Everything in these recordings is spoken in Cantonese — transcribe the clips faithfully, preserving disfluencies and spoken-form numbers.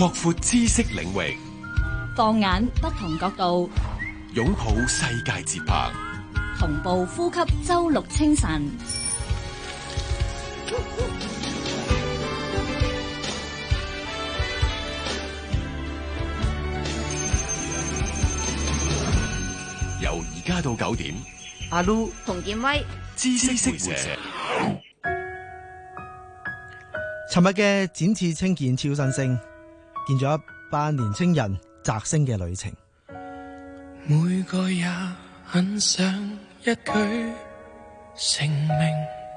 擴闊知識領域， 放眼不同角度， 擁抱世界節拍， 同步呼吸周六清晨。 由而家到九點， 阿 Lu 馮建威， 知識會社。 尋日嘅展翅青見超新星，見咗一班年青人摘星嘅旅程。 每個也很想一舉成名，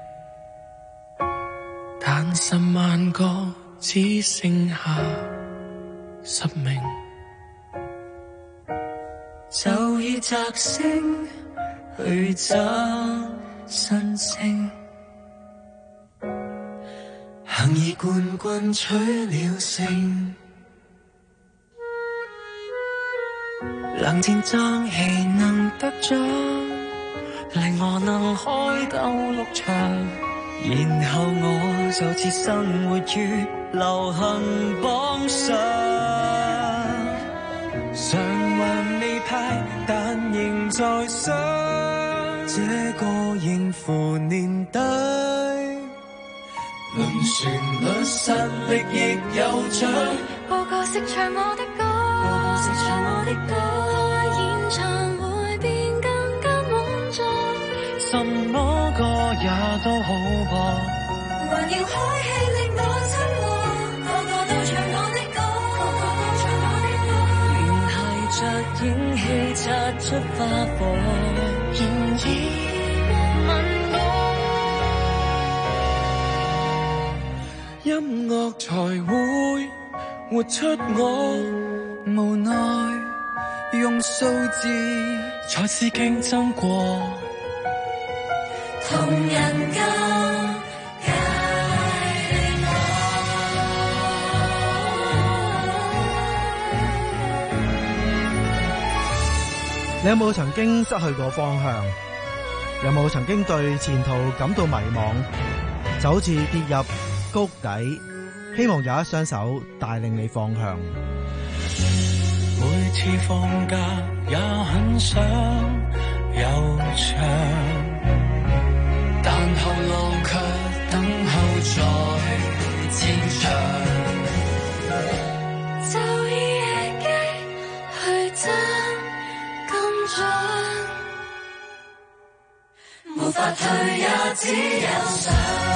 但十萬個只剩下十名，就以摘星去爭新星。幸而冠軍取了勝，冷戰爭氣能得獎，令我能開鬥六場，然後我就置生活於流行榜上。償還未派，但仍在想，這個應付年代。論旋律實力亦有獎， 個個識唱我的歌，個個識唱我的歌，開演唱會變更加滿載， 什麼歌也都好播， 還要開戲令我親和，個個都唱我的歌，個個都唱我的歌， 聯繫着英氣擦出花火， 然而問我音樂才會活出我，無奈用數字才是競爭過， 同人家界定我。 你有冇曾經失去過方向？有冇曾經對前途感到迷茫？就好似跌入谷底，希望有一雙手帶領你方向。 每次放假也很想有場，但後路卻等候在戰場， 就以夜機去爭金獎，無法退也只有上。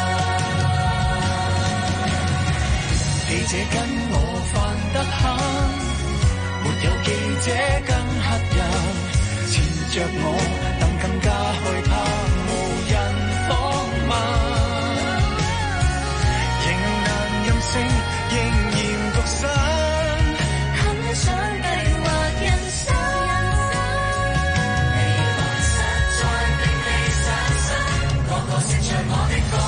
記者跟我犯得狠，沒有記者更黑人，纏着我但更加害怕無人訪問，仍難任性，仍然獨身， 很想計劃人生，未來實在並未散身，個個識唱我的歌，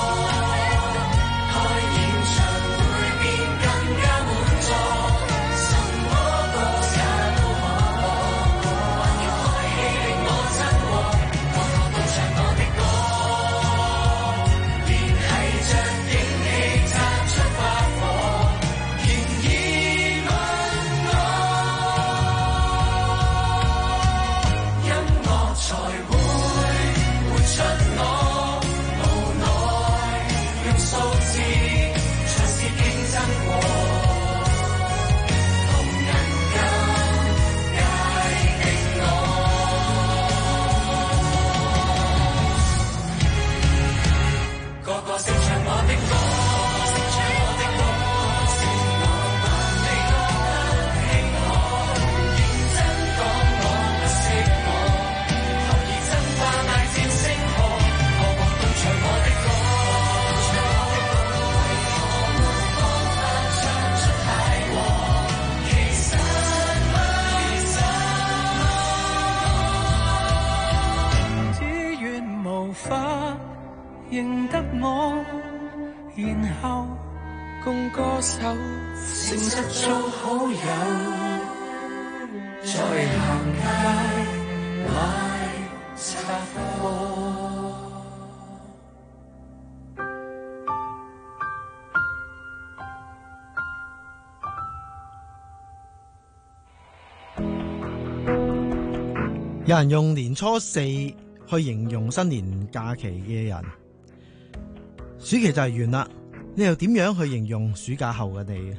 認得我，然後共歌手誠實做好友，再行街買雜貨。 有人用年初四去形容新年假期嘅人，暑期就係完啦。你又點樣去形容暑假後嘅你？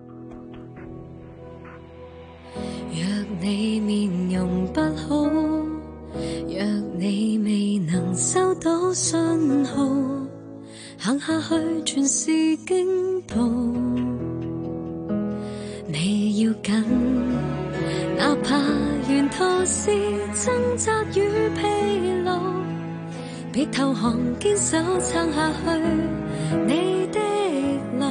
若你面容不好，若你未能收到信號，行下去全是驚濤。你要緊，哪怕沿途是掙扎與疲勞，別投降，堅守撐下去，你的路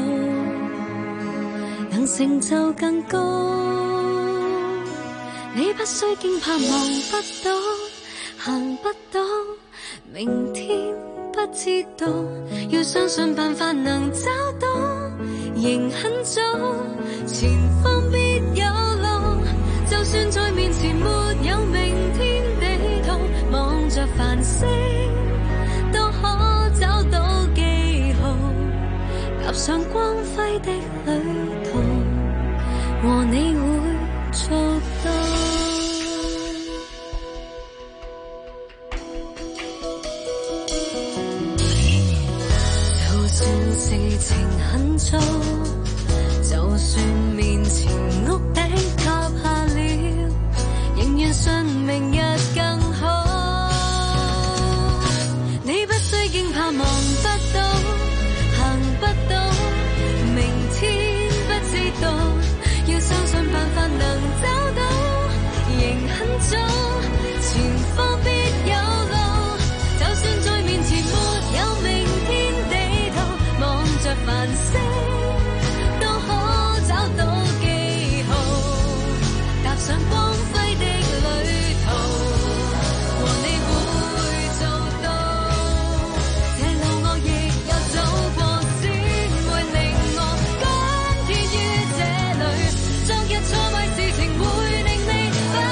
能成就更高。你不需驚怕望不到，行不到，明天不知道，要相信辦法能找到，仍很早，前方必有路，就算在面前沒有明天地圖，望着繁星都可找到記號，踏上光輝的旅途，和你會做到。就算事情很糟，就算面前屋頂塌下了，仍然信明日更好。你不需驚怕望不到，行不到，明天不知道，要相信辦法能找到，仍很早，前方必有路，就算在面前沒有明天地圖，望着繁星都可找到記號，踏上光輝的旅途，和你會做到，這路我亦有走過，只會令我甘甜於這裏，昨日挫敗事情會令你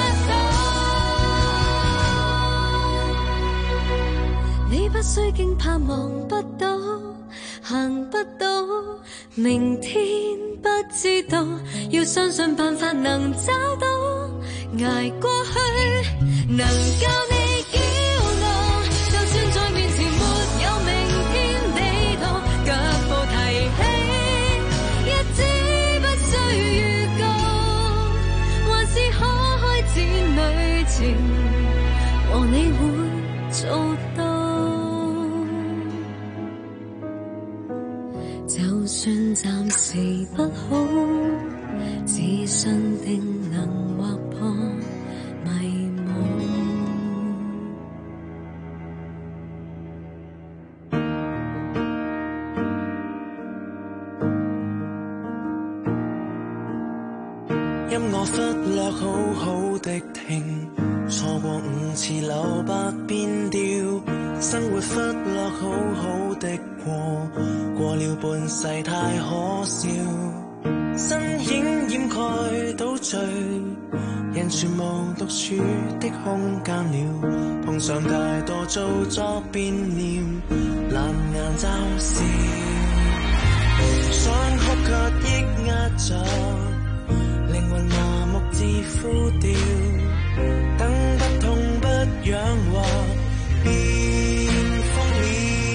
不倒，你不需驚怕望不到，行不到，明天不知道，要相信辦法能找到，捱過去能教你驕傲，就算在面前沒有明天地圖，腳步提起，一直不需預告，還是可開展旅程，和你會做到。就算暫時不好，自信定能劃破迷惘。 音樂忽略好好的聽，錯過五次留白變調，生活忽略好好的過，過了半世太可笑，身影掩蓋倒序，人全無獨處的空間了，碰上太多造作變臉，藍顏嘲笑，想哭卻抑壓着，靈魂麻木至枯掉，等不痛不癢或變瘋了，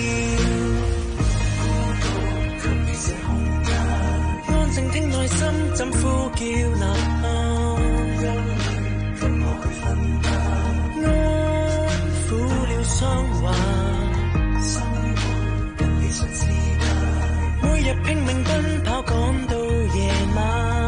安靜聽內心怎呼叫吶喊，跟我去分擔，安撫了傷患，生活跟你相似間，每日拼命奔跑趕到夜晚，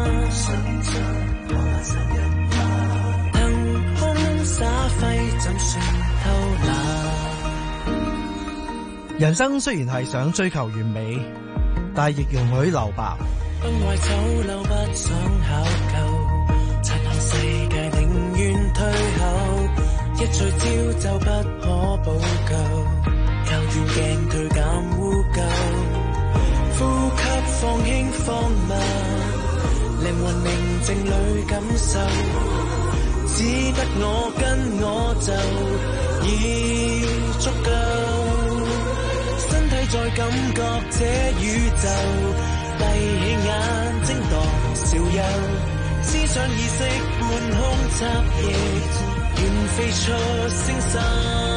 人生雖然係想追求完美，但係亦容許留白。 崩壞醜陋不想考究，察看世界寧願退後，一聚焦就不可補救，靠遠鏡退減污垢，呼吸放輕放慢，靈魂寧靜裏感受，只得我跟我就已足夠，身體在感覺這宇宙，閉起眼睛當小休，思想意識半空插翼， 願飛出星辰。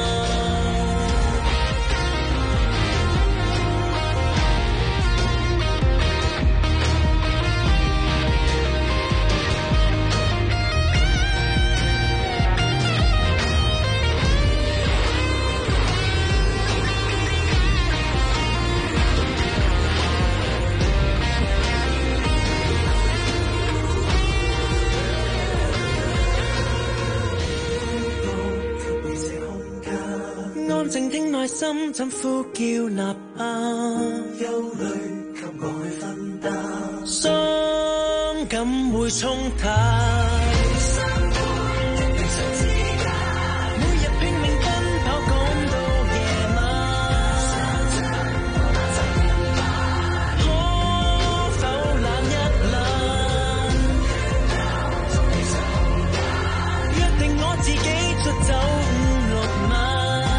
靜聽內心怎呼叫吶喊，憂慮給我去分擔，傷感會沖淡。每日拼命奔跑趕到夜晚，可否懶一懶？約定我自己出走五六晚。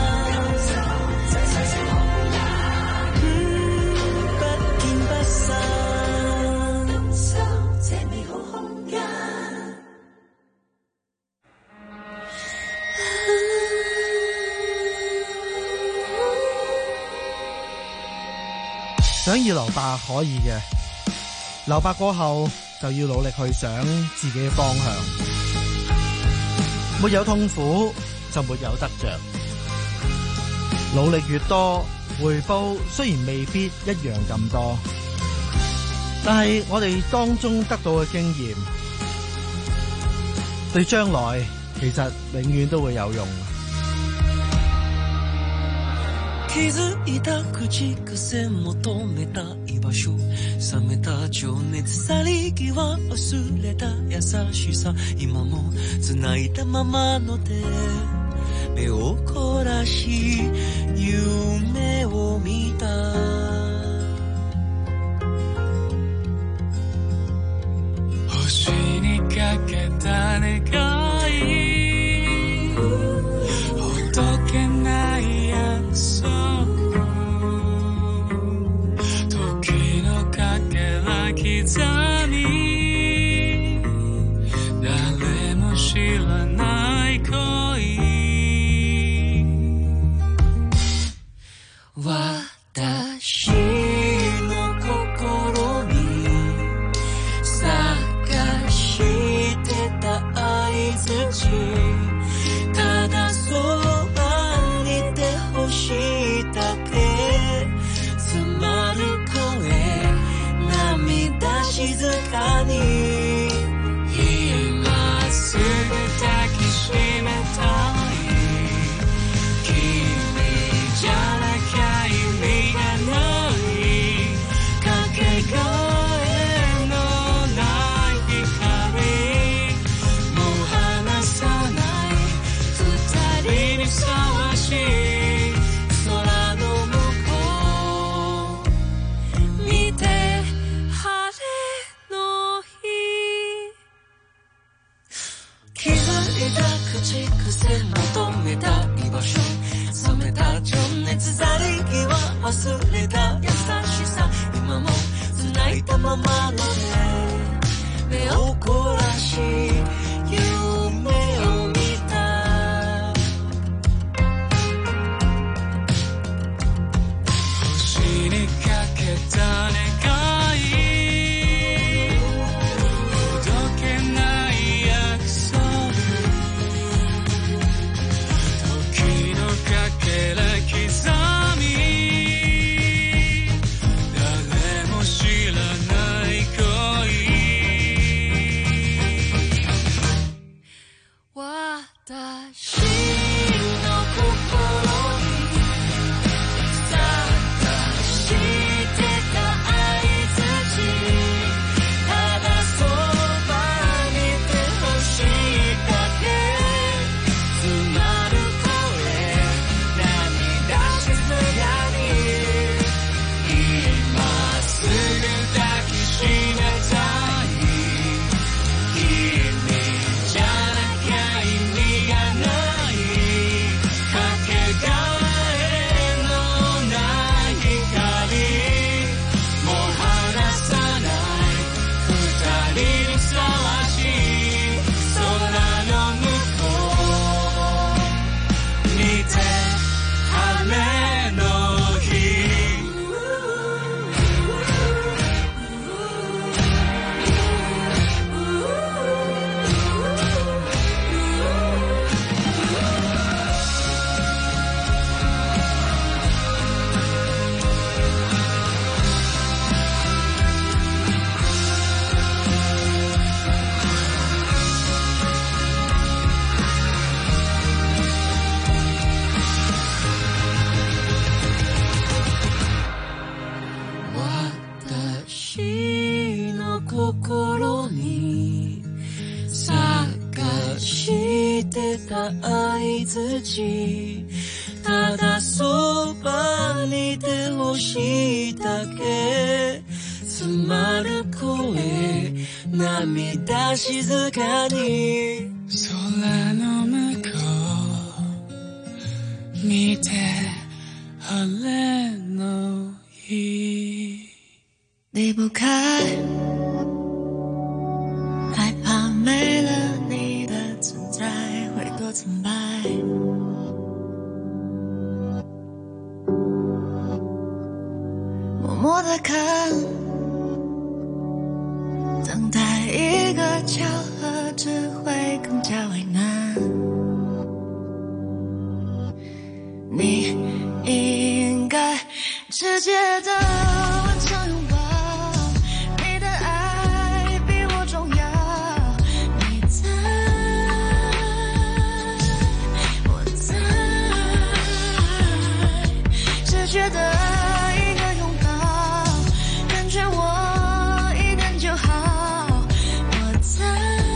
想要留白可以嘅，留白過後就要努力去想自己嘅方向。沒有痛苦就沒有得着，努力越多，回報雖然未必一樣咁多，但係我哋當中得到嘅經驗，對將來其實永遠都會有用。 気づいた口癖求めた居場所冷めた情熱去り際忘れた優しさ今も繋いだままの手目を凝らし夢を見た星にかけた願いほどけない約束刻み誰も知らない恋私の心に探してた合図ただそばにいてほしいだけ詰まる声涙静かに今すぐ抱きしめたい君じゃなきゃ意味がないかけがえのない光もう離さない二人にふさわしい空の向こう見て気づいた口癖求めた居場所冷めた情熱去り際忘れた優しさ今も繋いだままの手目を凝らし夢を見た星にかけた願いほどけない約束かけら刻み誰も知らない恋愛自己。ただそばにいてほしいだけ。詰まる声涙静かに。空の向こう見て晴れの日。離不開，害怕沒了你的存在會多蒼白。默默地看，等待一個巧合只會更加為難。你應該直接的完成擁抱。覺得一個擁抱，感覺我一點就好。我在，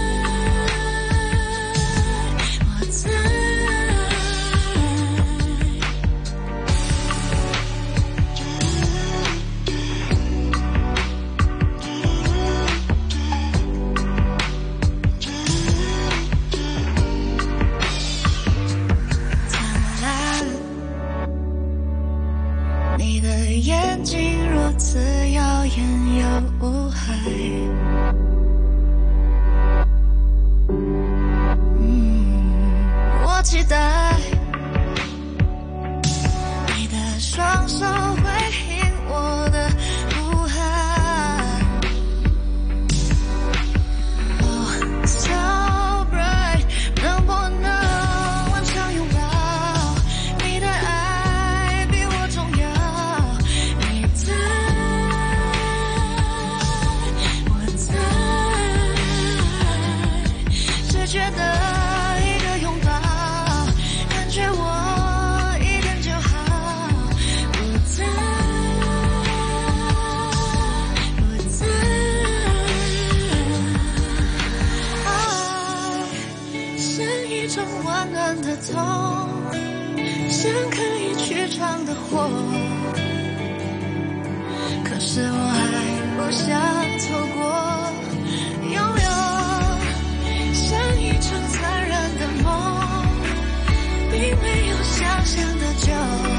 我在。你的眼睛如此耀眼又無害，嗯，我期待你的雙手回應我的呼喊。Oh, so bright， 能不能完成擁抱？你的愛比我重要。覺得一個擁抱，感覺我一點就好。不在，不在。愛像一種溫暖的痛，像可以去嘗的火，可是我還不想錯過。並沒有想象的久，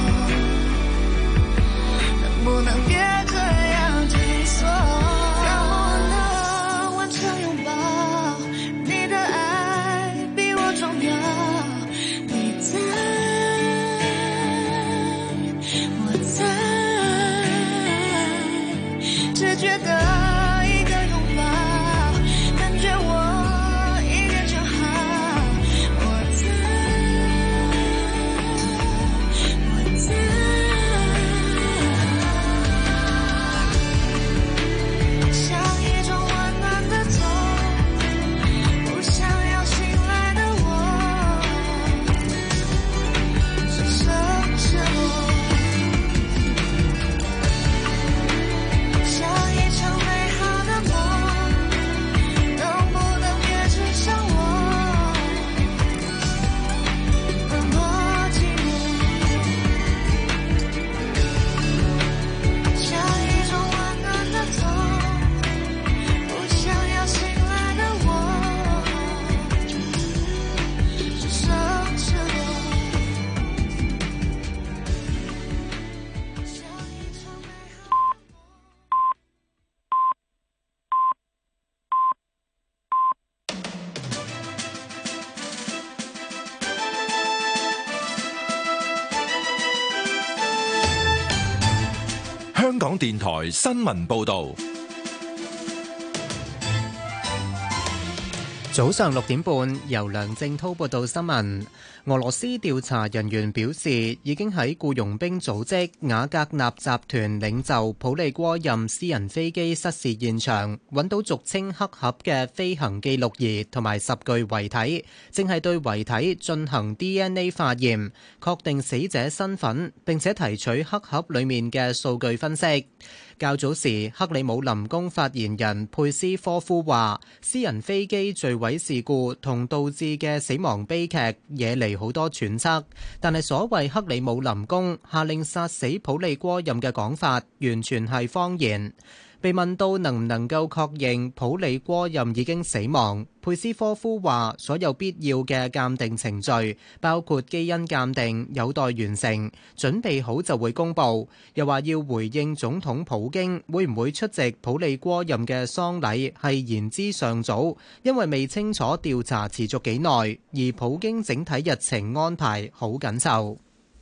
能不能別這樣退縮？能不能完成擁抱？你的愛比我重要。你在，我在，只覺得香港電台新聞報道。 早上六點半，由梁正滔報道新聞。俄羅斯調查人員表示，已經喺僱傭兵組織瓦格納集團領袖普利戈任私人飛機失事現場，揾到俗稱黑盒嘅飛行記錄儀同埋十具遺體，正係對遺體進行 D N A 化驗，確定死者身份，並且提取黑盒裡面嘅數據分析。 較早時，克里姆林宮發言人佩斯科夫話，私人飛機墜毀事故同導致嘅死亡悲劇惹嚟好多揣測，但係所謂克里姆林宮下令殺死普利戈任嘅講法，完全係謊言。被問到能唔能夠確認普里戈任已經死亡，佩斯科夫話所有必要嘅鑑定程序，包括基因鑑定，有待完成，準備好就會公佈。又話要回應總統普京會唔會出席普里戈任嘅喪禮係言之尚早，因為未清楚調查持續幾耐，而普京整體日程安排好緊湊。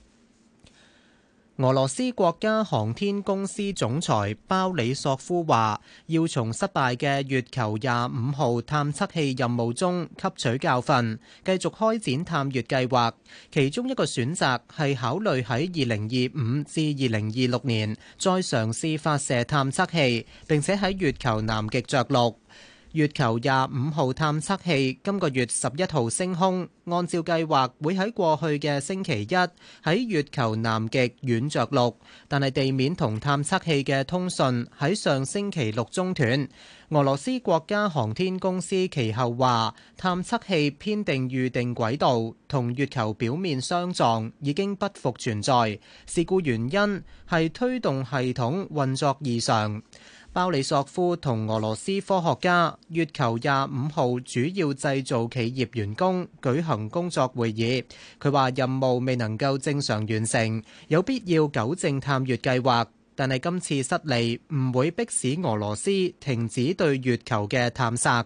俄羅斯國家航天公司總裁鮑里索夫話，要從失敗嘅月球廿五號探測器任務中吸取教訓，繼續開展探月計劃。其中一個選擇係考慮喺二零二五至二零二六年再嘗試發射探測器，並且喺月球南極着陸。月球廿五號探測器今個月十一號升空，按照計劃會喺過去嘅星期一喺月球南極軟着陸，但係地面同探測器嘅通訊喺上星期六中斷。俄羅斯國家航天公司其後話，探測器偏定預定軌道，同月球表面相撞，已經不復存在。事故原因係推動系統運作異常。鮑里索夫同俄羅斯科學家、月球廿五號主要製造企業員工舉行工作會議。佢話任務未能夠正常完成，有必要糾正探月計劃，但係今次失利唔會迫使俄羅斯停止對月球嘅探索。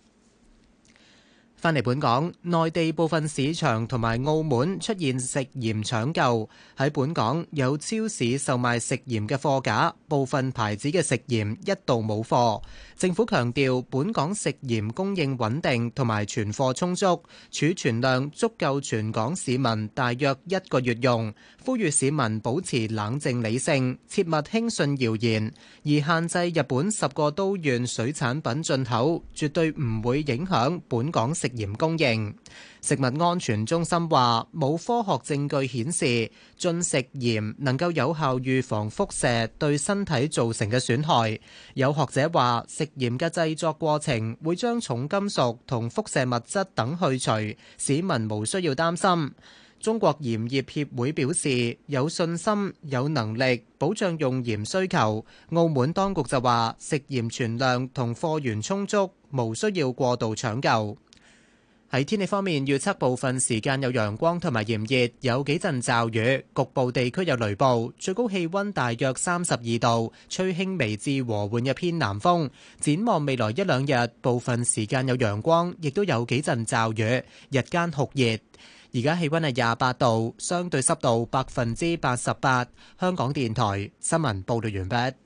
返嚟本港，內地部分市場同埋澳門出現食鹽搶購。喺本港有超市售賣食鹽嘅貨架，部分牌子嘅食鹽一度冇貨。政府強調本港食鹽供應穩定同埋存貨充足，儲存量足夠全港市民大約一個月用。呼籲市民保持冷靜理性，切勿輕信謠言。而限制日本十個都縣水產品進口，絕對唔會影響本港食鹽供應。食物安全中心話，冇科學證據顯示進食鹽能夠有效預防輻射對身體造成嘅損害。有學者話，食鹽嘅製作過程會將重金屬同輻射物質等去除，市民無需要擔心。中國鹽業協會表示有信心、有能力保障用鹽需求。澳門當局就話，食鹽存量同貨源充足，無需要過度搶購。喺天氣方面，預測部分時間有陽光同埋炎熱，有幾陣驟雨，局部地區有雷暴，最高氣溫大約三十二度，吹輕微至和緩嘅偏南風。展望未來一兩日，部分時間有陽光，亦都有幾陣驟雨，日間酷熱。而家氣溫係廿八度，相對濕度百分之八十八。香港電台新聞報道完畢。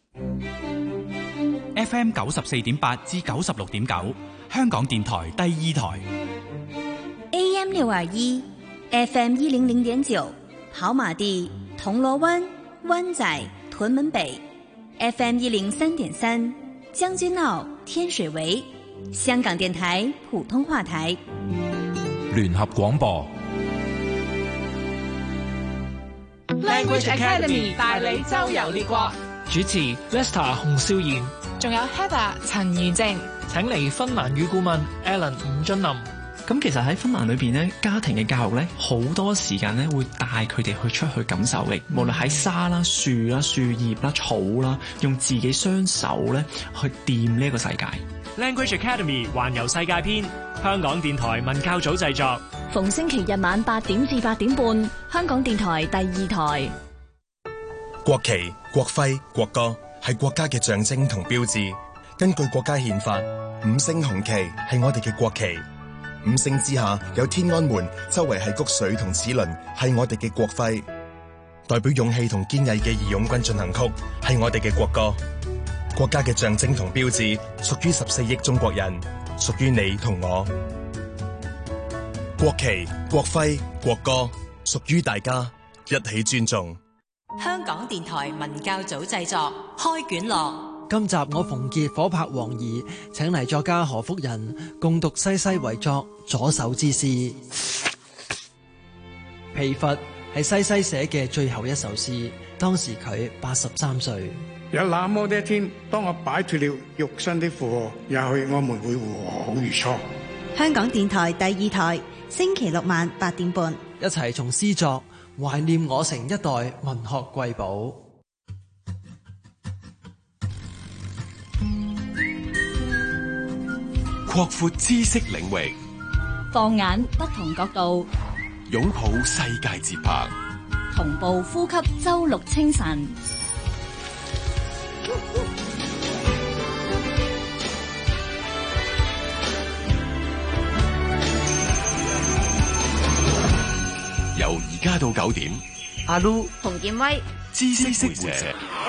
F M 九十四點八至九十六點九，香港電台第二台。 A M 六二一 ，F M 一零零點九，跑馬地、銅鑼灣、灣仔、屯門北 ，F M 一零三點三，將軍澳、天水圍，香港電台普通話台。 聯合廣播 Language Academy 帶你周遊列國， 主持 Lester 洪少賢， 仲有 Heather 陳怡靜， 請嚟芬蘭語顧問 Alan 伍俊林。 咁其實喺芬蘭裏邊咧，家庭嘅教育咧，好多時間咧會帶佢哋去出去感受嘅，無論喺沙啦、樹啦、樹葉啦、草啦，用自己雙手咧去掂呢一個世界。 Language Academy 環遊世界篇，香港電台文教組製作， 逢星期日晚八點至八點半，香港電台第二台。 國旗、國徽、國歌係國家嘅象徵同標誌。根據國家憲法，五星紅旗係我哋嘅國旗。五星之下有天安門，周圍係谷穗同齒輪，係我哋嘅國徽。代表勇氣同堅毅嘅義勇軍進行曲係我哋嘅國歌。國家嘅象徵同標誌屬於十四億中國人，屬於你同我。國旗、國徽、國歌屬於大家，一起尊重。 香港電台文教組製作，開卷樂。 今集我馮傑夥拍黃怡，請嚟作家何福仁共讀西西遺作《左手之詩》。疲乏係西西寫嘅最後一首詩，當時佢八十三歲。 有那麼的一天，當我擺脫了肉身的負荷，也許我們會和好如初。 香港電台第二台，星期六晚八點半， 一齊從詩作懷念我城一代文學瑰寶。 擴闊知識領域， 放眼不同角度， 擁抱世界節拍， 同步呼吸周六清晨。 由而家到九點， 阿 Lu、 洪建威、 知識會者。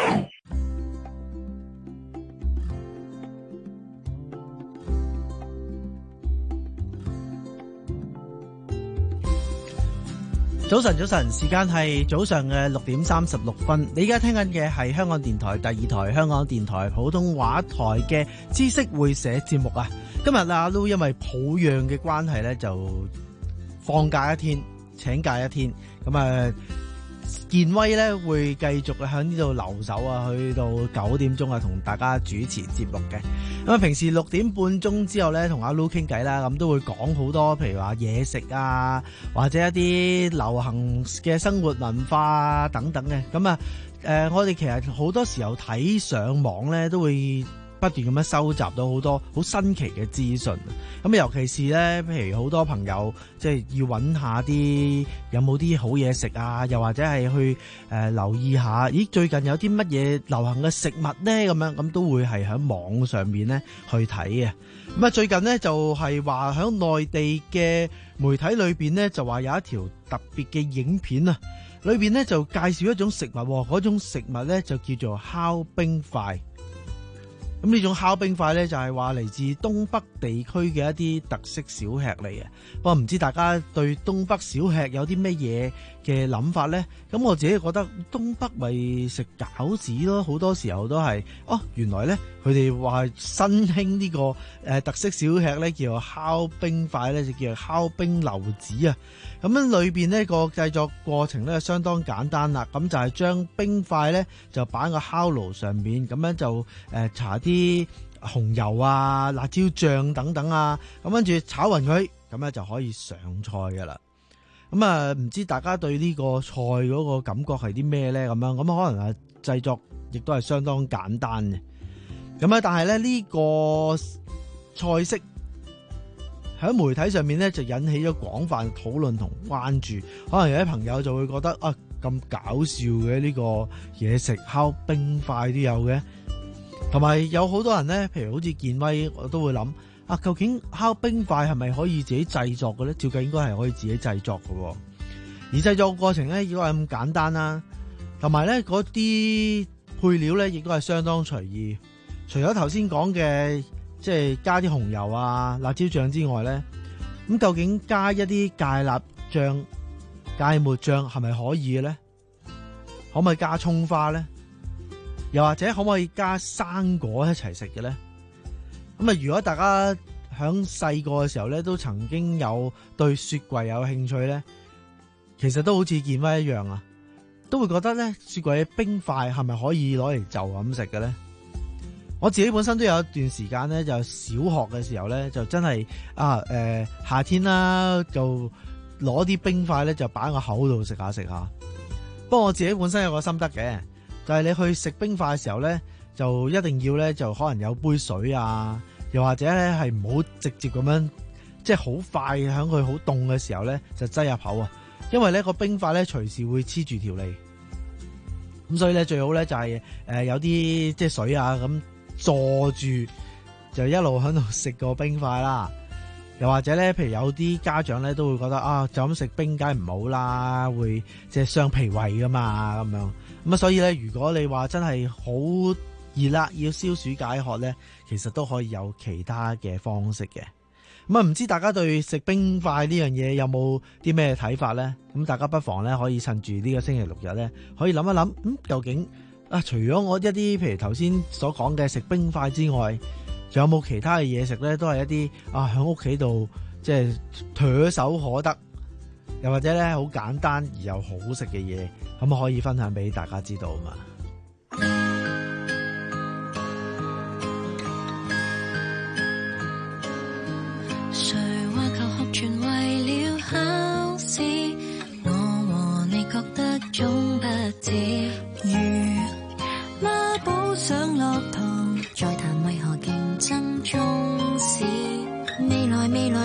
早晨，早晨，時間係早上嘅六點三十六分。你而家聽緊嘅係香港電台第二台、香港電台普通話台嘅知識會社節目啊。今日阿 Lu 因為抱恙嘅關係咧，就放假一天，請假一天。咁啊，健威咧會繼續喺呢度留守啊，去到九點鐘啊，同大家主持節目嘅。咁啊，平時六點半鐘之後咧，同阿 Lu 傾偈啦，咁都會講好多，譬如話嘢食啊，或者一啲流行嘅生活文化啊等等嘅。咁啊，誒、呃，我哋其實好多時候睇上網咧，都會不斷咁樣收集到好多好新奇嘅資訊。咁尤其是咧，譬如好多朋友即係要揾下啲有冇啲好嘢食啊，又或者係去誒、呃、留意下，咦最近有啲乜嘢流行嘅食物咧？咁樣咁都會係喺網上面咧去睇嘅。咁啊最近咧就係話喺內地嘅媒體裏邊咧就話有一條特別嘅影片啊，裏邊咧就介紹一種食物，嗰種食物咧就叫做烤冰塊。咁呢種烤冰塊咧就係話嚟自東北地區嘅一啲特色小吃嚟嘅。不過唔知大家對東北小吃有啲咩嘢嘅諗法咧？咁我自己覺得東北咪食餃子咯，好多時候都係哦。原來咧佢哋話新興呢個誒特色小吃咧叫做烤冰塊咧，就叫做烤冰溜子啊。咁樣裏邊呢個製作過程咧相當簡單啦。咁就係將冰塊咧就擺喺個烤爐上面，咁樣就誒搽啲紅油啊、辣椒醬等等啊，咁跟住炒勻佢，咁咧就可以上菜噶啦。咁啊，唔知大家對呢個菜嗰個感覺係啲咩咧？咁樣咁可能啊製作亦都係相當簡單嘅。咁啊，但係咧呢個菜式喺媒體上面咧就引起咗廣泛討論同關注。可能有啲朋友就會覺得啊，咁搞笑嘅呢個嘢食烤冰塊都有嘅。同埋有好多人咧，譬如好似健威，我都會諗啊，究竟烤冰塊係咪可以自己製作嘅咧？照計應該係可以自己製作嘅，而製作過程咧亦都係咁簡單啦。同埋咧嗰啲配料咧亦都係相當隨意。除咗頭先講嘅，即係加啲紅油啊、辣椒醬之外咧，咁究竟加一啲芥辣醬、芥末醬係咪可以嘅咧？可唔可以加蔥花咧？又或者可唔可以加生果一齊食嘅咧？咁啊，如果大家響細個嘅時候咧，都曾經有對雪櫃有興趣咧，其實都好似健威一樣啊，都會覺得咧雪櫃嘅冰塊係咪可以攞嚟就咁食嘅咧？我自己本身都有一段時間咧，就小學嘅時候咧，就真係啊誒、呃、夏天啦，就攞啲冰塊咧就擺喺個口度食下食下。不過我自己本身有個心得嘅。就係你去食冰塊嘅時候咧，就一定要咧，就可能有杯水啊，又或者咧係唔好直接咁樣，即係好快喺佢好凍嘅時候咧就擠入口啊，因為咧個冰塊咧隨時會黐住條脷，咁所以咧最好咧就係、是、誒、呃、有啲即係水啊咁坐住，就一路喺度食個冰塊啦。又或者咧，譬如有啲家長咧都會覺得啊，就咁食冰梗係唔好啦，會即係傷脾胃噶嘛咁樣。咁啊，所以咧，如果你話真係好熱啦，要消暑解渴咧，其實都可以有其他嘅方式嘅。咁啊，唔知大家對食冰塊呢樣嘢有冇啲咩睇法咧？咁大家不妨咧可以趁住呢個星期六日咧，可以諗一諗，咁究竟啊，除咗我一啲譬如頭先所講嘅食冰塊之外，仲有冇其他嘅嘢食咧？都係一啲啊，喺屋企度即係唾手可得，又或者咧好簡單而又好食嘅嘢，咁可以分享俾大家知道嘛。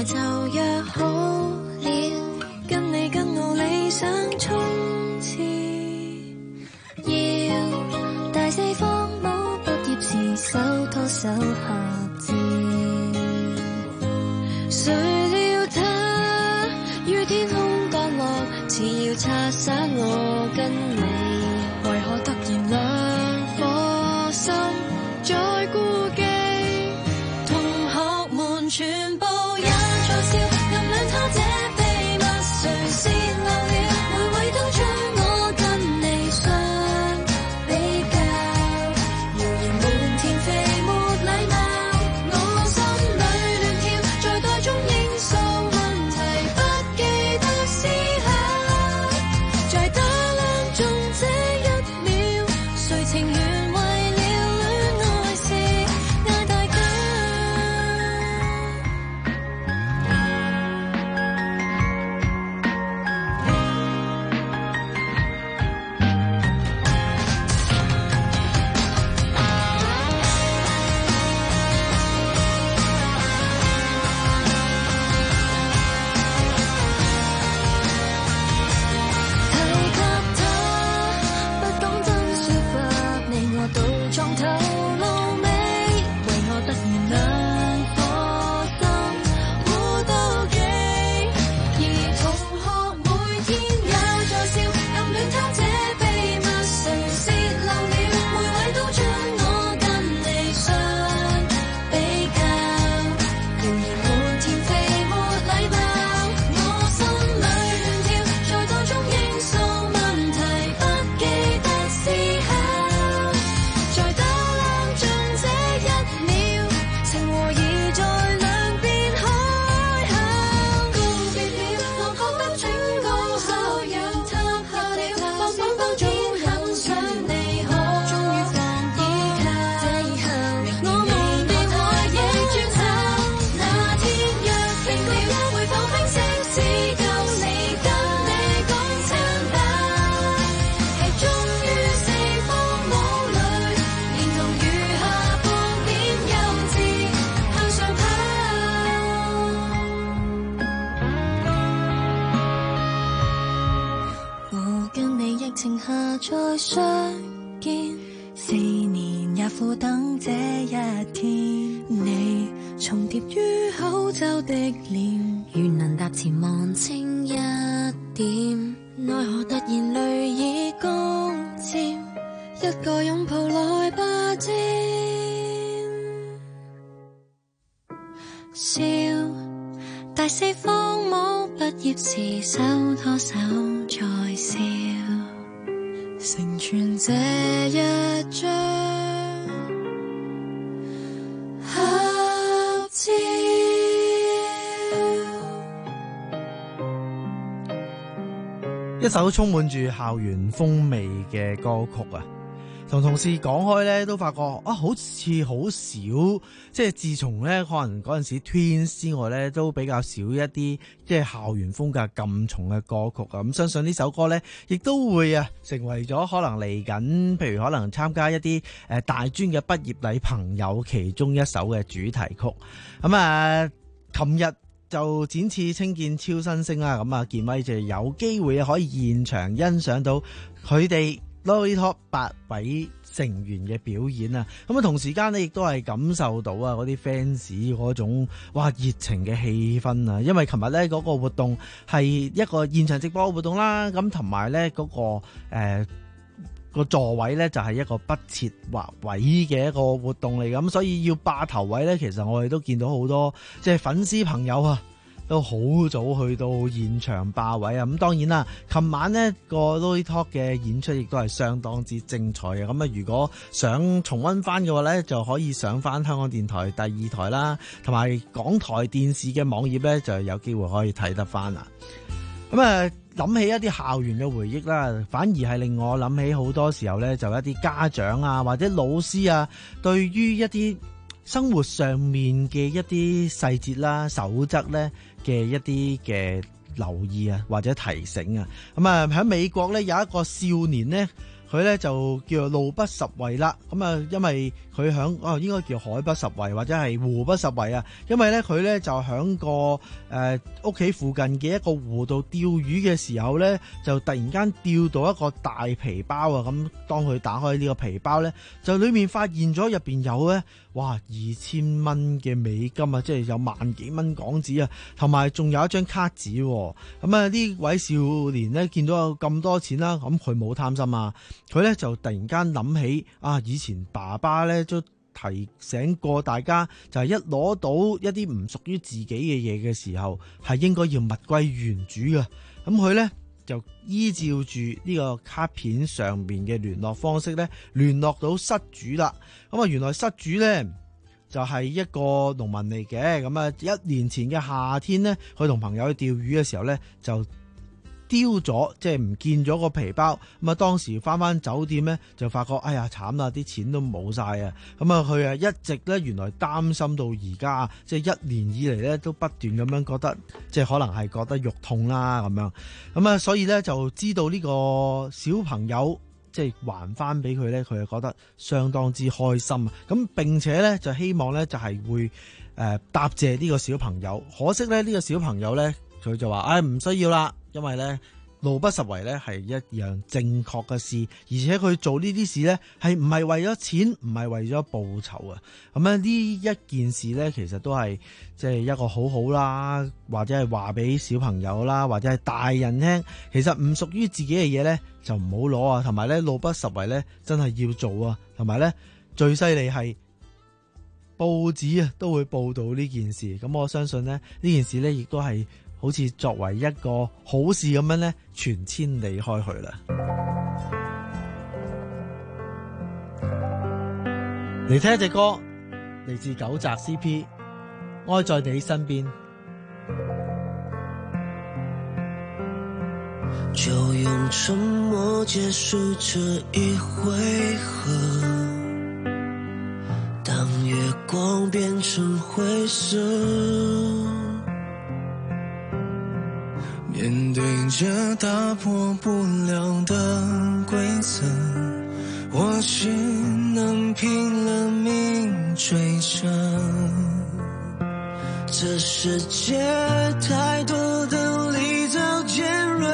來就約好了，跟你跟我理想衝刺，要大四方帽畢業時手拖手合照，誰料他於天空降落，似要擦灑我跟你，為何突然兩顆心在顧忌，同學們全部也在笑，暗戀他這秘密誰泄漏了，每位都將我跟理想比較，謠言滿天飛沒禮貌，我心裏亂跳，在袋中應數問題不記得思考，在打量中這一秒，誰情願為了戀愛事嗌大交。提及他，不講真說法，你我都撞頭露尾，為我突然兩顆心互妒忌，而同學每天也在笑，暗戀他這秘密誰泄漏了，每位都將我跟理想比較，謠言滿天飛沒禮貌，我心裏亂跳，在袋中應數問題不記得思考，在打量中這一秒，情和義在兩邊開口，告別了，我覺得整個校園塌下了，放榜當天很想你可終於放依靠，這以後我們電台亦轉校，那天若停了，會否冰釋只夠你跟你講餐飽，劇終於四方帽裏，連同餘下半邊幼稚向上跑。我跟你疫情下再相見，四年也苦等這一天，你重疊於口罩的臉，願能踏前望清一點，奈何突然淚已高漸，一個擁抱來吧漸笑，大四方帽畢業時手拖手在笑，成全這一張合照。 一首充滿住校園風味嘅歌曲啊！同同事講開咧，都發覺啊，好似好少，即係自從咧可能嗰陣時 Twins 之外咧，都比較少一啲即係校園風格咁重嘅歌曲啊！咁相信呢首歌咧，亦都會啊成為咗可能嚟緊，譬如可能參加一啲誒大專嘅畢業禮朋友其中一首嘅主題曲。咁啊，琴日就展翅青見超新星啦，咁啊健威就有機會可以現場欣賞到佢哋Lollipop 八位成員嘅表演啊，咁啊同時間呢亦都係感受到啊嗰啲 fans 嗰種哇熱情嘅氣氛啊，因為琴日呢嗰個活動係一個現場直播活動啦，咁同埋呢嗰個誒個座位呢就係一個不設劃位嘅一個活動嚟，咁所以要霸頭位呢，其實我哋都見到好多即係粉絲朋友啊都好早去到現場霸位啊！咁當然啦，琴晚呢個 Lollipop 嘅演出亦都係相當之精彩嘅。咁啊，如果想重溫翻嘅話呢，就可以上翻香港電台第二台啦，同埋港台電視嘅網頁呢，就有機會可以睇得翻啦。咁啊，諗起一啲校園嘅回憶啦，反而係令我諗起好多時候呢，就一啲家長啊或者老師啊，對於一啲生活上面嘅一啲細節啦、守則呢嘅一啲嘅留意啊，或者提醒啊。咁啊喺美國呢，有一個少年呢，佢佢咧就叫做路不拾遺啦。咁啊，因為佢響哦應該叫海不拾遺或者係湖不拾遺啊。因為咧佢咧就響個誒屋企附近嘅一個湖度釣魚嘅時候咧，就突然間釣到一個大皮包啊！咁當佢打開呢個皮包咧，就裏面發現咗入邊有咧，哇二千蚊嘅美金啊，即係有萬幾蚊港紙啊，同埋仲有一張卡紙。咁啊呢位少年咧見到有咁多錢啦，咁佢冇貪心啊，佢咧就突然間諗起啊，以前爸爸咧都提醒過大家，就係一攞到一啲唔屬於自己嘅嘢嘅時候，係應該要物歸原主嘅。咁佢咧就依照住呢個卡片上面嘅聯絡方式咧，聯絡到失主啦。咁啊，原來失主咧就係一個農民嚟嘅。咁啊，一年前嘅夏天咧，佢同朋友去釣魚嘅時候咧，就丟咗，即係唔見咗個皮包。咁啊，當時翻翻酒店咧，就發覺哎呀慘啦，啲錢都冇晒啊！咁啊，佢啊一直咧原來擔心到而家，即係一年以嚟咧都不斷咁樣覺得，即係可能係覺得肉痛啦咁樣。咁啊，所以咧就知道呢個小朋友即係還翻俾佢咧，佢係覺得相當之開心啊！咁並且咧就希望咧就係會誒答謝呢個小朋友。可惜咧呢個小朋友咧，佢就話唉唔需要啦。因為咧路不拾遺咧係一樣正確嘅事，而且佢做呢啲事咧係唔係為咗錢，唔係為咗報酬啊。咁咧呢一件事咧，其實都係即係一個好好啦，或者係話俾小朋友啦，或者係大人聽，其實唔屬於自己嘅嘢咧就唔好攞啊。同埋咧路不拾遺咧真係要做啊。同埋咧最犀利係報紙啊都會報道呢件事。咁我相信咧呢件事咧亦都係好似作為一個好事咁樣咧，傳千里開去啦。嚟聽一隻歌，嚟自九澤 C P， 愛在你身邊。 就用沉默結束這一回合，當月光變成灰色，面對着打破不了的規則，我只能拼了命追着。這世界太多的理造尖銳，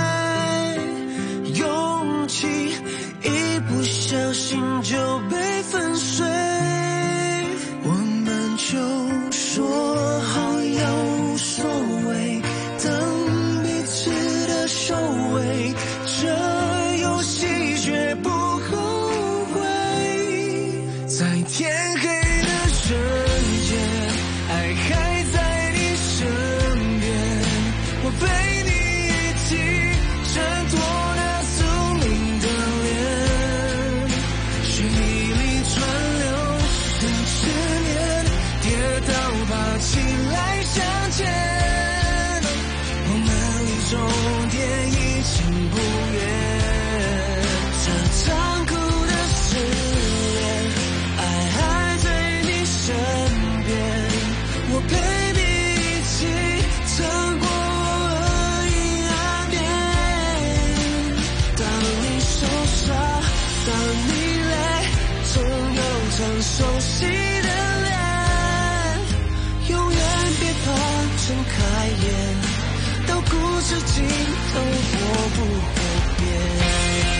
勇氣一不小心就被粉碎，我們就說好要無所謂，等彼此的收尾，這遊戲絕不後悔，在天黑的瞬間，愛還在你身邊，我陪你一起掙脫那宿命的臉，血液裡川流的執念，跌倒爬起來向前，我們離終點已經不遠，這殘酷的誓言，愛還在你身邊，我陪你一起撐過陰暗面，當你受傷，當你累，總有張熟悉的臉，永遠別怕睜開眼，到故事盡頭我不會變。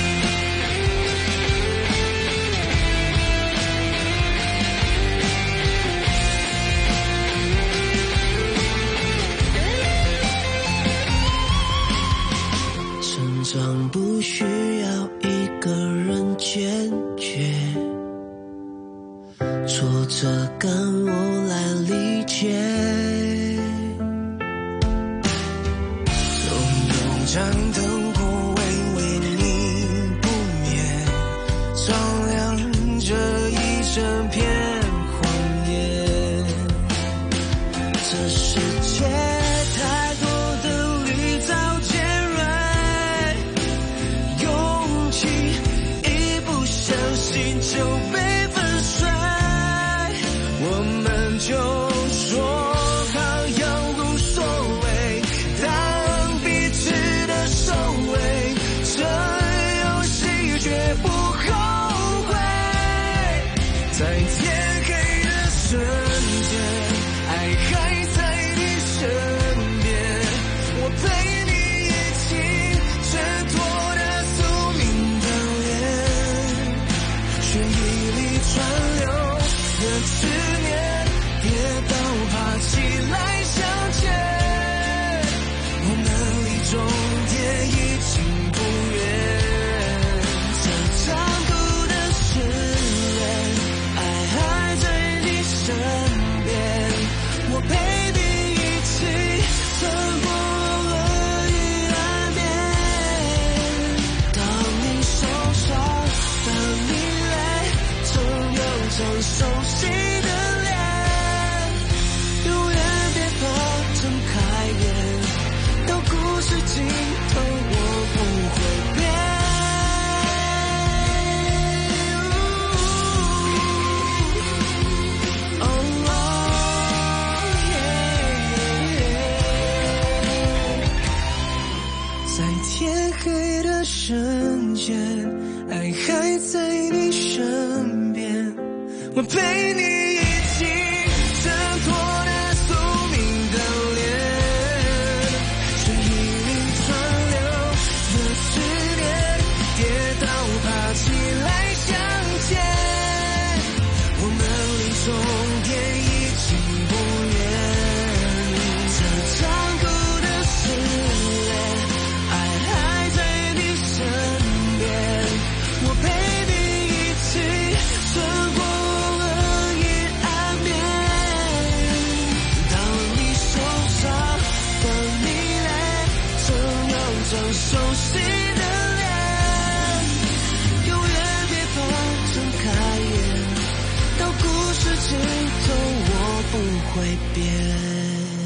成長不需要一個人堅決，挫折感我來理解，總有盞燈火微微你不滅，照亮這一整片荒野，這世界太多的綠藻尖銳，勇氣一不小心就被粉碎，我們就說好要無所謂，當彼此的收尾，這遊戲絕不在天黑的瞬間，愛還在你身邊，我陪你一起掙脫那宿命的臉，血液裡川流的執念，跌倒爬起來向前，我們離終點已經不遠。熟悉的臉，永遠別怕睜開眼，到故事盡頭我不會變。哦哦，在天黑的瞬間，愛還在你身邊，我陪你一起掙脫那宿命的臉，血液裡川流的思念，跌倒爬起來向前，我們離終點已經不遠，這殘酷的誓言，愛還在你身邊，我陪你一起存活熟悉的臉，永遠別怕睜開眼，到故事盡頭我不會變。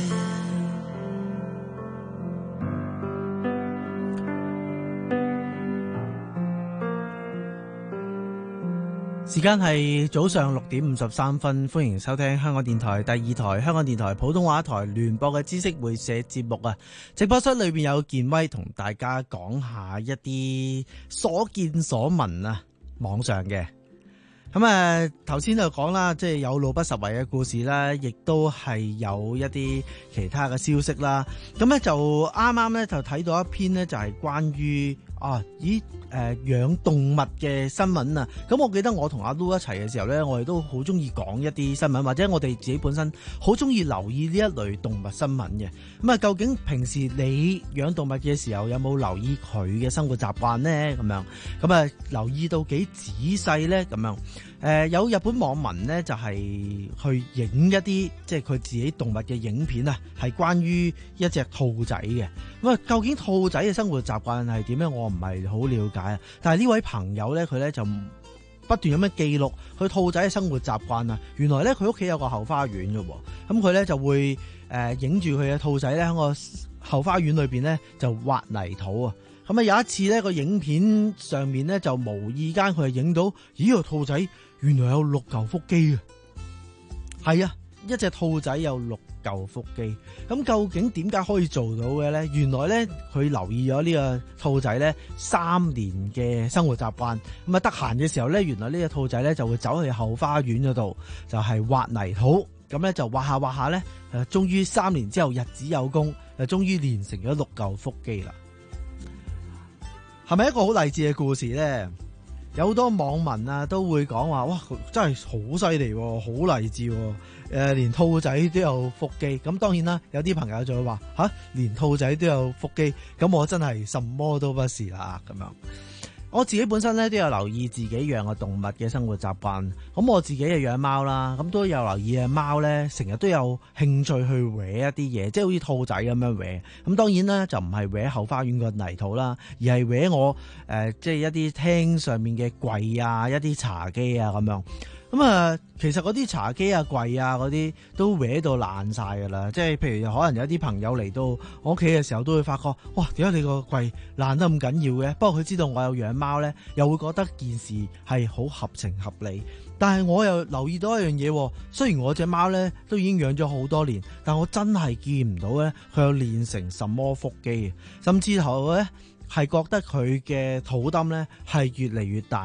時間係早上六點五十三分，歡迎收聽香港電台第二台、香港電台普通話台聯播嘅知識會社節目啊！直播室裏邊有健威同大家講下一啲所見所聞啊，網上嘅。咁啊，頭先就講啦，即係有路不拾遺嘅故事啦，亦都係有一啲其他嘅消息啦。咁咧就啱啱咧就睇到一篇呢，就係關於啊，咦誒養動物嘅新聞啊。咁我記得我同阿 Lu 一齊嘅時候咧，我哋都好中意講一啲新聞，或者我哋自己本身好中意留意呢一類動物新聞嘅。咁啊，究竟平時你養動物嘅時候有冇留意佢嘅生活習慣呢？咁樣咁啊，留意到幾仔細咧？咁樣。誒、呃、有日本網民呢，就係、是、去影一啲即係佢自己動物嘅影片啊，係關於一隻兔仔嘅。咁啊，究竟兔仔嘅生活習慣係點樣？我唔係好了解啊。但係呢位朋友咧，佢咧就不斷咁樣記錄佢兔仔嘅生活習慣啊。原來咧佢屋企有個後花園嘅喎，咁佢咧就會誒影住佢嘅兔仔咧喺個後花園裏邊咧就挖泥土啊。咁啊有一次咧個影片上面咧就無意間佢係影到，咦個兔仔原來有六嚿腹肌啊！係啊，一隻兔仔有六嚿腹肌。咁究竟點解可以做到嘅咧？原來咧佢留意咗呢個兔仔咧三年嘅生活習慣。咁啊得閒嘅時候咧，原來呢隻兔仔咧就會走去後花園嗰度，就係挖泥土。咁咧就挖下挖下咧，誒，終於三年之後日子有功，誒，終於練成咗六嚿腹肌啦。係咪一個好勵志嘅故事咧？有好多網民啊都會講話，哇，真係好犀利，好勵志，誒、呃，連兔仔都有腹肌。咁當然啦，有啲朋友就會話，吓、啊，連兔仔都有腹肌，咁我真係什麼都不是啦。咁樣，我自己本身咧都有留意自己養嘅動物嘅生活習慣。咁我自己係養貓啦，咁都有留意嘅貓咧，成日都有興趣去搲一啲嘢，即係好似兔仔咁樣搲。咁當然啦，就唔係搲後花園個泥土啦，而係搲我誒、呃，即係一啲廳上面嘅櫃啊，一啲茶几啊咁樣。咁啊，其實嗰啲茶几啊、櫃啊嗰啲都搲到爛晒㗎啦。即係譬如可能有啲朋友嚟到我屋企嘅時候，都會發覺，哇，點解你個櫃爛得咁緊要嘅？不過佢知道我有養貓咧，又會覺得件事係好合情合理。但係我又留意到一樣嘢，雖然我隻貓咧都已經養咗好多年，但我真係見唔到咧佢有練成什麼腹肌，甚至乎咧係覺得佢嘅肚墩咧係越嚟越大。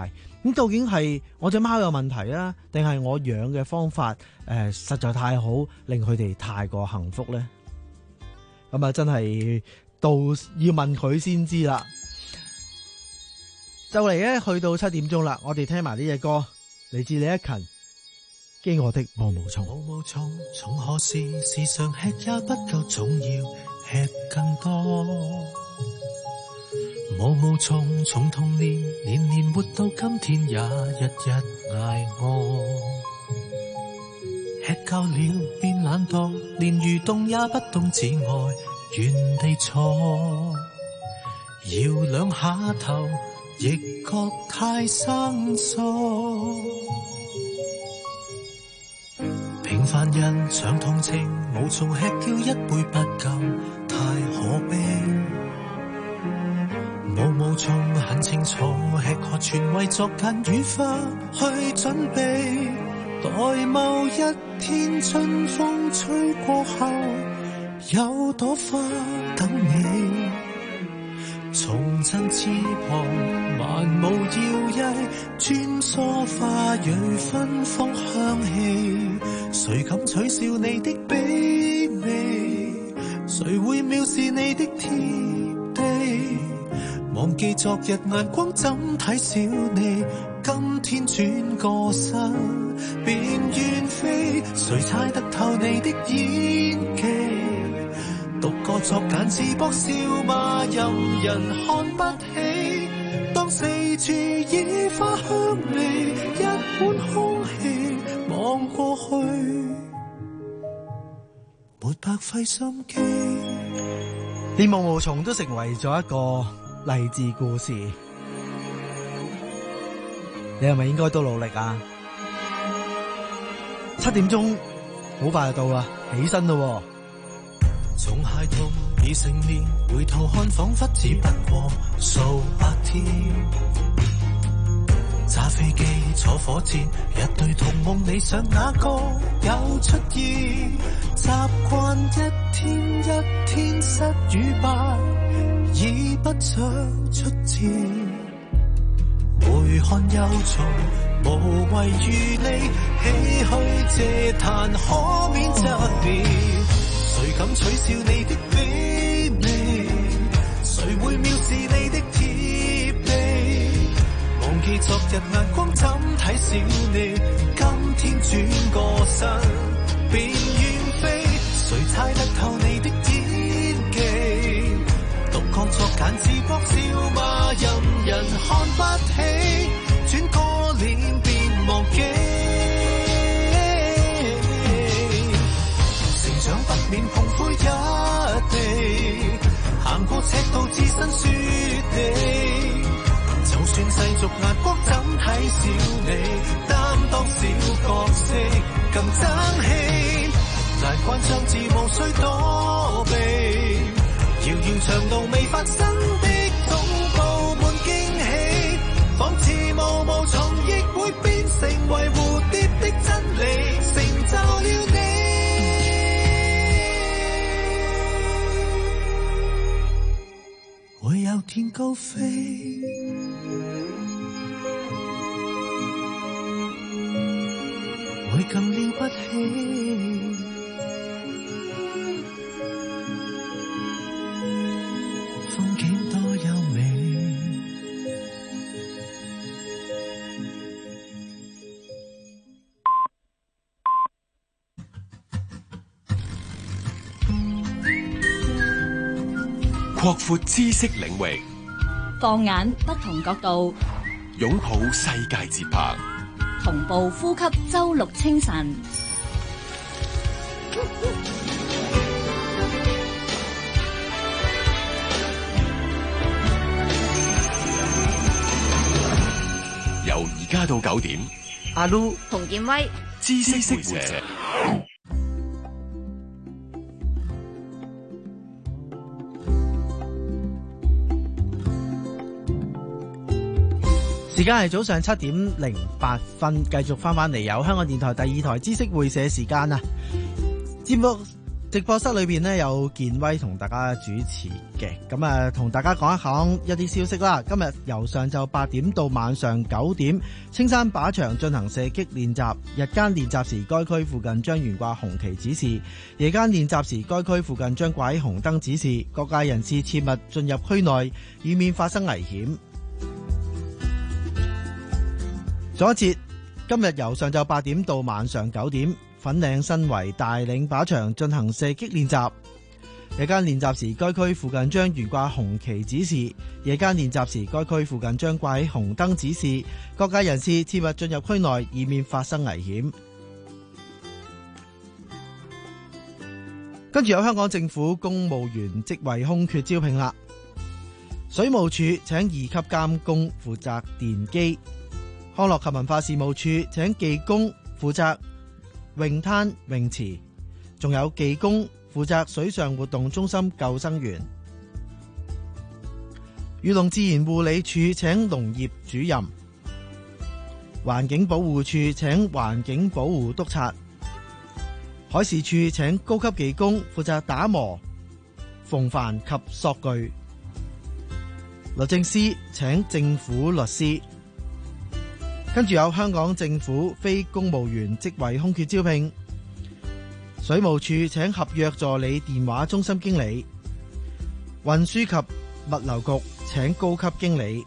咁究竟係我隻貓有問題啊，定係我養嘅方法誒、呃、實在太好，令佢哋太過幸福呢？咁啊，真係到要問佢先知啦。就嚟咧，去到七點鐘啦，我哋聽埋呢隻歌，嚟自李克勤，飢餓的毛毛蟲。 毛毛蟲從何時時常吃也不夠，總要吃更多。毛毛蟲從童年年年活到今天，也日日挨餓。吃夠了變懶惰，連蠕動也不動，只愛原地坐。搖兩下頭，亦覺太生疏。平凡人常同情，無從吃掉一杯不夠，太可悲。毛毛蟲很清楚，吃喝全為作繭與花去準備，待某一天春風吹過後，有朵花等你。從真翅膀漫無搖曳，穿梭花蕊芬芳香氣，誰敢取笑你的卑微？誰會藐視你的貼地？忘記昨日眼光怎睇小你，今天轉個身便遠飛。誰猜得透你的演技？獨個作繭自薄笑罵，任人看不起。當四處野花香味，一碗空氣望過去，沒白費心機。 連毛毛蟲都成為咗一個勵志故事，你係咪應該都努力啊？七點鐘好快就到啦，起身咯。 從孩童已成年，回頭看彷彿只不過數百天。揸飛機坐火箭，一對同夢理想那個有出現？習慣一天一天失與敗，已不想出戰。回看幼蟲，無謂餘力，唏噓嗟嘆，可免則別。誰敢取笑你的卑微？誰會藐視你的貼地？忘記昨日眼光怎睇小你，今天轉個身便遠飛。誰猜得透你的演技？獨個作繭自薄笑罵，任人看不起，轉個臉便忘記。成長不免碰灰一地，行過赤道置身雪地。就算世俗眼光怎睇小你，擔當小角色更爭氣。難慣將自無需躲避，遙遙長路未發生的總佈滿驚喜。仿似毛毛蟲亦會變成為蝴蝶的真理，成就了你。會有天高飛，會更了不起。風景多優美， 擴闊知識領域， 放眼不同角度， 擁抱世界節拍， 同步呼吸周六清晨。 由而家到九點， 阿 Lu 洪建威， 知識識回者。 時間係早上七點零八分，繼續翻返嚟有香港電台第二台知識會社時間啊！節目直播室裏邊呢，有健威同大家主持嘅，咁啊同大家講一講一啲消息啦。今日由上晝八點到晚上九點，青山靶場進行射擊練習。日間練習時，該區附近將懸掛紅旗指示；夜間練習時，該區附近將掛起紅燈指示，各界人士切勿進入區內，以免發生危險。左一節，今日由上晝八點到晚上九點。粉嶺新圍大嶺靶場進行射擊練習，日間練習時該區附近將懸掛紅旗指示；夜間練習時該區附近將掛起紅燈指示，各界人士切勿進入區內，以免發生危險。跟住有香港政府公務員職位空缺招聘啦，水務署請二級監工負責電機，康樂及文化事務署請技工負責泳灘泳池，仲有技工負責水上活動中心救生員。漁農自然護理署請農業主任，環境保護署請環境保護督察，海事處請高級技工負責打磨、縫帆及索具，律政司請政府律師。跟住有香港政府非公務員職位空缺招聘，水務署請合約助理電話中心經理，運輸及物流局請高級經理，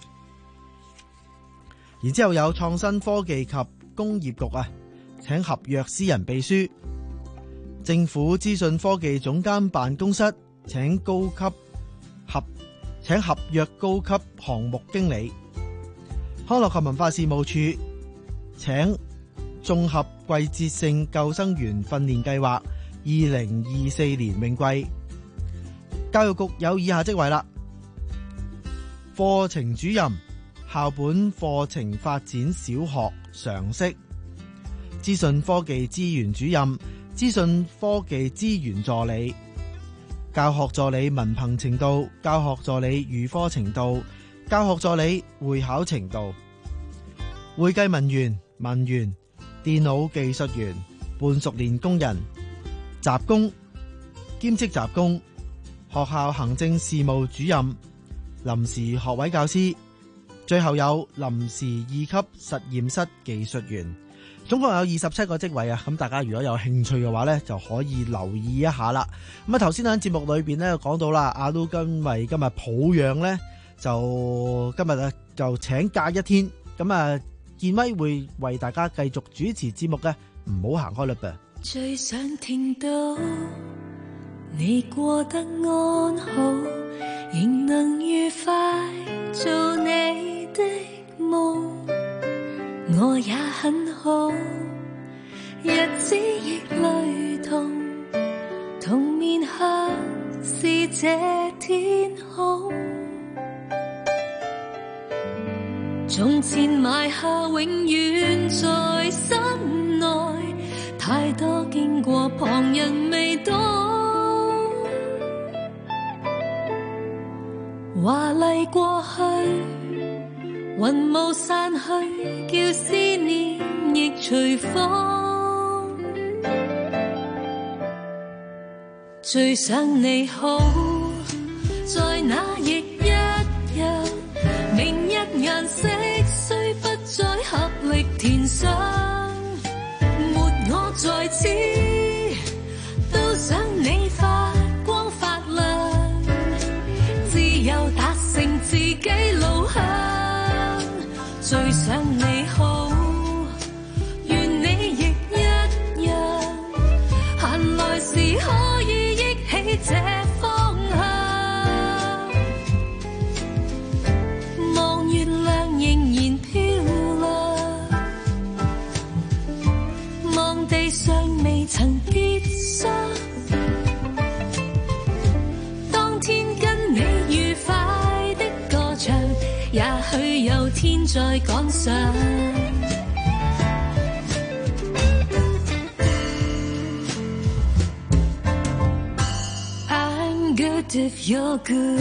然之後有創新科技及工業局啊，請合約私人秘書，政府資訊科技總監辦公室請高級合請合約高級項目經理。康樂及文化事務署請綜合季節性救生員訓練計劃二零二四年泳季。教育局有以下職位啦：課程主任、校本課程發展小學常識；資訊科技資源主任、資訊科技資源助理；教學助理文憑程度、教學助理預科程度、教學助理會考程度；會計文員、文員、電腦技術員、半熟練工人、雜工、兼職雜工、學校行政事務主任、臨時學位教師，最後有臨時二級實驗室技術員。總共有二十七個職位啊！咁大家如果有興趣嘅話呢，就可以留意一下啦。咁啊，頭先喺節目裏邊呢講到啦，阿都因為今日抱恙呢，就今日啊就請假一天。咁啊，健威會為大家繼續主持節目嘅，唔好行開啦噃。 最想聽到你過得安好，仍能愉快做你的夢，我也很好，日子亦雷同，同面向是這天空。從前埋下永遠在心內，太多經過旁人未懂，華麗過去雲霧散去，叫思念亦隨風。最想你好，在那亦一樣，明日顏色雖不再合力填上，沒我在此，都想你發光發亮，自由達成自己路向。最想你好，願你亦一樣，閒來時可以憶起這方向，望月亮仍然漂亮，望地上未曾跌傷，當天跟你愉快的歌唱，也許有天再趕上。I'm good if you're good。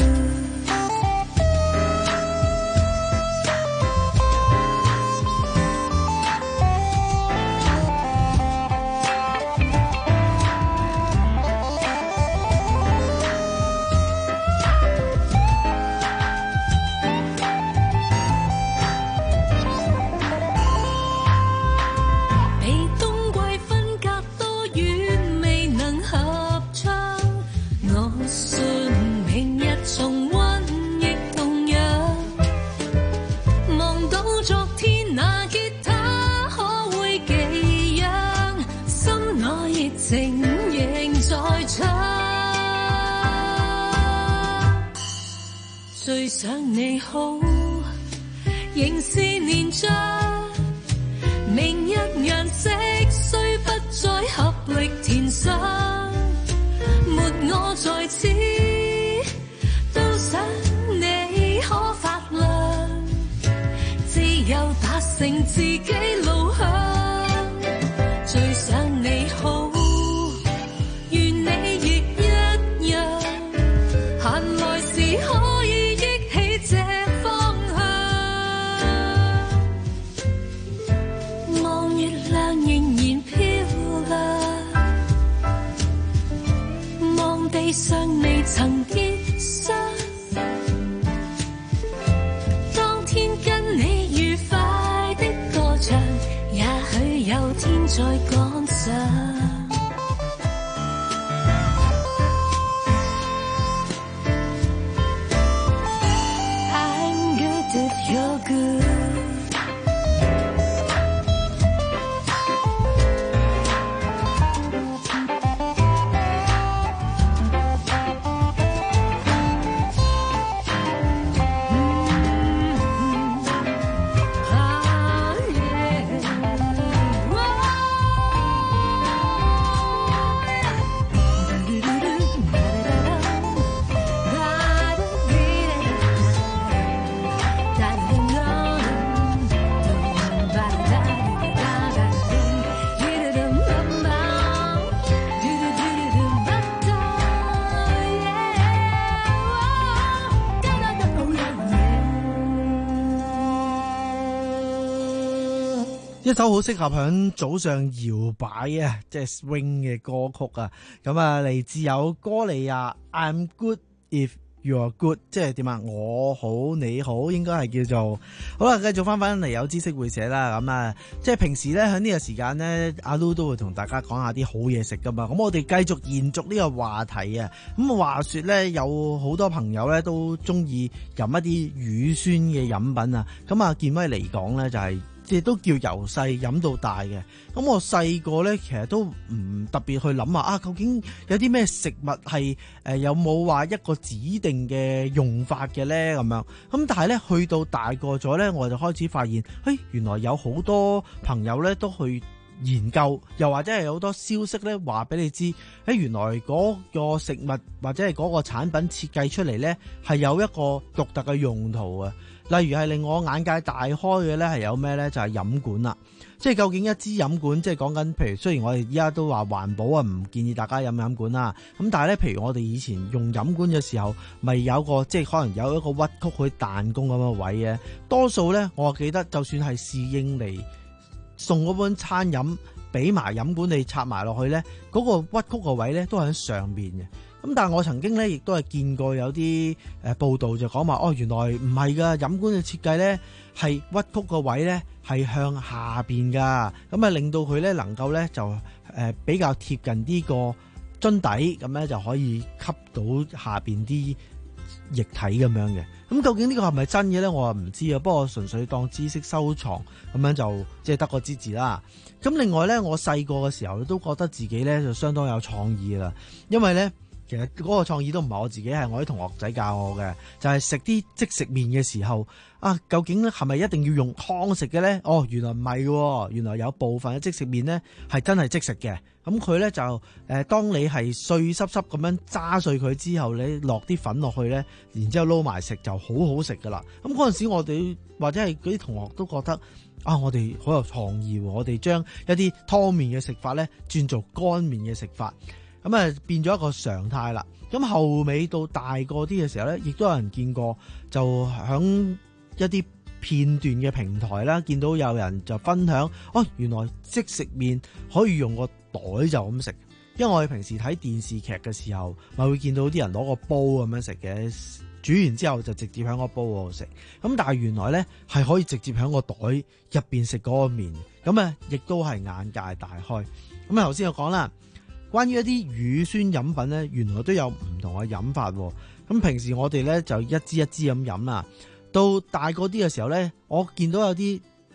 想你好，仍是年長，明日顏色雖不再合力填上，沒我在此，都想你可發亮，自由達成自己路向，最想你好，願你亦一樣，閒來時可以憶起這方向，望月亮仍然漂亮，望地上未曾結霜，當天跟你愉快的歌唱，也許有天再趕上。I'm good if you're good。 一首好適合響早上搖擺啊，即係 swing 嘅歌曲啊。咁啊，嚟自有歌利亞 I'm good if you're good， 即係點啊？我好你好，應該係叫做好啦。繼續翻翻嚟有知識會社啦。咁啊，即係平時咧喺呢個時間咧，阿 Lu 都會同大家講下啲好嘢食噶嘛。咁我哋繼續延續呢個話題啊。咁話說咧，有好多朋友咧都中意飲一啲乳酸嘅飲品啊。咁啊，健威嚟講咧就係、是。即係都叫由細飲到大嘅，咁我細個咧其實都唔特別去諗下啊，究竟有啲咩食物係誒有冇話一個指定嘅用法嘅咧咁樣，咁但係咧去到大個咗咧，我就開始發現，誒原來有好多朋友咧都去研究，又或者係有好多消息咧話俾你知，誒原來嗰個食物或者係嗰個產品設計出嚟咧係有一個獨特嘅用途啊。例如係令我眼界大開嘅咧係有咩咧？就係飲管啦。即係究竟一支飲管，即係講緊，譬如雖然我哋依家都話環保啊，唔建議大家飲飲管啦。咁但係咧，譬如我哋以前用飲管嘅時候，咪有個即係可能有一個屈曲去彈弓咁嘅位嘅。多數咧，我記得就算係侍應嚟送嗰碗餐飲，俾埋飲管你插埋落去咧，嗰、嗰個屈曲個位咧都喺上邊嘅。咁但係我曾經咧，亦都係見過有啲誒報道就講話，哦原來唔係㗎，飲管嘅設計咧係屈曲個位咧係向下邊㗎，咁啊令到佢咧能夠咧就誒比較貼近呢個樽底，咁咧就可以吸到下邊啲液體咁樣嘅。咁究竟呢個係咪真嘅咧？我啊唔知啊，不過純粹當知識收藏咁樣就即係得個知字啦。咁另外咧，我細個嘅時候都覺得自己咧就相當有創意啦，因為咧。其實嗰個創意都唔係我自己，係我啲同學仔教我嘅，就係食啲即食麵嘅時候啊，究竟係咪一定要用湯食嘅咧？哦，原來唔係嘅，原來有部分嘅即食麵咧係真係即食嘅。咁佢咧就誒、呃，當你係碎濕濕咁樣揸碎佢之後，你落啲粉落去咧，然之後撈埋食就好好食噶啦。咁嗰陣時我哋或者係嗰啲同學都覺得啊，我哋好有創意，我哋將一啲湯麵嘅食法咧轉做乾麵嘅食法。咁啊變咗一個常態啦。咁後尾到大個啲嘅時候咧，亦都有人見過，就響一啲片段嘅平台啦，見到有人就分享，哦，原來即食麵可以用個袋就咁食。因為我哋平時睇電視劇嘅時候，咪會見到啲人攞個煲咁樣食嘅，煮完之後就直接喺個煲嗰度食。咁但係原來咧係可以直接喺個袋入邊食嗰個麵，咁啊亦都係眼界大開。咁啊頭先我講啦。關於一啲乳酸飲品咧，原來都有唔同嘅飲法。咁平時我哋咧就一支一支咁飲啦。到大個啲嘅時候咧，我見到有啲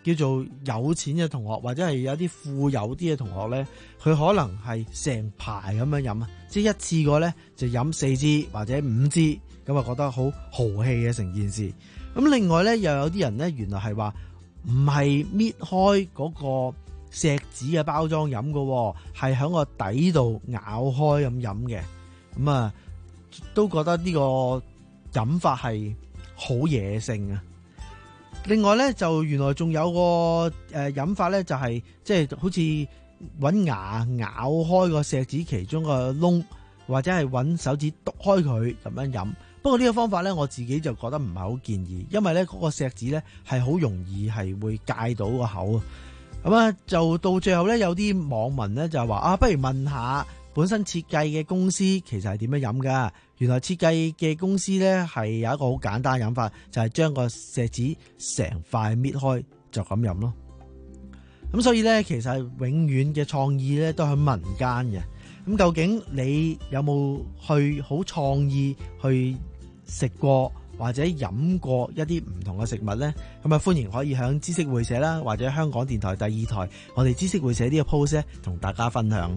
叫做有錢嘅同學，或者係有啲富有啲嘅同學咧，佢可能係成排咁樣飲啊，即係一次過咧就飲四支或者五支，咁啊覺得好豪氣嘅成件事。咁另外咧又有啲人咧，原來係話唔係搣開嗰個錫紙嘅包裝飲嘅，係喺個底度咬開咁飲嘅。咁啊都覺得呢個飲法係好野性啊！另外咧就原來仲有個誒飲法咧，就係即係好似揾牙咬開個錫紙其中個窿，或者係揾手指篤開佢咁樣飲。不過呢個方法咧，我自己就覺得唔係好建議，因為咧嗰個錫紙咧係好容易係會戒到個口。咁啊就到最後咧，有啲網民咧就話啊，不如問下本身設計嘅公司其實係點樣飲噶？原來設計嘅公司咧係有一個好簡單飲法，就係將個錫紙成塊搣開就咁飲咯。咁所以咧，其實永遠嘅創意咧都喺民間嘅。咁究竟你有冇去好創意去食過或者飲過一啲唔同嘅食物呢？咁啊，歡迎可以響知識會社啦，或者香港電台第二台我哋知識會社呢個 post 咧，同大家分享。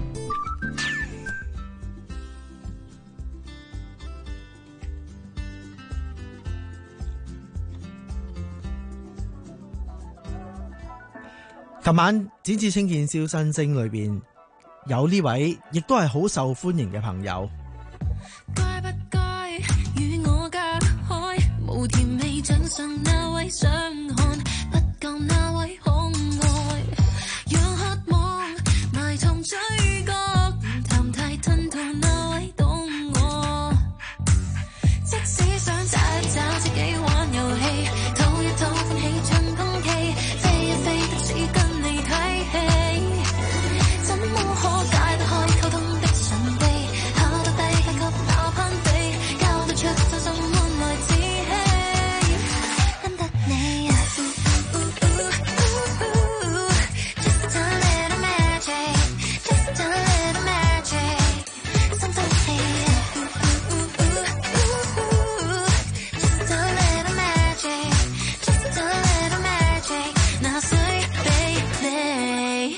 琴晚展翅青見燒新星裏邊有呢位亦都係好受歡迎嘅朋友。 該不該與我隔開？無甜味長相那位想看，不夠那位可愛，讓渴望埋藏嘴角，談太吞吐那位懂我。即使想找一找自己玩遊戲，討一討歡喜像空氣，飛一飛的似跟你睇戲，怎麼可解得開溝通的神秘？下到低階級那攀比，交得出真心換來自欺，跟得你啊 Just a little magic, just a little magic， 心中氣啊 Just a little magic, just a little magic， 那誰比你？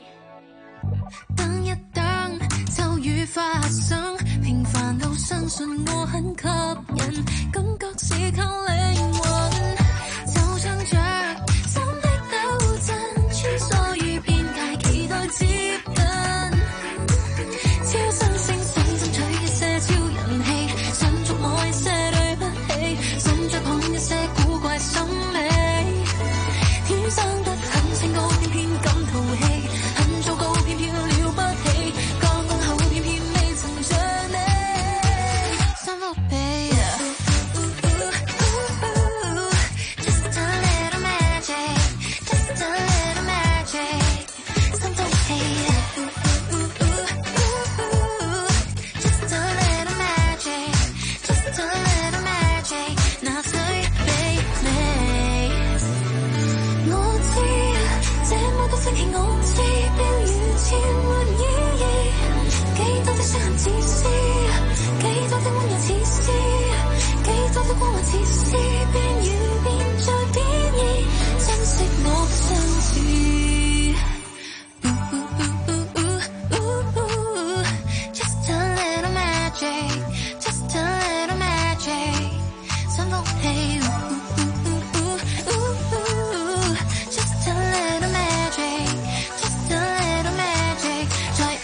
等一等就如發生，平凡到相信我很吸引，感覺是靠靈魂，就唱着心的鬥陣，之所以邊界期待接近，超新星想爭取一些超人氣，想觸摸一些對不起，想追捧一些古怪審美，天生得很清高，偏偏敢淘氣，很糟糕，偏偏了不起，剛剛好，偏偏未曾像你，三幅被。Just a little magic, just a little magic， 心中氣。Just a little magic, just a little magic， 那誰比你？我知這麼多驚喜，我知標語千換意義，幾多的傷痕似詩，幾多的溫柔似詩，幾多的光環似詩，變與變在變異，珍惜我相似。Just a little magic, just a little magic， 心福氣。Just a little magic, just a little magic， 再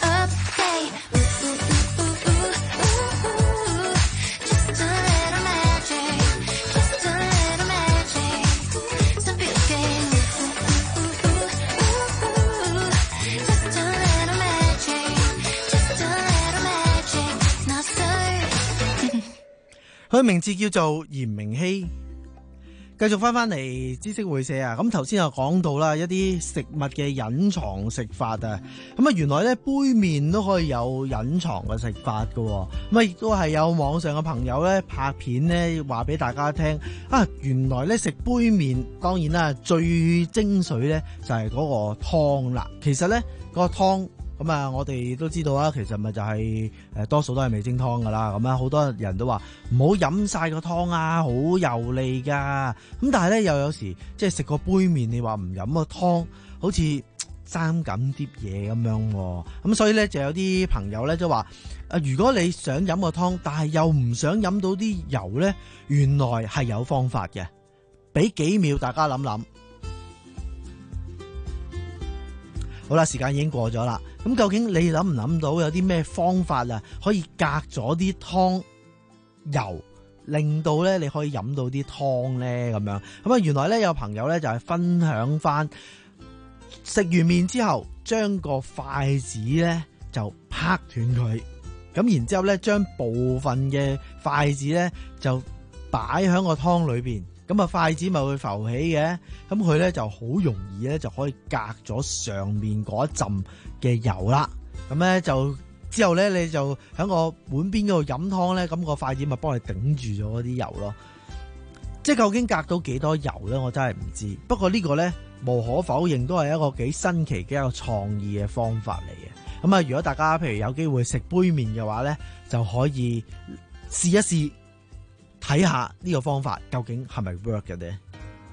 update。Just a little magic, just a little magic， 新標記。Just a little magic, just a little magic， 那誰？ 佢名字叫做嚴明熙。繼續翻翻嚟知識會社啊，咁頭先又講到啦，一啲食物嘅隱藏食法啊，咁啊原來咧杯麵都可以有隱藏嘅食法噶，咁啊亦都係有網上嘅朋友咧拍片咧話俾大家聽啊，原來咧食杯麵當然啦最精髓咧就係嗰個湯啦，其實咧個湯咁啊，我哋都知道啊，其實咪就係、是、誒多數都係味精湯噶啦。咁啊，好多人都話唔好飲晒個湯啊，好油膩噶。咁但係咧，又有時即係食個杯麵，你話唔飲個湯，好似爭緊啲嘢咁樣。咁所以咧，就有啲朋友咧就話：啊，如果你想飲個湯，但係又唔想飲到啲油咧，原來係有方法嘅。俾幾秒大家諗諗。好啦，時間已經過咗啦。咁究竟你諗唔諗到有啲咩方法啊，可以隔咗啲湯油，令到咧你可以飲到啲湯咧咁樣？咁啊，原來咧有朋友咧就係分享翻，食完麵之後，將個筷子咧就拍斷佢，咁然之後咧將部分嘅筷子咧就擺喺個湯裏邊。咁啊，筷子咪會浮起嘅，咁佢咧就好容易咧就可以隔咗上面嗰一浸嘅油啦。咁咧就之後咧你就喺個碗邊嗰度飲湯咧，咁個筷子咪幫你頂住咗嗰啲油咯。即係究竟隔到幾多油咧，我真係唔知。不過呢個咧無可否認都係一個幾新奇、幾有創意嘅方法嚟嘅。咁啊，如果大家譬如有機會食杯麵嘅話咧，就可以試一試。睇下呢個方法究竟係咪 work 嘅呢？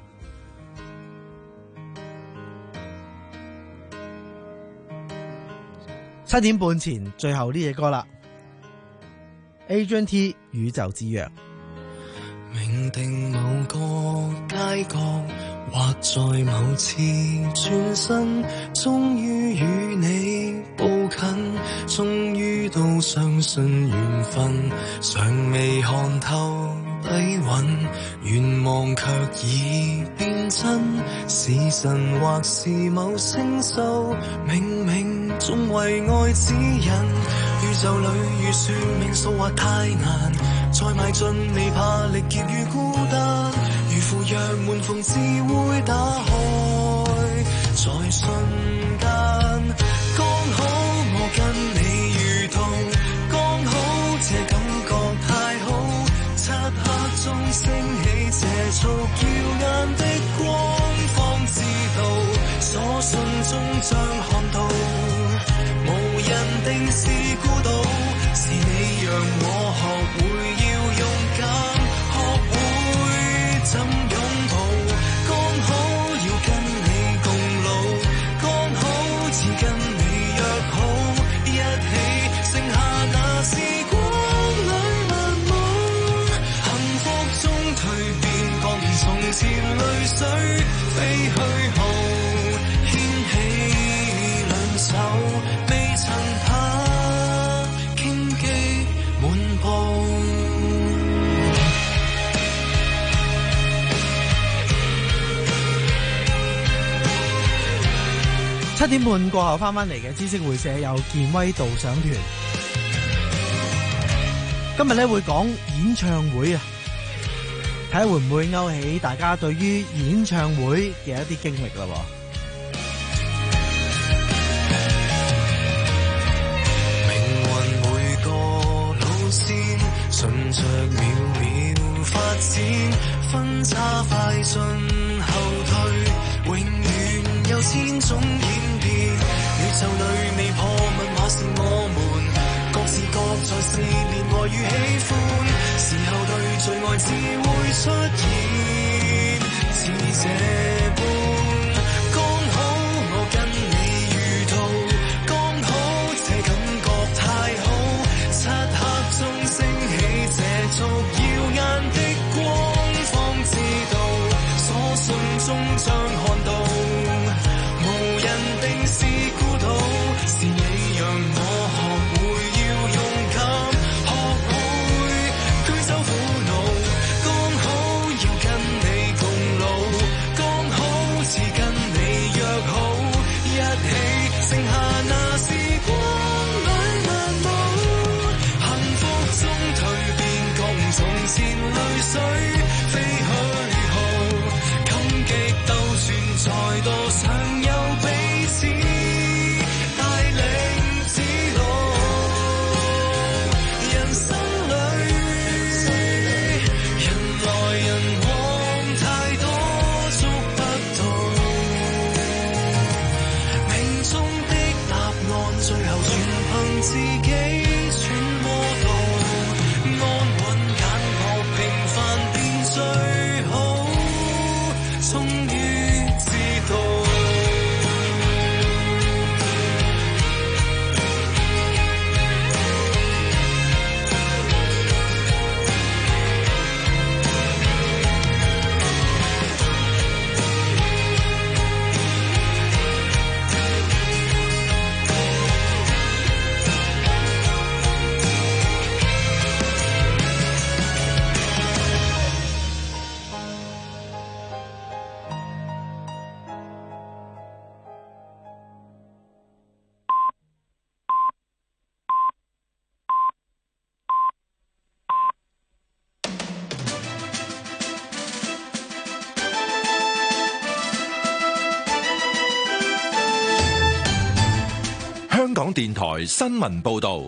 七點半前最後呢隻歌啦 ，Adrian T 宇宙之約。 命定某個街角，或在某次轉身，終於與你步近，終於都相信緣分，尚未看透底蘊，願望卻已變真，是神或是某星宿，冥冥總為愛指引，宇宙裏預算命數或太難，再邁進你怕力竭與孤單，如赴約門縫自會打開，在瞬間剛好我跟你遇到，剛好這感覺太好，漆黑中升起這束耀眼的光，方知道所信中將看到，無人定是孤島，是你讓我學會要勇敢，學會怎擁抱，剛好要跟你共老，剛好似跟你約好，一起剩下那時光裏漫舞，幸福中蛻變，覺從前淚水飛去後，牽起兩手，未曾怕荊棘滿布。 七點半過後翻返嚟嘅知識會社有健威導賞團，今日咧會講演唱會啊，睇下會唔會勾起大家對於演唱會嘅一啲經歷啦。 命運每個路線順着秒秒發展，分岔快進後退，永遠有千種演變，宇宙裏未破密碼是我們，各自各在試煉愛與喜歡，時候對最愛只會出現，似這般，剛好我跟你遇到，剛好這感覺太好，漆黑中升起這束耀眼的光，方知道所信中將看到，無人定是孤島，是你讓我學會要勇敢，學會驅走苦惱，剛好要跟你共老，剛好似跟你約好，一起剩下那時光裏漫舞，幸福中蛻變，覺從前淚水飛去後，感激兜轉再多，想有彼此帶領指路，人生裏人來人往太多捉不到，命中的自己揣摩到，安穩簡樸平凡便最好，終於知道。 香港電台新聞報道。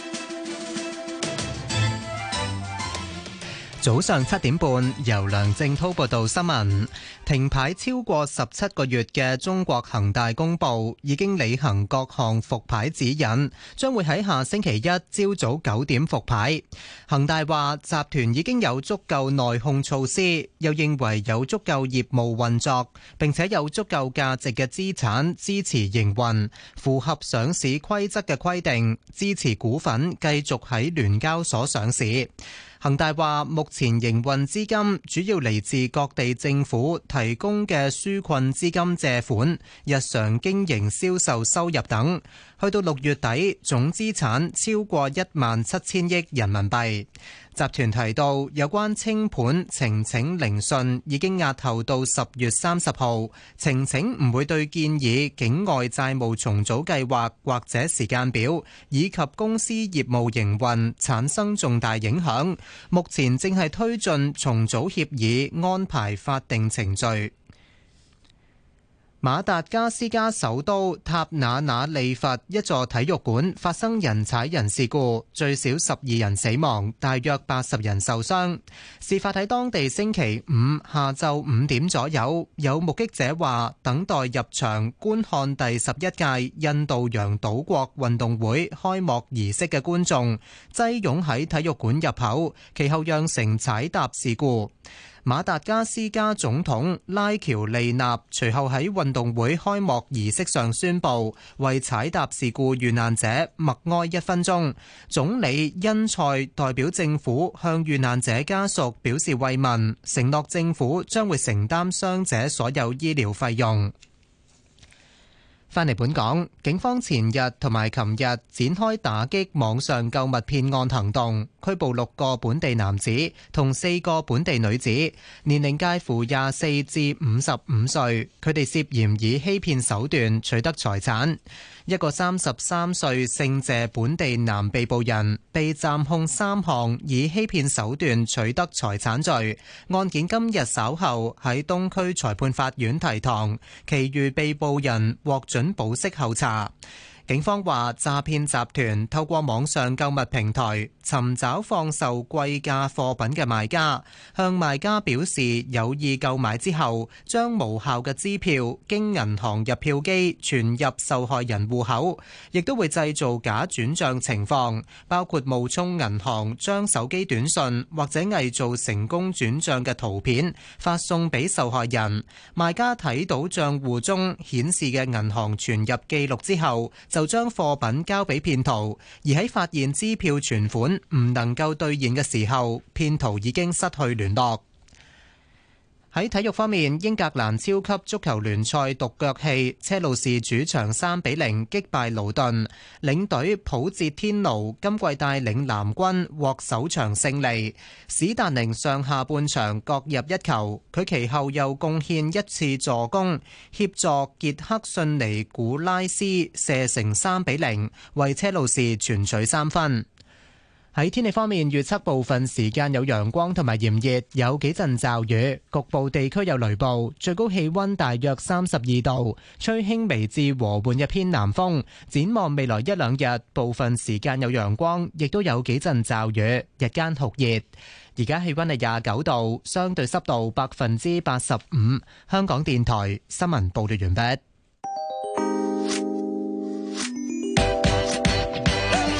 早上七點半，由梁正滔報道新聞。停牌超過十七個月嘅中國恒大公佈，已經履行各項復牌指引，將會喺下星期一朝早九點復牌。恒大話集團已經有足夠內控措施，又認為有足夠業務運作，並且有足夠價值嘅資產支持營運，符合上市規則嘅規定，支持股份繼續喺聯交所上市。恒大話目前營運資金主要嚟自各地政府提供嘅紓困資金借款、日常經營銷售收入等。去到六月底，總資產超過一萬七千億人民幣。集團提到，有關清盤呈請聆訊已經押後到十月三十號，呈請唔會對建議境外債務重組計劃或者時間表以及公司業務營運產生重大影響。目前正係推進重組協議安排法定程序。馬達加斯加首都塔那那利佛一座體育館發生人踩人事故，最少十二人死亡，大約八十人受傷。事發喺當地星期五下晝五點左右，有目擊者話，等待入場觀看第十一屆印度洋島國運動會開幕儀式嘅觀眾擠擁喺體育館入口，其後釀成踩踏事故。馬達加斯加總統拉喬利納隨後喺運動會開幕儀式上宣布，為踩踏事故遇難者默哀一分鐘。總理恩塞代表政府向遇難者家屬表示慰問，承諾政府將會承擔傷者所有醫療費用。返嚟本港，警方前日同埋琴日展開打擊網上購物騙案行動，拘捕六個本地男子同四個本地女子，年齡介乎廿四至五十五歲，佢哋涉嫌以欺騙手段取得財產。一個三十三歲姓謝本地男被捕人被暫控三項以欺騙手段取得財產罪，案件今日稍後喺東區裁判法院提堂，其餘被捕人獲准保釋候查。警方話，詐騙集團透過網上購物平台尋找放售貴價貨品嘅賣家，向賣家表示有意購買之後，將無效嘅支票經銀行入票機存入受害人戶口，亦都會製造假轉賬情況，包括冒充銀行將手機短信或者偽造成功轉賬嘅圖片發送俾受害人。賣家睇到賬戶中顯示嘅銀行存入記錄之後，就將貨品交俾騙徒，而喺發現支票存款唔能夠兌現嘅時候，騙徒已經失去聯絡。喺體育方面，英格蘭超級足球聯賽獨腳戲，車路士主場三比零擊敗勞頓，領隊普捷天奴今季帶領藍軍獲首場勝利。史達寧上下半場各入一球，佢其後又貢獻一次助攻，協助傑克遜尼古拉斯射成三比零，為車路士全取三分。喺天氣方面，預測部分時間有陽光同埋炎熱，有幾陣驟雨，局部地區有雷暴，最高氣溫大約三十二度，吹輕微至和緩一偏南風。展望未來一兩日，部分時間有陽光，亦都有幾陣驟雨，日間酷熱。而家氣溫係廿九度，相對濕度百分之八十五。香港電台新聞報道完畢。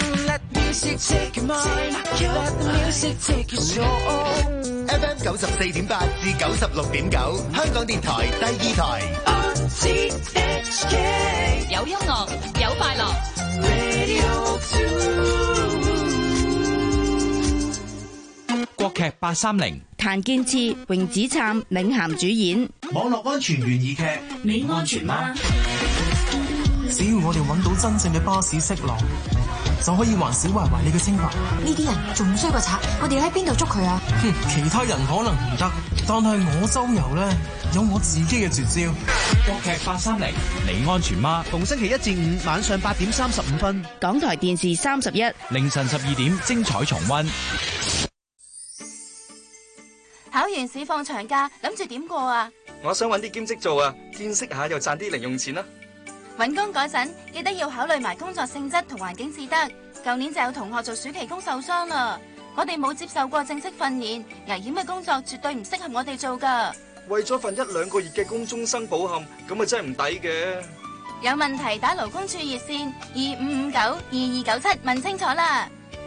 F M 九十四點八至九十六點九，香港電台第二台。 有音樂，有快樂。 國劇八三零， 譚建次、榮子燦領銜主演。 網絡安全懸疑劇， 你安全嗎？ 只要我哋揾到真正嘅巴士色狼，就可以還小壞壞你嘅清白。 呢啲人仲衰過賊，我哋喺邊度捉佢啊？ 哼，其他人可能唔得，但係我周遊呢，有我自己嘅絕招。 國劇八三零，你安全嗎？ 逢星期一至五晚上八點三十五分， 港台電視三十一， 凌晨十二點精彩重溫。 考完試放長假，諗住點過啊？ 我想揾啲兼職做啊，見識下又賺啲零用錢啦。 揾工嗰陣記得要考慮埋工作性質同環境至得。舊年就有同學做暑期工受傷啦，我哋冇接受過正式訓練，危險嘅工作絕對唔適合我哋做噶。 為咗份一兩個月嘅工終生保險，咁啊真係唔抵嘅。 有問題打勞工處熱線二五五九二二九七問清楚啦。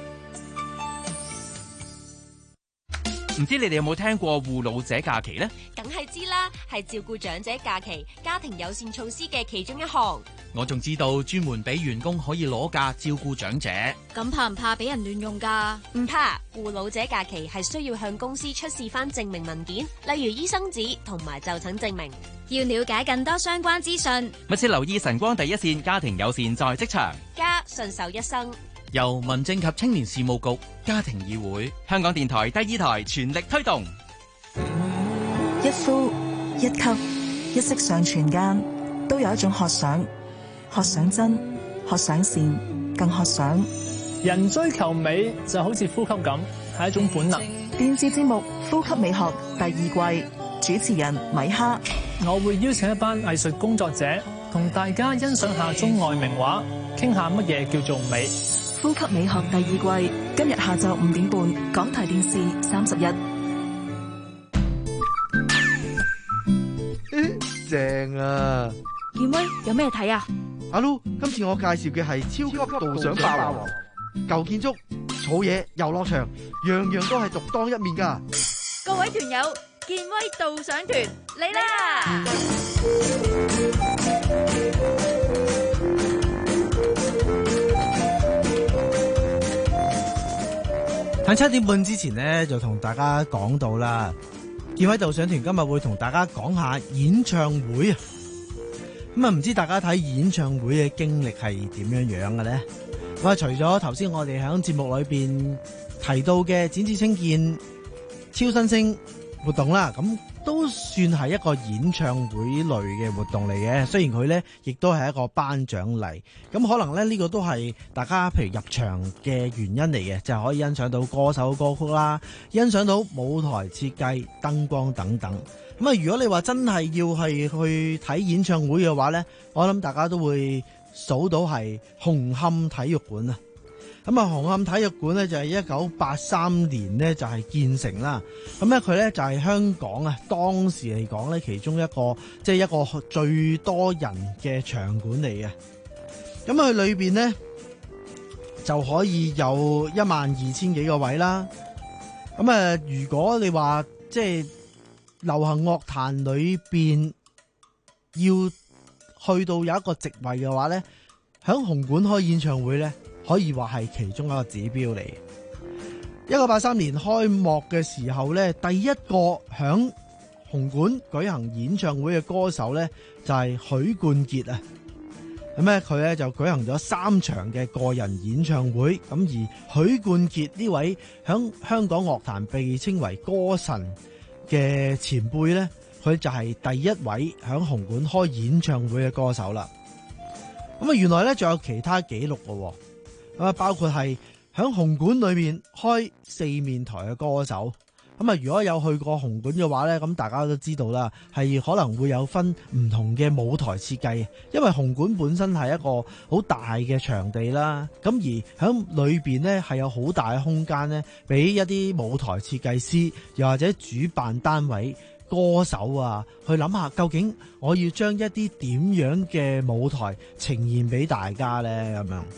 唔知你哋有冇聽過護老者假期呢？ 梗係知啦，係照顧長者假期家庭友善措施嘅其中一項。 我仲知道專門俾員工可以攞假照顧長者。 咁怕唔怕俾人亂用㗎？唔怕，護老者假期係需要向公司出示翻證明文件，例如醫生紙同埋就診證明。 要了解更多相關資訊， 密切留意晨光第一線家庭友善在職場， 家順手一生。 由民政及青年事務局、家庭議會、香港電台第二台全力推動。 一呼一吸一息尚存間，都有一種渴想，渴想真，渴想善，更渴想。 人追求美就好似呼吸咁，係一種本能。 電視節目《呼吸美學》第二季，主持人米哈， 我會邀請一班藝術工作者，同大家欣賞下中外名畫，傾下乜嘢叫做美。 呼吸美學第二季，今日下晝五點半，港台電視三十一。 正啊！ 健威有咩睇啊？ 阿 Lu，今次我介紹嘅係超級導賞霸王，舊建築、草野、遊樂場，樣樣都係獨當一面噶。 各位團友，健威導賞團嚟啦！ 喺七點半之前呢，就同大家講到啦。健威導賞團今日會同大家講下演唱會啊。咁啊，唔知大家睇演唱會嘅經歷係點樣樣嘅咧？咁啊，除咗頭先我哋喺節目裏邊提到嘅展翅青見超新星活動啦，咁都算係一個演唱會類嘅活動嚟嘅。雖然佢咧亦都係一個頒獎禮，咁可能咧呢個都係大家譬如入場嘅原因嚟嘅，就係可以欣賞到歌手歌曲啦，欣賞到舞台設計、燈光等等。咁啊，如果你話真係要係去睇演唱會嘅話咧，我諗大家都會數到係紅磡體育館啊。咁啊，紅磡體育館咧就係一九八三年咧就係建成啦。咁咧佢咧就係香港啊當時嚟講咧其中一個即係一個最多人嘅場館嚟嘅。咁佢裏邊咧就可以有一萬二千幾個位啦。咁啊，如果你話即係流行樂壇裏邊要去到有一個席位嘅話咧，響紅館開演唱會咧，可以話係其中一個指標嚟。一九八三年開幕嘅時候咧，第一個響紅館舉行演唱會嘅歌手咧就係許冠傑啊。咁咧佢咧就舉行咗三場嘅個人演唱會。咁而許冠傑呢位響香港樂壇被稱為歌神嘅前輩咧，佢就係第一位響紅館開演唱會嘅歌手啦。咁啊，原來咧仲有其他紀錄嘅。咁啊，包括係響紅館裏面開四面台嘅歌手。咁啊，如果有去過紅館嘅話咧，咁大家都知道啦，係可能會有分唔同嘅舞台設計，因為紅館本身係一個好大嘅場地啦。咁而響裏邊咧係有好大嘅空間咧，俾一啲舞台設計師又或者主辦單位、歌手啊，去諗下究竟我要將一啲點樣嘅舞台呈現俾大家咧咁樣。咁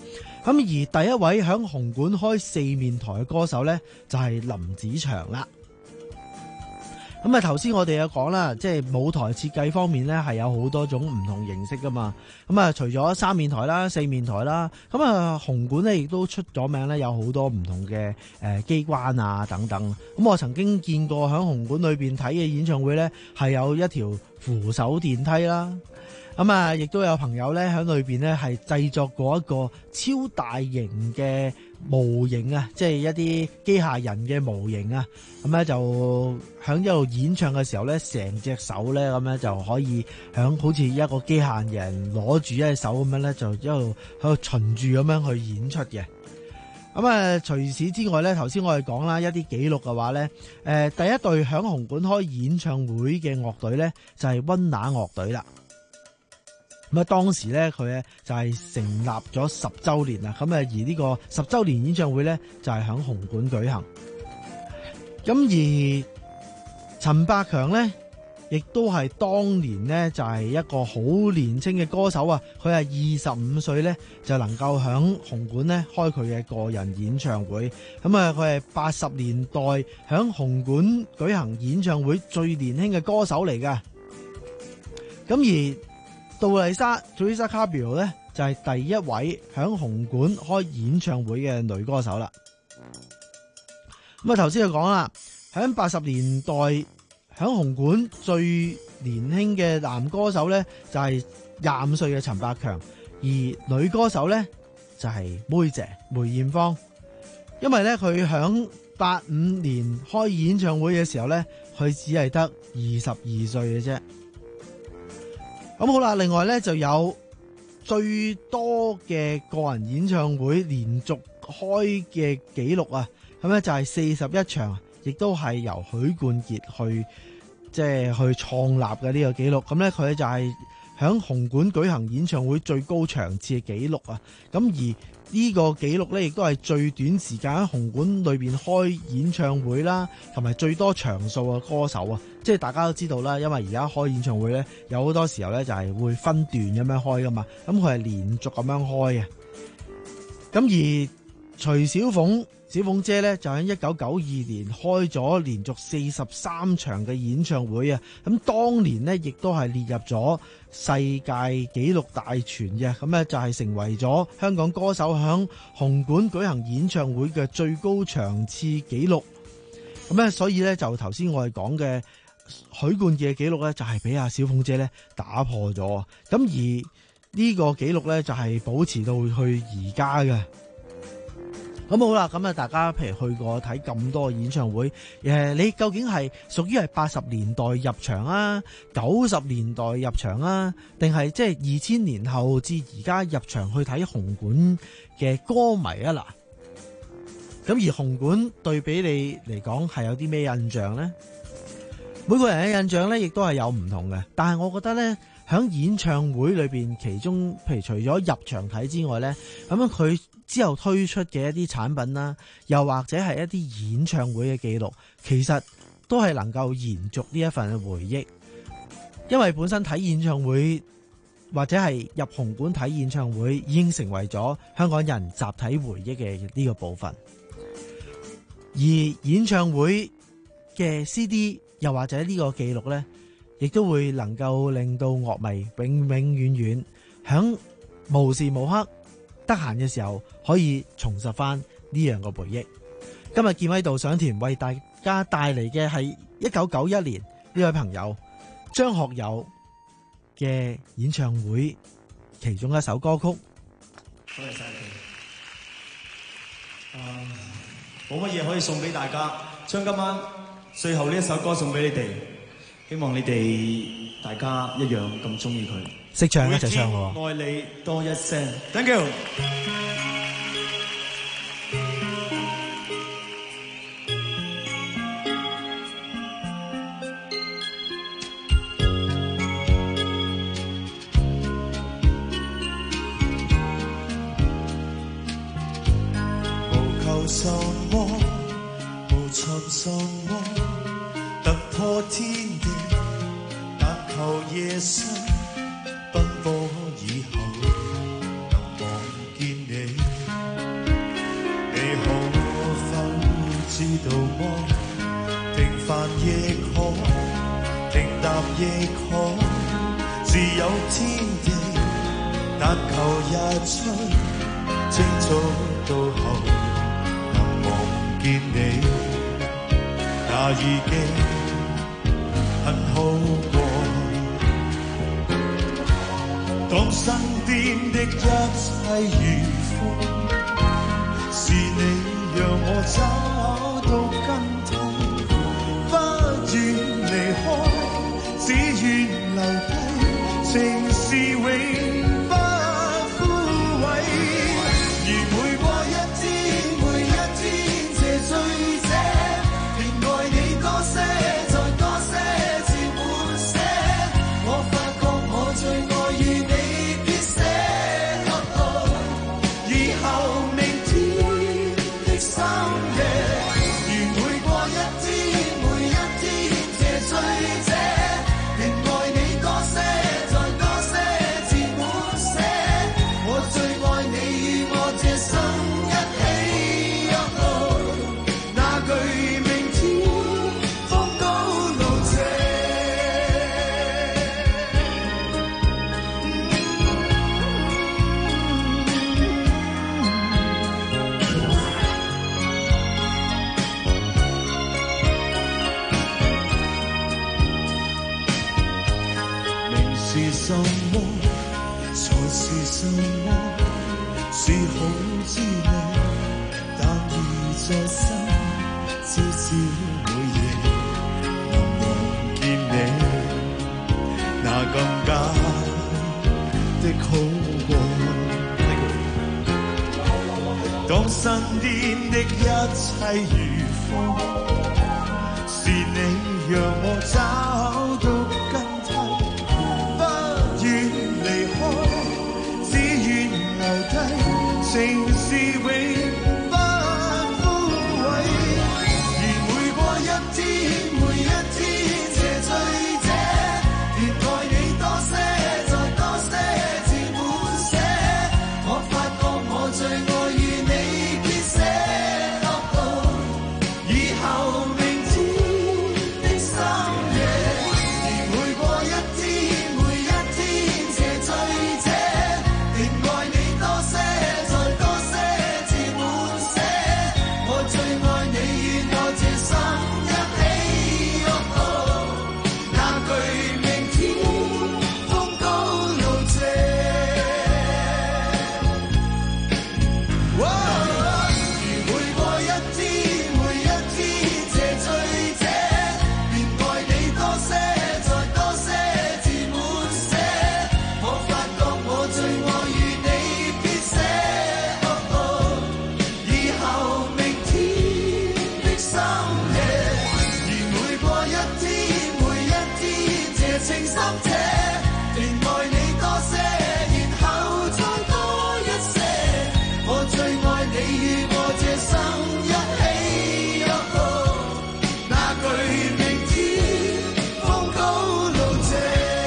咁而第一位響紅館開四面台嘅歌手呢，就係林子祥啦。咁啊，頭先我哋有講啦，即係舞台設計方面呢，係有好多種唔同形式噶嘛。咁啊，除咗三面台啦、四面台啦，咁啊紅館呢亦都出咗名呢，有好多唔同嘅誒機關啊等等。咁我曾經見過響紅館裏邊睇嘅演唱會呢，係有一條扶手電梯啦。咁啊，亦都有朋友咧喺裏邊咧係製作過一個超大型嘅模型啊，即係一啲機械人嘅模型啊。咁咧就喺一路演唱嘅時候咧，成隻手咧咁咧就可以喺好似一個機械人攞住一隻手咁樣咧，就一路喺度循住咁樣去演出嘅。咁啊，除此之外咧，頭先我哋講啦，一啲紀錄嘅話咧，誒第一隊喺紅館開演唱會嘅樂隊咧就係溫拿樂隊啦。咁啊，當時咧佢咧就係成立咗十週年啦，咁啊而呢個十週年演唱會咧就係喺紅館舉行。咁而陳百強咧，亦都係當年咧就係一個好年輕嘅歌手啊！佢係二十五歲咧就能夠喺紅館咧開佢嘅個人演唱會。咁啊，佢係八十年代喺紅館舉行演唱會最年輕嘅歌手嚟㗎。咁而杜麗莎 Teresa Carpio 咧就係、是、第一位響紅館開演唱會嘅女歌手啦。咁啊，頭先就講啦，響八十年代響紅館最年輕嘅男歌手咧就係廿五歲嘅陳百強，而女歌手咧就係、是、妹姐梅艷芳。因為咧佢響八五年開演唱會嘅時候咧，佢只係得二十二歲嘅啫。咁好啦，另外咧就有最多嘅個人演唱會連續開嘅紀錄啊，咁咧就係四十一場，亦都係由許冠傑去即係、就是、去創立嘅呢個紀錄。咁咧佢就係響紅館舉行演唱會最高場次嘅紀錄啊。咁而呢個紀錄咧，亦都係最短時間喺紅館裏邊開演唱會啦，同埋最多場數嘅歌手啊！即係大家都知道啦，因為而家開演唱會咧，有好多時候咧就係會分段咁樣開噶嘛，咁佢係連續咁樣開嘅。咁而徐小鳳小鳳姐咧就喺一九九二年開咗連續四十三場嘅演唱會啊！咁當年呢，亦都係列入咗世界紀錄大全嘅，咁咧就係成為咗香港歌手響紅館舉行演唱會嘅最高場次紀錄。咁咧，所以咧就頭先我哋講嘅許冠傑嘅紀錄咧，就係俾阿小鳳姐咧打破咗。咁而呢個紀錄咧就係保持到去而家嘅。咁好啦，咁啊，大家譬如去過睇咁多演唱會，誒，你究竟係屬於係八十年代入場啊，九十年代入場啊，定係即係二千年後至而家入場去睇紅館嘅歌迷啊？嗱，咁而紅館對比你嚟講係有啲咩印象呢？每個人嘅印象咧，亦都係有唔同嘅，但係我覺得咧，響演唱會裏邊，其中譬如除咗入場睇之外咧，咁樣佢之後推出嘅一啲產品啦，又或者係一啲演唱會嘅記錄，其實都係能夠延續呢一份嘅回憶。因為本身睇演唱會或者係入紅館睇演唱會，已經成為咗香港人集體回憶嘅呢個部分。而演唱會嘅 C D 又或者呢個記錄呢，亦都會能夠令到樂迷永永遠遠響無時無刻得閒嘅時候可以重拾翻呢樣個回憶。今日健威道上田為大家帶嚟嘅係一九九一年呢位朋友張學友嘅演唱會其中一首歌曲。 多謝晒你。冇乜嘢可以送俾大家，將今晚最後呢一首歌送俾你哋，希望你哋大家一樣咁中意佢。 識唱一齊唱喎。 愛你多一聲 ，Thank you。 無求什麼，無尋什麼，突破天地，但求夜深。奔波以後能望見你， 望，平凡亦可，平淡亦可，自有天地，但求日出，清早到後能望見你，那已經很好過。當身邊的一切如風，是你讓我找到根痛，不願離開，只願留低，情是永不枯萎。如每過一天，每一天這醉者，便愛你多些，再多些，至滿瀉。我發覺我最愛與你編寫，以後明天的深夜，如每過一天，每一天這醉者，便愛你多些，再多些，至滿瀉。我最愛你與我這生一起，那句明天風高路斜。明是什麼，才是什麼，是好滋味，但願這生至少每夜能望見你，那更加的好過。當身邊的一切如風，是你讓我找到根蒂，不願離開，只願留低，情是永不枯萎。如每過一天，每一天這醉者，便愛你多些，再多些，至滿瀉。我發覺我最愛與你編寫，以後明天的深夜，如每過一天，每一天這醉者，便愛你多些，再多些，至滿瀉。我最愛你與我這生一起，那句明天風高路斜。如每過一天，每一天這醉者，便愛你多些，再多些，至滿瀉。我發覺我最愛與你編寫，以後明天的深夜，如每過一天，每一天這情深者，便愛你多些，然後再多一些。我最愛你與我這生一起，那句明天風高路斜。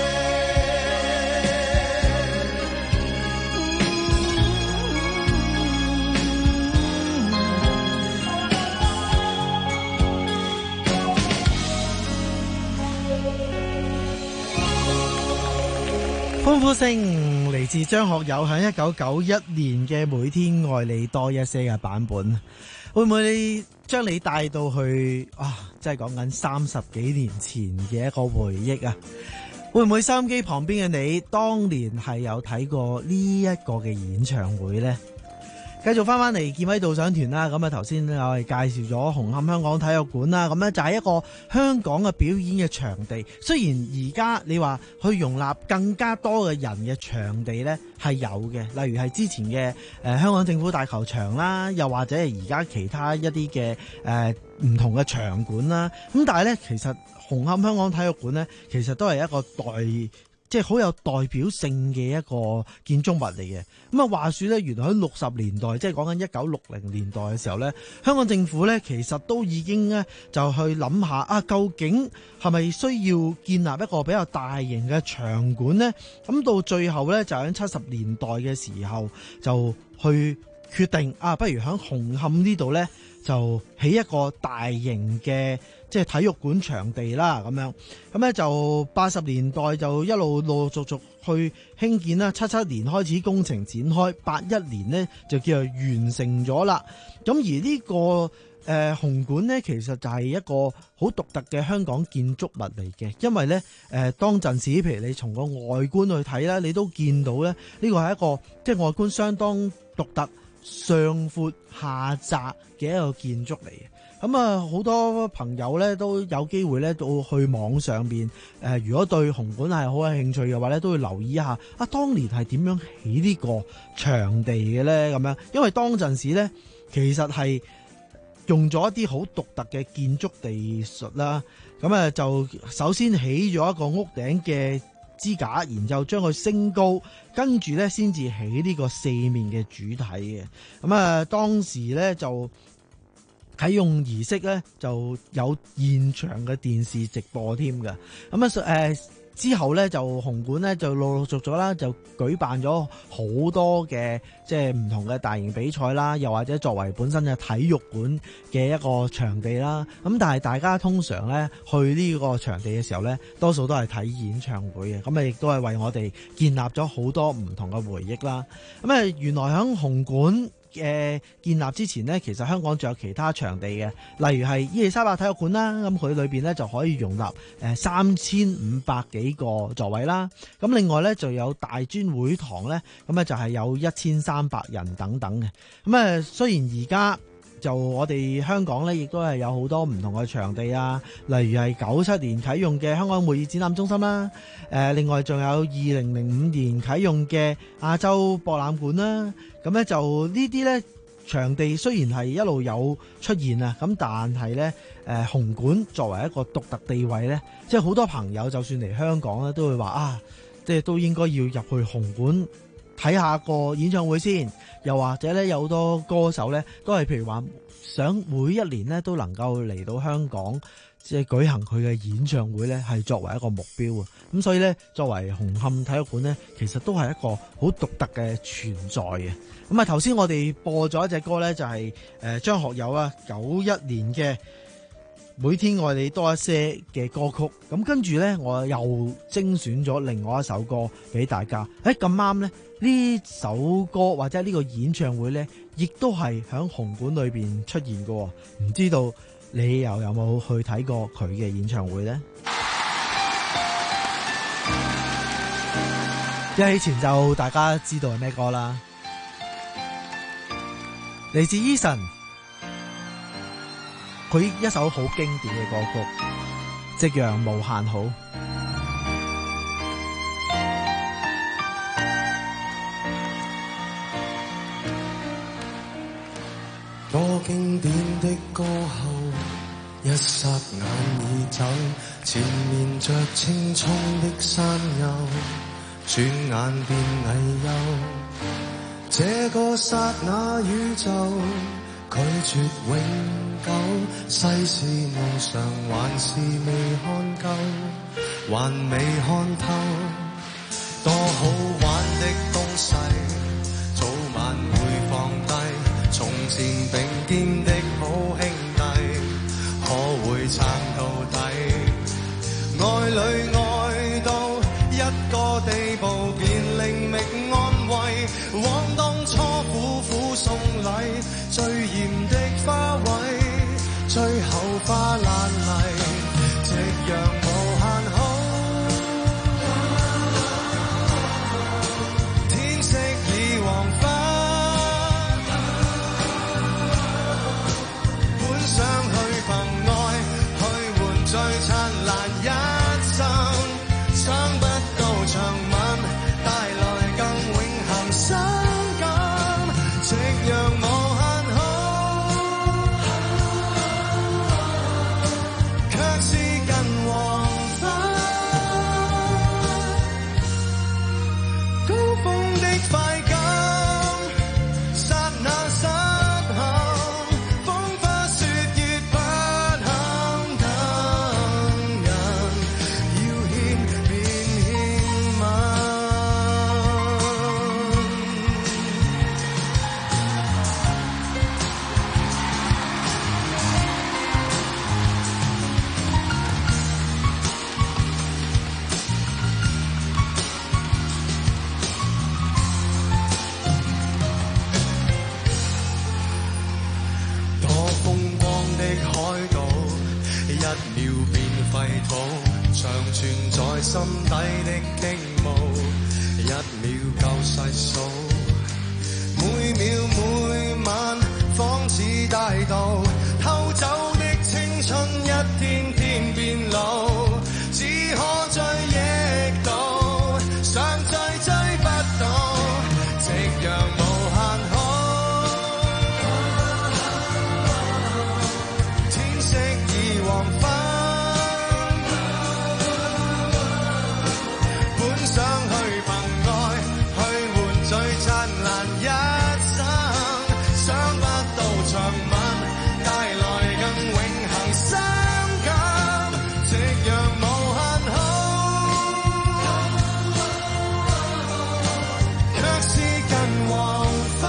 歡呼聲嚟自張學友喺一九九一年嘅《每天愛你多一些》嘅版本，會唔會將你帶到去啊？即係講緊三十幾年前嘅一個回憶啊！會唔會收音機旁邊嘅你當年係有睇過呢一個嘅演唱會呢？繼續翻翻嚟健威導賞團啦，咁啊頭先我哋介紹咗紅磡香港體育館啦，咁咧就係一個香港嘅表演嘅場地。雖然而家你話去容納更加多嘅人嘅場地呢係有嘅，例如係之前嘅誒、呃、香港政府大球場啦，又或者係而家其他一啲嘅誒唔同嘅場館啦。咁但係呢，其實紅磡香港體育館呢，其實都係一個代即係好有代表性嘅一個建築物嚟嘅。咁啊，話說咧，原來喺六十年代，即係講緊一九六零年代嘅時候咧，香港政府咧其實都已經咧就去諗下啊，究竟係咪需要建立一個比較大型嘅場館呢？咁到最後咧，就喺七十年代嘅時候就去決定啊，不如喺紅磡呢度咧就起一個大型嘅即係體育館場地啦，咁樣咁咧就八十年代就一路陸陸續續去興建啦，七七年開始工程展開，八一年呢就叫做完成咗啦。咁而呢、這個誒、呃、紅館呢，其實就係一個好獨特嘅香港建築物嚟嘅，因為呢，誒、呃、當陣時，譬如你從個外觀去睇啦，你都見到咧呢、這個係一個即係外觀相當獨特、上闊下窄嘅一個建築嚟嘅。咁啊，好多朋友咧都有機會咧到去網上邊誒、呃，如果對紅館係好有興趣嘅話咧，都會留意一下啊，當年係點樣起呢個場地嘅咧？咁樣，因為當陣時咧，其實係用咗一啲好獨特嘅建築技術啦。咁啊，就首先起咗一個屋頂嘅支架，然後將佢升高，跟住咧先至起呢個四面嘅主體嘅。咁啊，當時咧就啟用儀式咧就有現場嘅電視直播添嘅。咁啊誒之後咧就紅館咧就陸陸續續啦，就舉辦咗好多嘅即係唔同嘅大型比賽啦，又或者作為本身嘅體育館嘅一個場地啦。咁但係大家通常咧去呢個場地嘅時候咧，多數都係睇演唱會嘅。咁啊亦都係為我哋建立咗好多唔同嘅回憶啦。咁啊原來喺紅館嘅建立之前呢，其實香港仲有其他場地嘅，例如係伊利沙伯體育館啦，咁佢裏邊呢就可以容納誒三千五百幾個座位啦。咁另外呢，就有大專會堂呢，咁啊就係有一千三百人等等嘅。咁啊雖然而家就我哋香港呢，亦都係有好多唔同嘅場地啊，例如係九七年啟用嘅香港會議展覽中心啦，誒另外仲有二零零五年啟用嘅亞洲博覽館啦。咁咧就呢啲咧場地雖然係一路有出現啊，咁但係咧誒紅館作為一個獨特地位咧，即係好多朋友就算嚟香港咧都會話啊，即係都應該要入去紅館睇下個演唱會先，又或者咧有好多歌手咧都係譬如話想每一年咧都能夠嚟到香港，即係舉行佢嘅演唱會咧，係作為一個目標啊！咁所以咧，作為紅磡體育館咧，其實都係一個好獨特嘅存在嘅。咁啊，頭先我哋播咗一隻歌咧，就係誒張學友啊九一年嘅《每天愛你多一些》嘅歌曲。咁跟住咧，我又精選咗另外一首歌俾大家。誒咁啱咧，呢首歌或者呢個演唱會咧，亦都係喺紅館裏邊出現嘅。唔知道你又有冇去睇過佢嘅演唱會呢？一起前奏大家知道係咩歌啦？嚟自 Eason， 佢一首好經典嘅歌曲《夕陽無限好》。 多經典的歌後，一霎眼已走，前面着青蔥的山丘，轉眼變危憂。這個剎那宇宙，拒絕永久，世事無常，還是未看夠，還未看透。多好玩的東西，早晚會放低。從前並肩的好兄弟，可會撐到底？愛侶愛到一個地步，便另覓安慰。往當初苦苦送禮，最艷的花卉，最後花爛泥，夕陽無限好。天色已黃昏， 秒變廢土，長存在心底的傾慕，一秒夠細數，每秒每晚仿似大道，偷走的青春一天天變老，只可追憶到，想追追不到，夕陽無限好，天色已黃昏，本想去憑愛去換最燦爛一生，想不到長吻帶來更永恆傷感，夕陽無限好，卻是近黃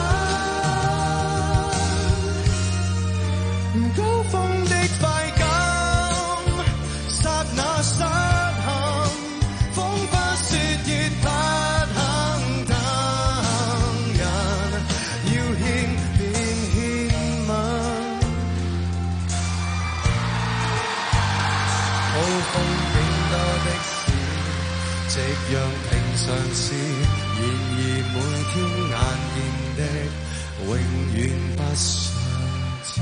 昏，高峰的快感，剎那失陷，風花雪月不肯等人，要獻便獻吻，高峰竟多的是，夕陽平常事，然而每天眼見的永遠不相似。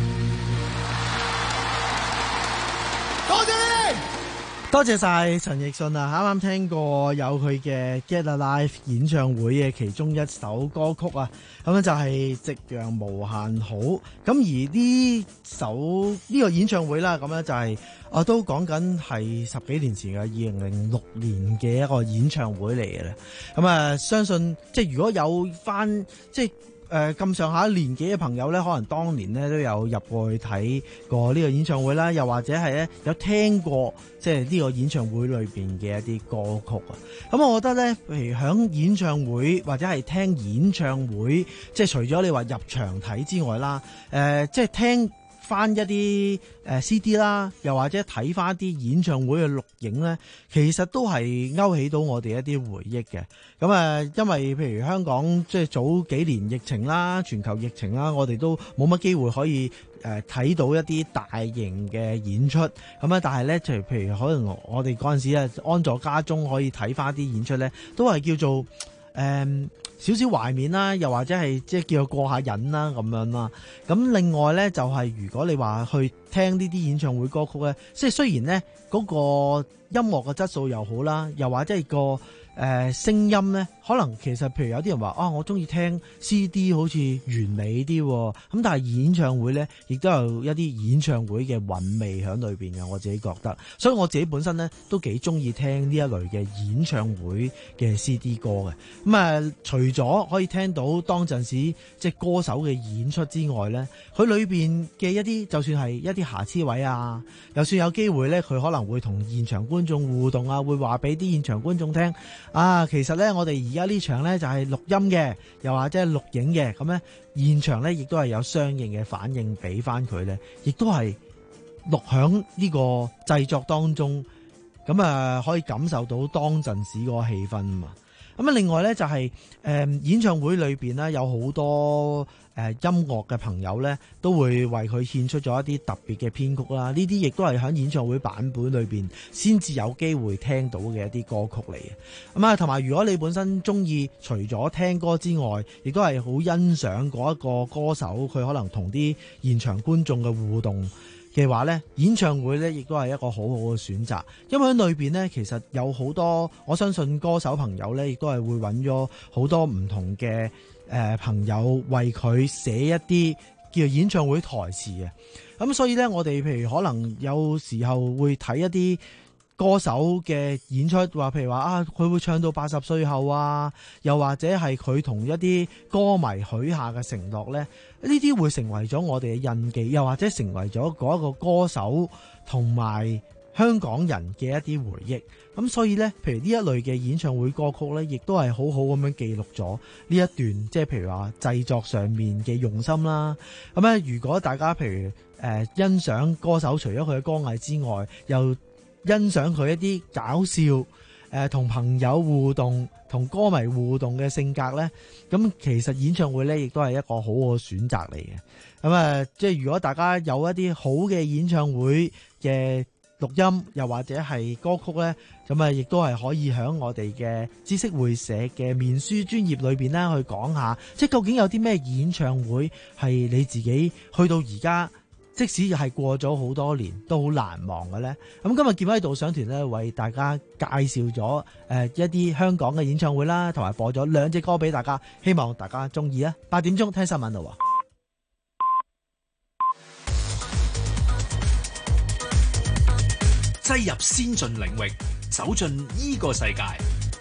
多謝你哋，多謝晒陳奕迅啊！啱啱聽過有佢嘅《Get Alive》演唱會嘅其中一首歌曲啊，咁樣就係《夕陽無限好》。咁而呢首呢、這個演唱會啦，咁樣就係、是、我都講緊係十幾年前嘅二零零六年嘅一個演唱會嚟嘅啦。咁啊，相信即係如果有翻即係。誒咁上下年紀嘅朋友咧，可能當年咧都有入過去睇過呢個演唱會啦，又或者係咧有聽過即係呢個演唱會裏邊嘅一啲歌曲啊。咁我覺得咧，譬如響演唱會或者係聽演唱會，即係除咗你話入場睇之外啦，誒、呃、即係聽翻一啲誒 C D 啦，又或者睇翻一啲演唱會嘅錄影咧，其實都係勾起到我哋一啲回憶嘅。咁啊，因為譬如香港即係早幾年疫情啦，全球疫情啦，我哋都冇乜機會可以誒睇到一啲大型嘅演出。咁啊，但係咧，就譬如可能我哋嗰陣時啊，安坐家中可以睇翻啲演出咧，都係叫做誒。嗯少少懷緬啦，又或者係即係叫佢過下癮啦咁樣啦。咁另外呢，就係、是、如果你話去聽呢啲演唱會歌曲呢，即係雖然呢嗰、那個音樂嘅質素又好啦，又或者係個誒、呃、聲音呢，可能其實譬如有啲人話啊，我中意聽 C D 好似完美啲，咁但係演唱會呢，亦都有一啲演唱會嘅韻味喺裏邊嘅，我自己覺得。所以我自己本身呢，都幾中意聽呢一類嘅演唱會嘅 C D 歌嘅。咁啊、呃，除咗可以聽到當陣時即係歌手嘅演出之外呢，佢裏邊嘅一啲就算係一啲瑕疵位啊，就算有機會呢，佢可能會同現場觀眾互動啊，會話俾啲現場觀眾聽。啊，其實咧，我哋而家呢場咧就係錄音嘅，又或者係錄影嘅，咁咧現場咧亦都係有相應嘅反應俾翻佢咧，亦都係錄響呢個製作當中，咁啊可以感受到當陣時個氣氛啊嘛。咁啊，另外咧就係、是、誒、呃、演唱會裏邊咧有好多誒、呃、音樂嘅朋友咧都會為佢獻出咗一啲特別嘅編曲啦，呢啲亦都係喺演唱會版本裏邊先至有機會聽到嘅一啲歌曲嚟嘅。咁啊，同埋如果你本身中意除咗聽歌之外，亦都係好欣賞嗰一個歌手佢可能同啲現場觀眾嘅互動嘅話呢，演唱會呢亦都係一個好好嘅選擇，因為喺裏邊呢，其實有好多，我相信歌手朋友呢亦都係會揾咗好多唔同嘅誒、呃、朋友為佢寫一啲叫做演唱會台詞嘅。咁所以呢，我哋譬如可能有時候會睇一啲歌手嘅演出，話譬如話啊，佢會唱到八十歲後啊，又或者係佢同一啲歌迷許下嘅承諾呢，呢啲會成為咗我哋嘅印記，又或者成為咗嗰一個歌手同埋香港人嘅一啲回憶。咁所以呢，譬如呢一類嘅演唱會歌曲呢，亦都係好好咁樣記錄咗呢一段，即係譬如話製作上面嘅用心啦。咁咧，如果大家譬如誒、呃、欣賞歌手除咗佢嘅歌藝之外，又欣賞佢一啲搞笑誒、呃、同朋友互動、同歌迷互動嘅性格呢，咁其實演唱會呢亦都係一個好好嘅選擇嚟嘅。咁啊，即係如果大家有一啲好嘅演唱會嘅錄音又或者係歌曲呢，咁啊亦都係可以喺我哋嘅知識會社嘅面書專頁裏邊呢去講下，即係究竟有啲咩演唱會係你自己去到而家，即使係過咗好多年都好難忘嘅呢？咁今日健威導賞團呢，為大家介紹咗誒一啲香港嘅演唱會啦，同埋播咗兩隻歌俾大家，希望大家中意啊！八點鐘聽新聞啦。 擠入先進領域，走進呢個世界。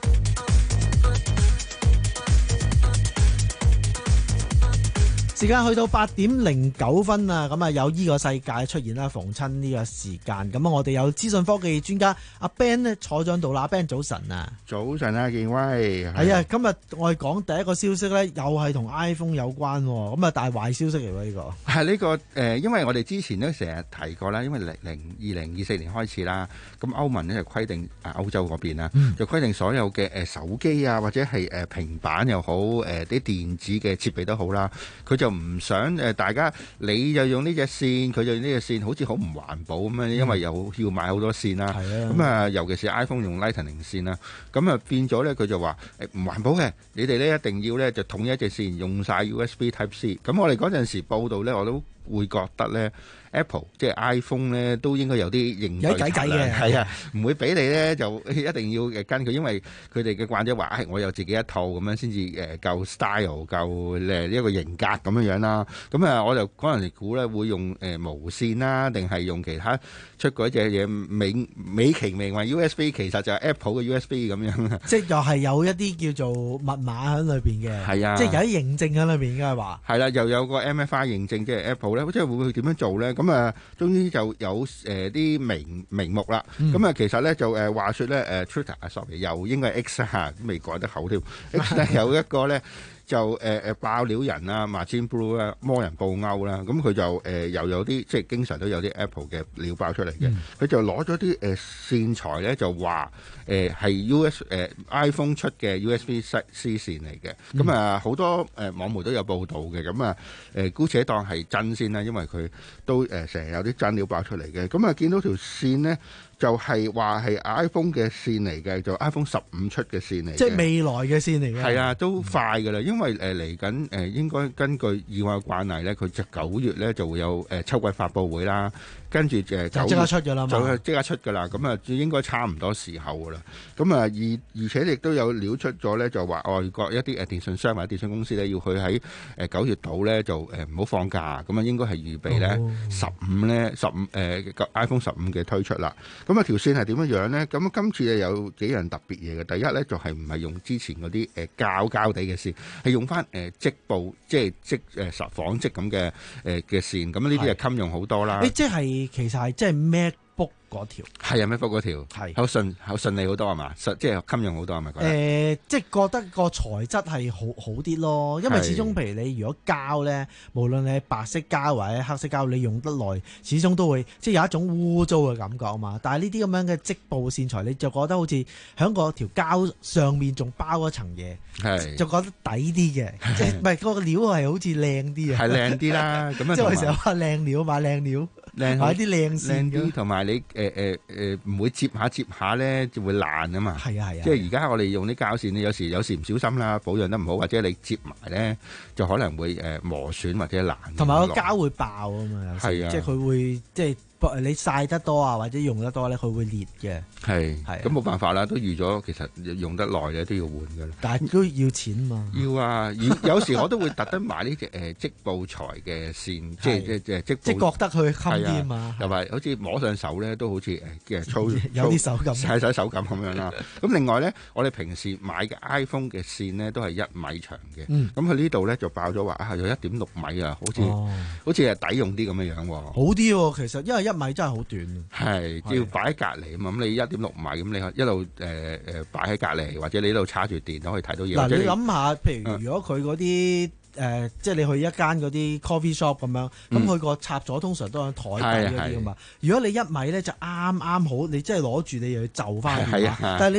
時間去到八點零九分啊，咁啊有呢個世界出現啦，逢親呢個時間，咁啊我哋有資訊科技專家阿 Ben 咧坐咗喺度啦，阿 Ben 早晨啊， 早晨啊，健威， 係啊，今日我哋講第一個消息咧，又係同 iPhone 有關，咁啊大壞消息嚟喎呢個， 係呢、這個誒、呃，因為我哋之前都成日提過啦，因為零零二零二四年開始啦，咁歐盟咧就規定啊歐洲嗰邊啦，嗯、就規定所有嘅誒手機啊或者係誒平板又好，誒、呃、啲電子嘅設備都好啦，佢就唔想誒大家你就用呢隻線，佢就用呢隻線，好似好唔環保咁樣，因為又要買好多線啦。咁啊、嗯，尤其是 iPhone 用 Lightning 線啦，咁啊變咗咧，佢就話誒唔環保嘅，你哋咧一定要咧就統一隻線，用晒 U S B Type C。咁我哋嗰陣時報道咧，我都會覺得咧 Apple 即係 iPhone 咧都應該有啲應對策略嘅，係啊，唔會俾你咧就一定要誒跟佢，因為佢哋嘅慣咗話，誒、哎、我有自己一套咁樣先至誒夠 style 夠誒一個型格咁樣樣啦。咁啊，我就嗰陣時估咧會用誒、呃、無線啦，定係用其他出嗰隻嘢美美其名為 U S B， 其實就係 Apple 嘅 U S B 咁樣。即係又係有一啲叫做密碼喺裏邊嘅，係啊，即係有啲認證喺裏邊嘅係話。係啦，又有個 M F I 認證，即係 Apple 咧，即係會唔會點樣做咧？咁啊，終於就有誒啲、呃、名名目啦。咁、嗯、啊，其實咧就誒、呃、話説咧誒 Twitter 啊 ，sorry， 又應該係 X 嚇，未改得口添。X 咧有一個咧。就誒誒、呃、爆料人啊 Martin Blue 啦，魔人布歐啦，咁佢就誒、呃、又有啲即係經常都有啲 Apple 嘅料爆出嚟嘅，佢、嗯、就攞咗啲誒線材咧，就話誒係 U S 誒、呃、iPhone 出嘅 U S B C 線嚟嘅，咁啊好多誒、呃、網媒都有報道嘅，咁啊誒姑且當係真先啦，因為佢都誒成日有啲真料爆出嚟嘅，咁啊見到條線咧。就係話係 iPhone 嘅線嚟嘅，就 iPhone 十五出嘅線嚟嘅，即係未來嘅線嚟嘅。係啊，都快㗎啦，因為誒嚟緊誒應該根據以往嘅慣例咧，佢就九月咧就會有誒、呃、秋季發佈會啦，跟住誒就即刻出㗎啦嘛，就即刻出㗎啦，咁啊應該差唔多時候㗎啦。咁啊而而且亦都有料出咗咧，就話外國一啲誒電信商或者電信公司咧，要去喺誒九月度咧就誒唔好放假，咁啊應該係預備咧十五咧十五誒 iPhone 十五嘅推出啦。咁啊條線係點樣樣咧？咁今次有幾樣特別嘢嘅。第一咧就係唔係用之前嗰啲誒膠膠地嘅線，係用翻誒織布，即係織誒實紡織咁嘅誒嘅線。咁呢啲係襟用好多啦。誒即係其實係即係 MacBook 嗰條係啊 MacBook 嗰條係好順好順利好多係嘛？實即係襟用好多係咪？誒、呃、即係覺得個材質係好好啲咯。因為始終譬如你如果膠咧，無論你係白色膠或者黑色膠，你用得耐，始終都會即係有一種污糟嘅感覺啊嘛。但係呢啲咁樣嘅織布線材，你就覺得好似喺個條膠上面仲包一層嘢，係就覺得抵啲嘅。即係唔係個料係好似靚啲啊？係靚啲啦。咁即係我成日話靚料買靚料。買啲靚線啲，同埋你誒誒誒唔會接下接下咧就會爛啊嘛。係啊係啊，即係而家我哋用啲膠線，你有時有時唔小心啦，保養得唔好，或者你接埋咧就可能會誒磨損或者爛。同埋個膠會爆啊嘛，有時即係佢會即係。你曬得多啊，或者用得多咧，佢會裂嘅。係係，咁冇辦法啦，都預咗，其實用得耐嘅都要換㗎啦。但係都要錢嘛。要啊，有時我都會特登買呢隻誒織布材嘅線，即係即係即係織布。即係覺得佢襟啲嘛。又係好似摸上手咧，都好似誒嘅粗，有啲手感，係手手感咁樣啦。咁另外咧，我哋平時買嘅 iPhone 嘅線咧都係一米長嘅。咁佢呢度咧就爆咗話啊，有一點六米啊，好似好似係抵用啲咁嘅樣喎。好啲喎，其實因為一米真係好短，係要擺喺隔離啊嘛。咁你一點六米，咁你一路誒誒擺喺隔離，或者你一路插住電都可以睇到嘢。嗱，你諗下，譬如如果佢嗰啲誒，即係你去一間嗰啲 coffee shop 咁樣，咁佢個插座通常都喺台底嗰啲啊嘛。如果你一米咧就啱啱好，你真係攞住你又要就翻。係啊，但係你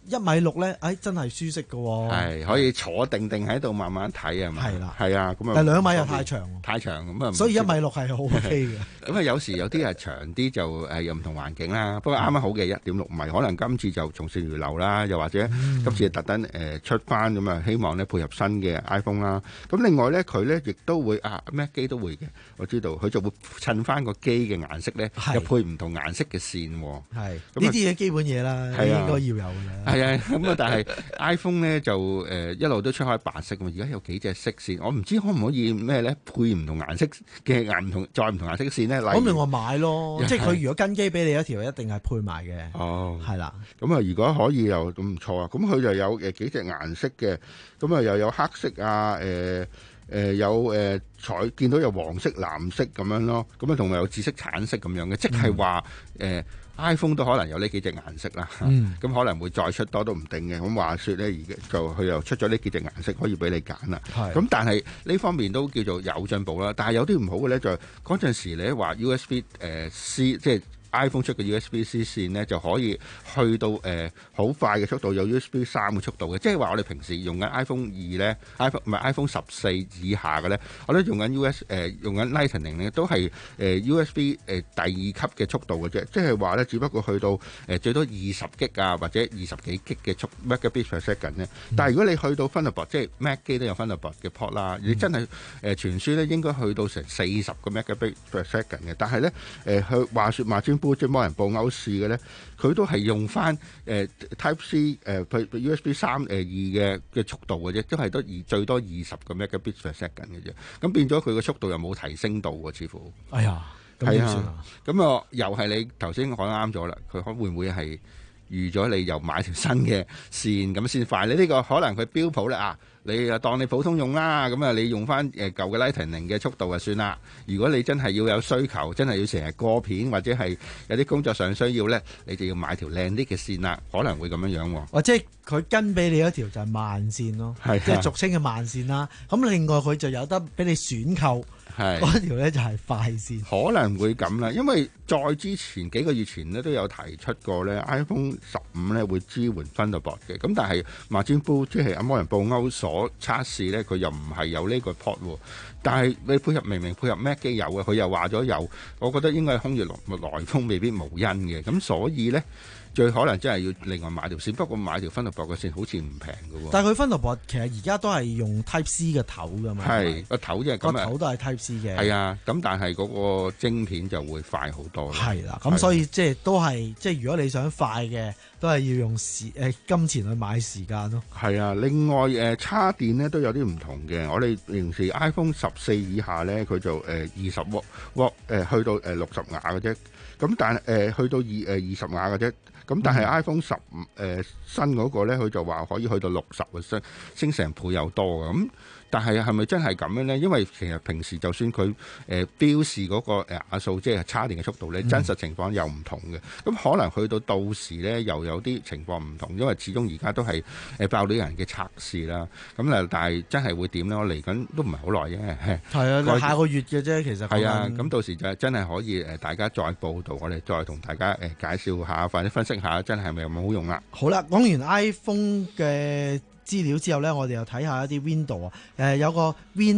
一米六咧，誒真係舒適㗎喎。 係可以坐定定喺度慢慢睇啊嘛。係啦， 係啊，咁啊。 但兩米又太長， 太長咁啊。 所以一米六係好 OK 嘅。 咁啊，有時有啲係長啲就誒有唔同環境啦。不過啱啱好嘅一點六米，可能今次就從善如流啦，又或者今次特登誒出翻咁啊，希望咧配合新嘅 iPhone 啦。咁另外咧，佢咧亦都會啊 Mac 機都會嘅，我知道佢就會襯翻個機嘅顏色咧，又配唔同顏色嘅線。 係呢啲嘢基本嘢啦，應該要有嘅。 係啊，咁啊，但係 iPhone 咧就誒一路都出開白色㗎嘛，而家有幾隻色線，我唔知可唔可以咩咧配唔同顏色嘅顏唔同再唔同顏色嘅線咧。 咁咪我買咯，即係佢如果跟機俾你一條，一定係配埋嘅。 哦， 係啦。 咁啊，如果可以又咁唔錯啊，咁佢就有誒幾隻顏色嘅，咁啊又有黑色啊，誒、呃。誒、呃、有誒彩、呃、見到有黃色、藍色咁樣咯，咁啊同埋有紫色、橙色咁樣嘅，即係話誒 iPhone 都可能有呢幾隻顏色啦。咁、嗯、可能會再出多都唔定嘅。咁話說咧，而家就佢又出咗呢幾隻顏色可以俾你揀啦。咁但係呢方面都叫做有進步啦。但係有啲唔好嘅咧，就係嗰陣時咧話 U S B 誒、呃、C 即係。iPhone 出嘅 U S B C 線咧就可以去到誒好、呃、快嘅速度，有 U S B 三嘅速度嘅，即係話我哋平時用緊 iPhone 二咧，iPhone 唔係 iPhone 十四以下嘅咧，我哋用緊 U S 誒、呃、用緊 Lightning 咧都係誒、呃、U S B 誒、呃、第二級嘅速度嘅啫，即係話咧只不過去到誒、呃、最多二十 G 啊或者二十幾 G 嘅速 megabit per second 咧，但係如果你去到 Thunderbolt 即係 Mac 機都有 Thunderbolt 嘅 port 啦，你真係誒傳輸咧應該去到成四十個 megabit per second 嘅，但係咧誒佢話説馬專煲即係幫人報歐試嘅咧，佢都係用翻誒、呃、Type C 誒、呃、U S B 三誒二嘅嘅速度嘅啫，都係得二最多二十個 megabit per second 嘅啫。咁變咗佢個速度又冇提升到喎，似乎。 哎呀，咁點算啊？ 咁啊，又係你頭先講啱咗啦。佢可會唔會係預咗你又買條新嘅線咁先快？你呢個可能佢標普咧啊，你啊當你普通用啦，咁啊你用翻誒舊嘅 Lightning 嘅速度就算啦。如果你真係要有需求，真係要成日過片或者係有啲工作上需要咧，你就要買條靚啲嘅線啦，可能會咁樣樣喎。 或者佢跟俾你一條就係慢線咯，即係俗稱嘅慢線啦。咁另外佢就有得俾你選購。係嗰條咧就係快線， 可能會咁啦，因為再之前幾個月前咧都有提出過咧 iPhone 十五咧會支援 Thunderbolt 嘅，咁但係馬占布即係阿摩人布歐所測試咧，佢又唔係有呢個 port 喎，但係你配合明明配合 Mac 機有嘅，佢又話咗有，我覺得應該係空穴來風，未必無因嘅，咁所以咧。最可能真係要另外買條線，不過買條 Thunderbolt 嘅線好似唔平嘅喎。 但係佢 Thunderbolt 其實而家都係用 Type C 嘅頭㗎嘛。 係個頭即係咁啊， 個頭都係 Type C 嘅。 係啊，咁但係嗰個晶片就會快好多。 係啦，咁所以即係都係即係如果你想快嘅，都係要用時誒金錢去買時間咯。係啊，另外誒叉電咧都有啲唔同嘅。我哋平時 iPhone 十四以下咧，佢就誒二十瓦瓦誒去到誒六十瓦嘅啫。咁但係誒、呃、去到二誒二十瓦嘅啫。咁但係 iPhone 十五、呃、新嗰個咧，佢就話可以去到六十個升升成倍有多嘅。咁但係係咪真係咁樣咧？因為其實平時就算佢誒、呃、標示嗰個誒瓦數，即係叉電嘅速度咧，真實情況又唔同嘅。咁可能去到到時咧，又有啲情況唔同，因為始終而家都係誒爆料人嘅測試啦。咁啊，但係真係會點咧？我嚟緊都唔係好耐啫。 係啊，下個月嘅啫，其實係啊。咁到時就真係可以誒，大家再報導，我哋再同大家誒介紹下，或者分析下，真係咪有冇好用啦？ 好啦，講完 iPhone 嘅資料之後咧，我哋又睇下一啲 Window 啊，誒有個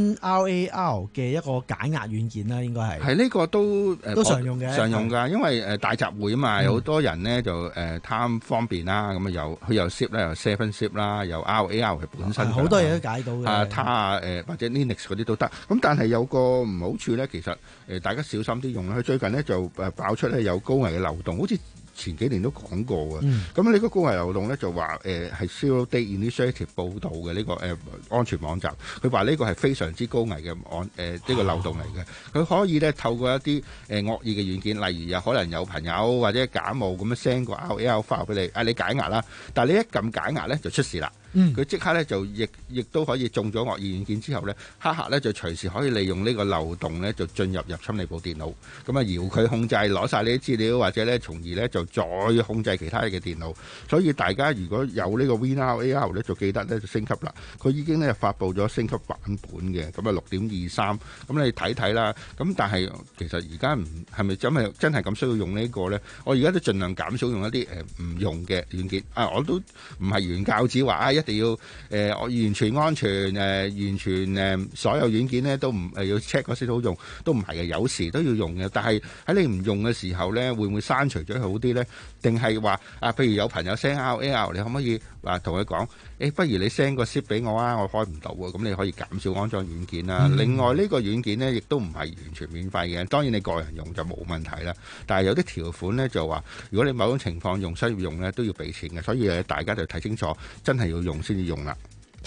WinRAR 嘅一個解壓軟件啦，應該係係呢個都誒都常用嘅， 常用㗎，因為誒大集會啊嘛，有好多人咧就誒貪方便啦，咁啊有佢又 Zip 咧，又 Seven Zip 啦，又 R A R 佢本身好多嘢都解到嘅， 啊他啊誒或者 Linux 嗰啲都得，咁但係有個唔好處咧，其實誒大家小心啲用啦，佢最近咧就誒爆出咧有高危嘅漏洞，好似前幾年都講過嘅，咁呢、嗯、個高危漏洞咧就話誒係 Zero Day Initiative 報導嘅呢個誒、呃、安全網站，佢話呢個係非常之高危嘅安誒呢個漏洞嚟嘅，佢、啊、可以咧透過一啲誒、呃、惡意嘅軟件，例如有可能有朋友或者假冒咁樣 send 個 R A R file 俾你，啊你解壓啦，但係你一撳解壓咧就出事啦。 佢即、嗯、刻咧就亦亦都可以中咗惡意軟件之後咧，黑客咧就隨時可以利用呢個漏洞咧就進入入侵你部電腦，咁啊遙距控制攞晒呢啲資料，或者咧從而咧就再控制其他嘅電腦。所以大家如果有呢個 WinRAR 咧，就記得咧就升級啦。佢已經咧發布咗升級版本嘅，咁啊六點二三，咁你睇睇啦。咁但係其實而家唔係咪真係真係咁需要用呢個咧？我而家都盡量減少用一啲誒唔用嘅軟件啊！我都唔係原教旨話啊，一定要誒我、呃、完全安全誒、呃，完全誒、呃、所有軟件咧都唔誒要 check 嗰先好用，都唔係嘅，有時都要用嘅。但係喺你唔用嘅時候咧，會唔會刪除咗佢好啲咧？定係話啊？譬如有朋友 send R L， 你可唔可以話同佢講？誒，不如你 send 個 zip 俾我啊，我開唔到喎。咁你可以減少安裝軟件啦。嗯、另外呢、呢個軟件呢，亦都唔係完全免費嘅。當然你個人用就冇問題啦。但係有啲條款呢，就話，如果你某種情況用需要用呢，都要俾錢嘅。所以大家就睇清楚，真係要用先至用啦。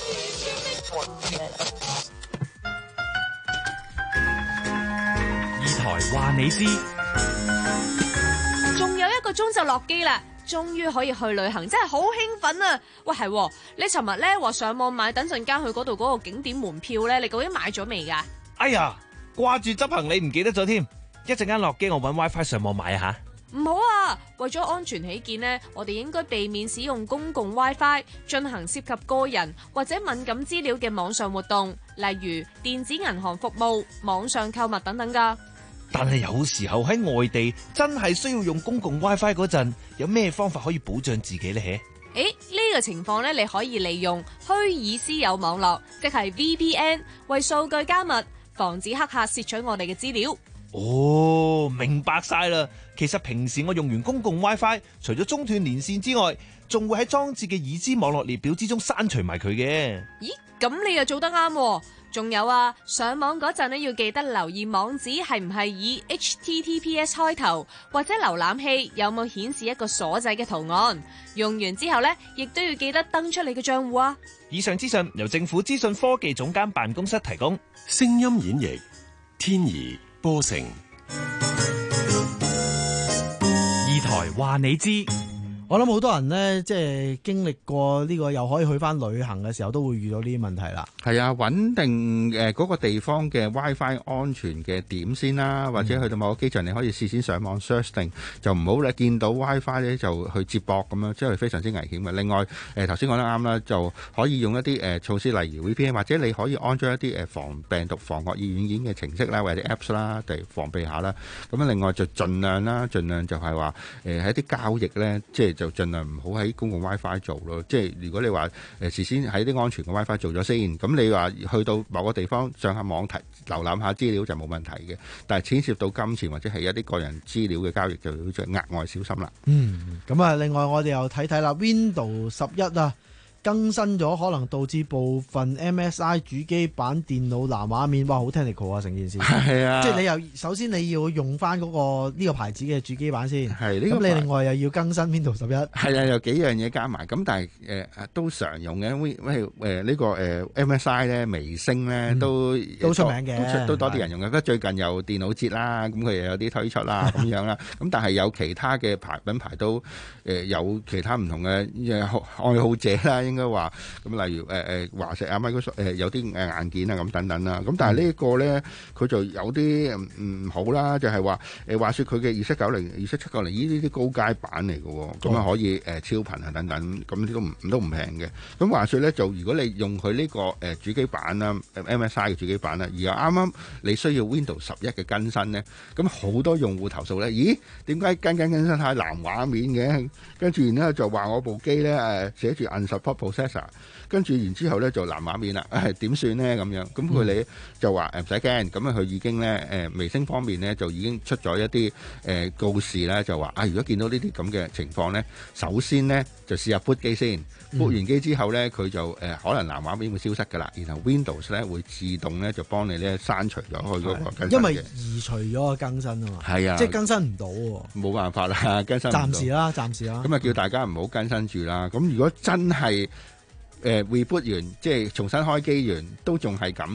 二台話你知， 仲有一個鐘就落機啦。終於可以去旅行，真係好興奮啊！喂，係你尋日咧話上網買，等陣間去嗰度嗰個景點門票咧，你究竟買咗未㗎？ 哎呀，掛住執行李唔記得咗添，一陣間落機我搵 WiFi 上網買下。 唔好啊！為咗安全起見呢，我哋應該避免使用公共 WiFi 進行涉及個人或者敏感資料嘅網上活動，例如電子銀行服務、網上購物等等㗎。 但係有時候喺外地真係需要用公共 WiFi 嗰陣，有咩方法可以保障自己呢？誒， 呢個情況咧，你可以利用虛擬私有網絡，即係 V P N， 為數據加密，防止黑客竊取我哋嘅資料。 哦，明白晒啦。其實平時我用完公共 WiFi，除咗中斷連線之外，仲會喺裝置嘅已知網絡列表之中刪除埋佢嘅。 咦，咁你又做得啱喎。仲有啊，上網嗰陣咧要記得留意網址係唔係以 H T T P S 開頭，或者瀏覽器有冇顯示一個鎖仔嘅圖案。用完之後呢，亦都要記得登出你嘅賬戶啊。 以上資訊由政府資訊科技總監辦公室提供。 聲音演繹天怡波成。 二台話你知。 我諗好多人呢，即係經歷過呢個又可以去翻旅行嘅時候，都會遇到呢啲問題啦。 係啊，穩定誒嗰個地方嘅 WiFi 安全嘅點先啦，或者去到某個機場，你可以事先上網 search 定，就唔好咧見到 WiFi 咧就去接駁咁樣，即係非常之危險嘅。另外誒頭先講得啱啦，就可以用一啲誒措施，例如 V P N， 或者你可以安裝一啲誒防病毒、防惡意軟件嘅程式啦，或者 Apps 啦，嚟防備下啦。咁另外就盡量啦，盡量就係話誒喺啲交易咧，即係就盡量唔好喺公共 WiFi 做咯。即係如果你話誒事先喺啲安全嘅 WiFi 做咗先，咁你話去到某個地方上下網睇瀏覽下資料就冇問題嘅。但係牽涉到金錢或者係一啲個人資料嘅交易，就要額外小心啦。 嗯，咁啊，另外我哋又睇睇啦 ，Windows 十一啊。更新咗可能導致部分 M S I 主機版電腦藍畫面，哇，好 technical 啊！成件事係啊， 即係你又首先你要用翻嗰個呢個牌子嘅主機版先， 係咁你另外又要更新 Windows 十一， 係啊，有幾樣嘢加埋，咁但係誒誒都常用嘅，喂喂誒呢個誒 M S I 咧，微星咧都都出名嘅， 都都多啲人用嘅。不過最近又電腦節啦，咁佢又有啲推出啦咁樣啦，咁但係有其他嘅牌品牌都誒有其他唔同嘅愛好者啦。應該話咁，例如誒誒華碩啊、Microsoft 誒有啲誒硬件啊咁等等啦。咁但係呢個咧，佢就有啲唔好啦，就係話誒話説佢嘅二七九零、二七七九零呢啲啲高階版嚟嘅喎，咁啊可以誒超頻啊等等，咁啲都唔都唔平嘅。咁話説咧，就如果你用佢呢個誒主機版啦、M S I 嘅主機版啦，而又啱啱你需要 Windows 十一嘅更新咧，咁好多用戶投訴咧，咦？點解更緊更新下藍畫面嘅？跟住然之後就話我部機咧誒寫住 unsupport processor，跟住然之後咧就藍畫面啦，誒點算咧咁樣？咁佢哋就話誒唔使驚，咁啊佢已經咧誒微星方面咧就已經出咗一啲誒告示咧，就話啊如果見到呢啲咁嘅情況咧，首先咧就試下 boot 機先，boot 完機之後咧佢就誒可能藍畫面會消失㗎啦，然後 Windows 咧會自動咧就幫你咧刪除咗佢嗰個更新嘅， 因為移除咗個更新啊嘛， 係啊， 即係更新唔到喎， 冇辦法啦，更新唔到， 暫時啦，暫時啦， 咁啊叫大家唔好更新住啦。咁如果真係誒 reboot 完，即係重新開機完，都仲係咁咧，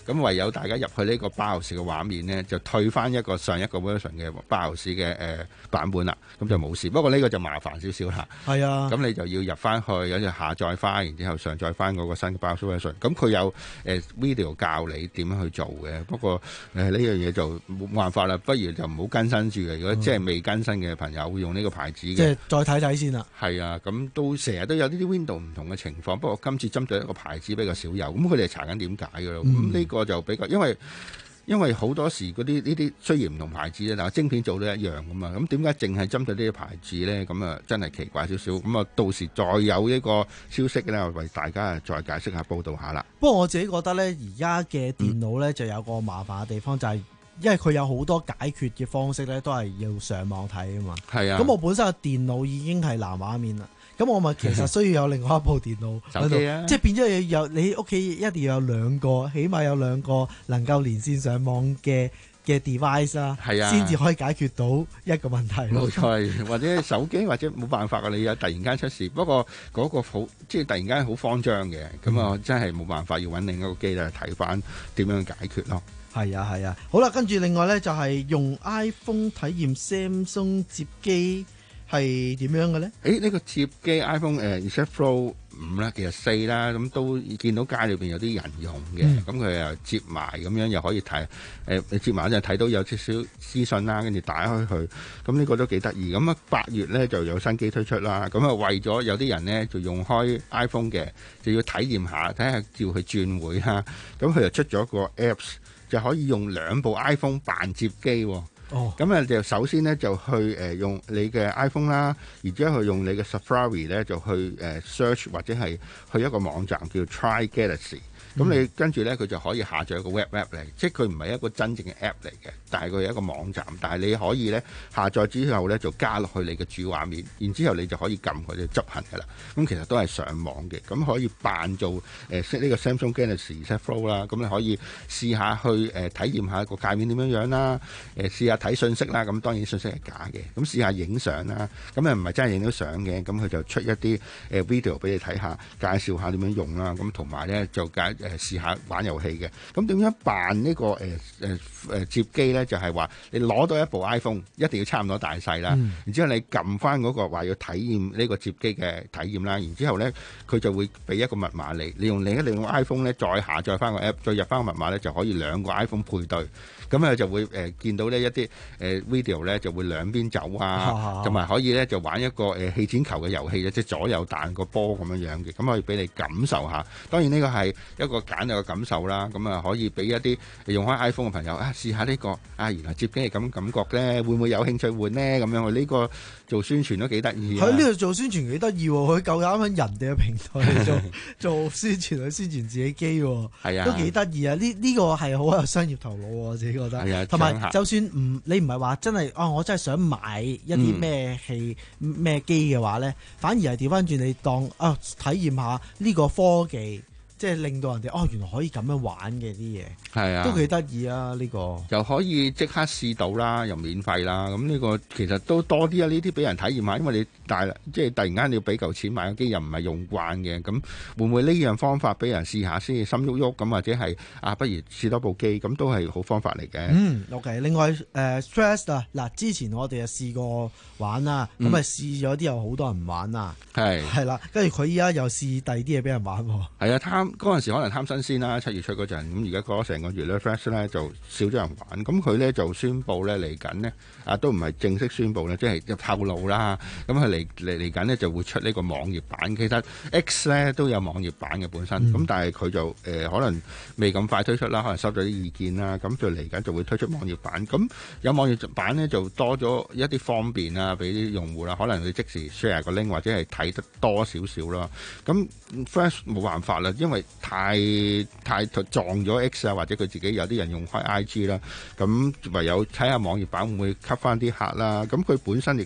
咁唯有大家入去呢個包時嘅畫面呢，就退翻一個上一個 version 嘅包時嘅誒版本啦，咁就冇事。不過呢個就麻煩少少啦。 係啊， 咁你就要入翻去，有隻下載翻，然之後上載翻嗰個新嘅包時 version。咁佢有誒、呃、video 教你點樣去做嘅。不過誒呢樣嘢就冇辦法啦，不如就唔好更新住嘅。如果即係未更新嘅朋友會用呢個牌子嘅， 即係再睇睇先啦。 係啊，咁都成日都有呢啲 Windows 唔同嘅情況。不過今次針對一個牌子比較少有，咁佢哋查緊點解㗎咯。咁呢、嗯、個就比較因為。因為好多時嗰啲呢啲雖然唔同牌子咧，但係晶片做都一樣噶嘛。咁點解淨係針對呢啲牌子咧？咁啊真係奇怪少少。咁啊到時再有呢個消息咧，為大家再解釋下報導下啦。 不過我自己覺得咧，而家嘅電腦咧就有個麻煩嘅地方，嗯、就係因為佢有好多解決嘅方式咧，都係要上網睇啊嘛。係啊。咁我本身嘅電腦已經係藍畫面啦。咁我咪其實需要有另外一部電腦喺度，啊、即係變咗有你屋企一定要有兩個，起碼有兩個能夠連線上網嘅嘅 device 啦，先至可以解決到一個問題。 冇錯，或者手機或者冇辦法㗎，你有突然間出事，不過嗰個好即係突然間好慌張嘅，咁啊、嗯、真係冇辦法要揾另一個機咧睇翻點樣解決咯。 係啊係啊，好啦，跟住另外咧就係用 iPhone 體驗 Samsung 接機。係點樣嘅咧？誒呢、呢個接機 iPhone 誒 Z Fold 五啦，其實四啦，咁都見到街裏邊有啲人用嘅，咁佢又接埋咁樣又可以睇誒，你接埋就睇到有少少資訊啦，跟住打開佢，咁呢個都幾得意。咁啊八月咧就有新機推出啦，咁啊為咗有啲人咧就用開 iPhone 嘅，就要體驗下，睇下叫佢轉會哈，咁佢就出咗個 Apps 就可以用兩部 iPhone 扮接機。哦，咁啊就首先咧就去誒、呃、用你嘅 iPhone 啦，然之後去用你嘅 Safari 咧就去誒、呃、search 或者係去一個網站叫 Try Galaxy。咁、嗯、你跟住咧，佢就可以下載一個 web app 嚟，即係佢唔係一個真正嘅 app 嚟嘅，但係佢係一個網站。但係你可以咧下載之後咧，就加落去你嘅主畫面，然之後你就可以撳佢哋執行㗎啦。咁其實都係上網嘅，咁可以扮做誒呢、呃這個 Samsung Galaxy Z Fold 啦。咁你可以試下去誒、呃、體驗下個界面點樣樣啦，誒、呃、試下睇信息啦。咁當然信息係假嘅。咁試下影相啦。咁又唔係真係影到相嘅。咁佢就出一啲誒、呃、video 俾你睇下，介紹下點樣用啦。咁同埋咧就解。誒試下玩遊戲嘅，咁點樣辦呢、這個誒誒誒接機咧？就係、是、話你攞到一部 iPhone，一定要差唔多大細啦。嗯、然之後你撳翻嗰個話要體驗呢個接機嘅體驗啦。然之後咧，佢就會俾一個密碼你，你用另一另一個 iPhone 咧再下載翻個 app，再入翻個密碼咧就可以兩個 iPhone 配對。咁咧就會誒、呃、見到呢一啲誒、呃、video 咧就會兩邊走啊，同埋、啊、可以咧就玩一個誒氣錢球嘅遊戲，即係左右彈個波咁樣樣嘅，咁可以俾你感受下。當然呢個係一個簡略嘅感受啦，咁啊可以俾一啲用開 iPhone 嘅朋友啊試下呢、呢個啊，原來接機係咁感覺咧，會唔會有興趣換呢？咁樣我呢個做宣傳都幾得意。喺呢度做宣傳幾得意喎，佢夠膽喺人哋嘅平台做做宣傳去宣傳自己機喎，係啊，都幾得意啊！呢呢、呢個係好有商業頭腦喎，我自己覺得。同埋就算唔你唔係話真係啊、哦，我真係想買一啲咩器咩機嘅話咧，反而係調翻轉你當啊體驗下呢個科技。即係令到人哋哦，原來可以咁樣玩嘅啲嘢，係啊，都幾得意啊！呢、呢個又可以即刻試到啦，又免費啦。咁呢個其實都多啲啊！呢啲俾人體驗下，因為你大即係突然間你要俾嚿錢買個機，又唔係用慣嘅，咁會唔會呢樣方法俾人試下先，心喐喐咁，或者係啊，不如試多部機，咁都係好方法嚟嘅。嗯 ，OK。另外誒、呃、Stress 啊，嗱，之前我哋啊試過玩啦，咁啊、嗯、試咗啲有好多人玩啊，係係啦，跟住佢依家又試第二啲嘢俾人玩喎。係啊，貪嗰陣時可能貪新鮮啦，七月出嗰陣，咁而家過咗成個月咧 Flash 咧就少咗人玩，咁佢咧就宣布咧嚟緊呢，啊都唔係正式宣布咧，即係透露啦，咁佢嚟嚟嚟緊呢就會出呢個網頁版，其實 X 咧都有網頁版嘅本身，咁、嗯、但係佢就誒、呃、可能未咁快推出啦，可能收咗啲意見啦，咁就嚟緊就會推出網頁版，咁有網頁版咧就多咗一啲方便啊，俾啲用戶啦，可能你即時 share 個 link 或者係睇得多少少啦，咁 Flash 冇辦法啦，因為太太撞咗 X 啊，或者佢自己有啲人用開 I G 啦，咁唯有睇下網頁版會唔會吸翻啲客啦。咁佢本身亦都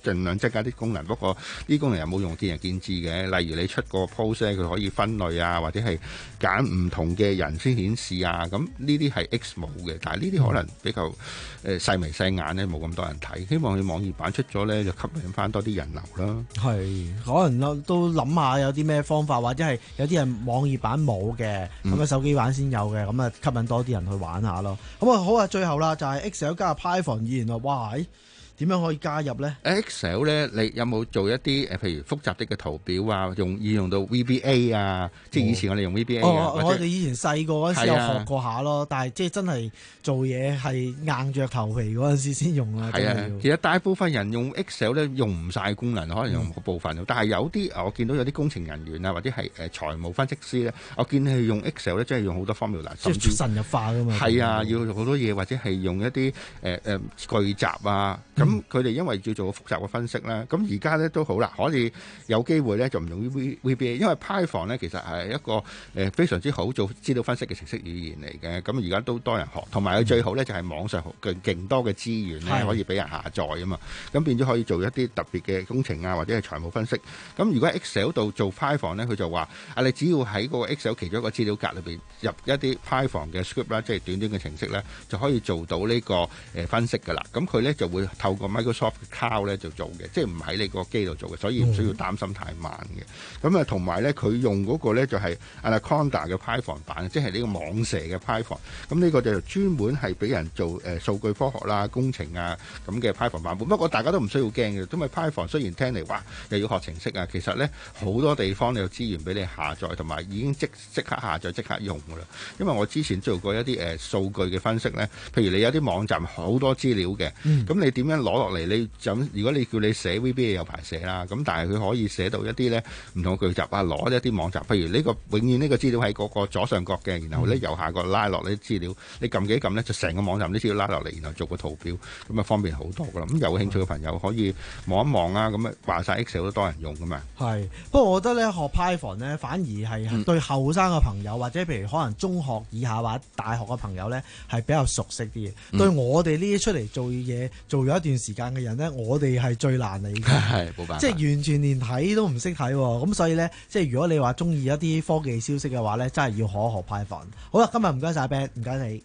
盡量增加啲功能。不過呢啲功能又冇用見仁見智嘅。例如你出個 post 咧，佢可以分類啊，或者係揀唔同嘅人先顯示啊。咁呢啲係 X 冇嘅，但係呢啲可能比較誒細眉細眼咧，冇咁多人睇。希望佢網頁版出咗咧，就吸引翻多啲人流啦。 係，可能都諗下有啲咩方法，或者係有啲人網頁版冇嘅，咁啊手機版先有嘅，咁啊吸引多啲人去玩下咯。咁啊好啊，最後啦，就係 Excel 加入 Python 語言啊，哇！點樣可以加入呢？ Excel 咧，你有冇做一啲誒，譬如複雜啲嘅圖表啊，用應用到 V B A 啊？哦、即係以前我哋用 V B A 啊。 哦、我哋以前細個嗰陣時有學過下咯，但係即係真係做嘢係硬着頭皮嗰陣時先用啊。係啊， 其實大部分人用 Excel 咧用唔晒功能，可能用部分，嗯、但係有啲我見到有啲工程人員啊，或者係誒財務分析師咧，我見佢用 Excel 咧，真係用好多 formula， 即係出神入化噶嘛。 係啊，要好多嘢，或者係用一啲誒誒巨集啊，咁佢哋因為要做複雜嘅分析啦，咁而家咧都好啦，可以有機會咧就唔用 V B A， 因為 Python 咧其實係一個誒非常之好做資料分析嘅程式語言嚟嘅，咁而家都多人學，同埋佢最好咧就係網上勁勁多嘅資源咧可以俾人下載啊嘛，咁變咗可以做一啲特別嘅工程啊，或者係財務分析。咁如果喺 Excel 度做 Python 咧，佢就話啊，你只要喺個 Excel 其中一個資料格裏邊入一啲 Python 嘅 script 啦，即係短短嘅程式咧，就可以做到呢個誒分析噶啦。咁佢咧就會透過 Microsoft Cloud 咧就做嘅，即係唔喺你個機度做嘅，所以唔需要擔心太慢嘅。咁啊，同埋咧佢用嗰個咧就係 Anaconda 嘅 Python 版，即係呢個蟒蛇嘅 Python。咁呢個就專門係俾人做誒數據科學啦、工程啊咁嘅 Python 版本。不過大家都唔需要驚嘅，因為 Python 雖然聽嚟話又要學程式啊，其實咧好多地方你有資源俾你下載，同埋已經即即刻下載即刻用噶啦。因為我之前做過一啲誒數據嘅分析咧，譬如你有啲網站好多資料嘅，咁、嗯、你點樣攞落嚟？你就如果你叫你寫 V B A 有排寫啦，咁但係佢可以寫到一啲咧唔同嘅句集啊，攞一啲網站，譬如呢、呢個永遠呢個資料喺嗰個左上角嘅，然後咧右下角拉落呢啲資料，你撳幾撳咧就成個網站啲資料拉落嚟，然後做個圖表，咁啊方便好多噶啦。咁有興趣嘅朋友可以望一望啊，咁啊話晒 Excel 都多人用噶嘛。係，不過我覺得咧學 Python 咧反而係對後生嘅朋友、嗯、或者譬如可能中學以下或者大學嘅朋友咧係比較熟悉啲嘅、嗯。對我哋呢啲出嚟做嘢做咗一段時間嘅人咧，我哋係最難理解，係冇辦法，即係完全連睇都唔識睇。咁所以咧，即係如果你話中意一啲科技消息嘅話咧，真係要學一學 Python。好啦，今日唔該晒 Ben， 唔該你。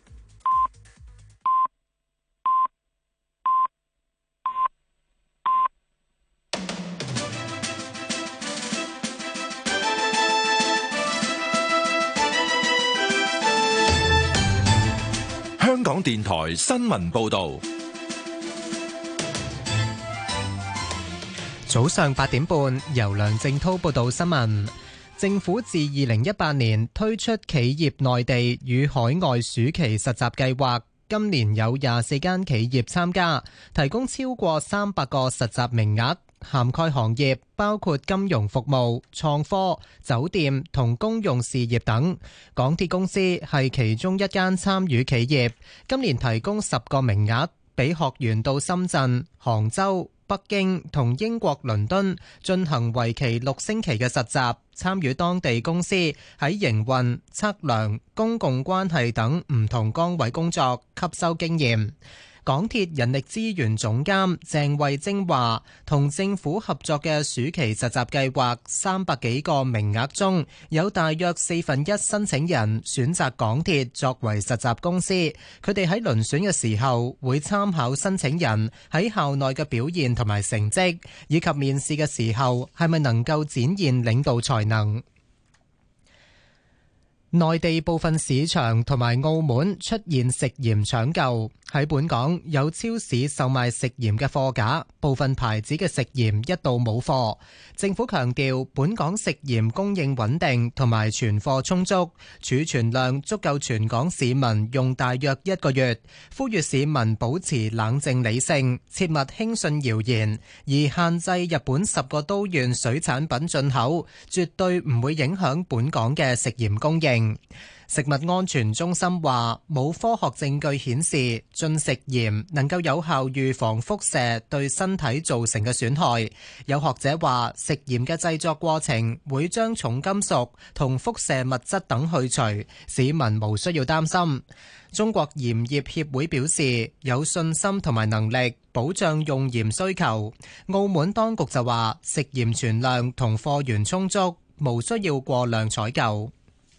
香港電台新聞報道。 早上八點半，由梁正滔報道新聞。政府自二零一八年推出企業內地與海外暑期實習計劃，今年有廿四間企業參加，提供超過三百個實習名額，涵蓋行業包括金融服務、創科、酒店同公用事業等。港鐵公司係其中一間參與企業，今年提供十個名額，俾學員到深圳、杭州、北京同英國倫敦進行為期六星期嘅實習，參與當地公司喺營運、測量、公共關係等唔同崗位工作，吸收經驗。港鐵人力資源總監鄭慧晶話，同政府合作嘅暑期實習計劃三百幾個名額中，有大約四分一申請人選擇港鐵作為實習公司。佢哋喺遴選嘅時候會參考申請人喺校內嘅表現同埋成績，以及面試嘅時候係咪能夠展現領導才能。內地部分市場同埋澳門出現食鹽搶購，喺本港有超市售賣食鹽嘅貨架，部分牌子嘅食鹽一度冇貨。政府強調本港食鹽供應穩定同埋存貨充足，儲存量足夠全港市民用大約一個月，呼籲市民保持冷靜理性，切勿輕信謠言，而限制日本十個都縣水產品進口，絕對唔會影響本港嘅食鹽供應。 應。食物安全中心話，冇科學證據顯示進食鹽能夠有效預防輻射對身體造成嘅損害。有學者話，食鹽嘅製作過程會將重金屬同輻射物質等去除，市民無需要擔心。中國鹽業協會表示，有信心同埋能力保障用鹽需求。澳門當局就話，食鹽存量同貨源充足，無需要過量採購。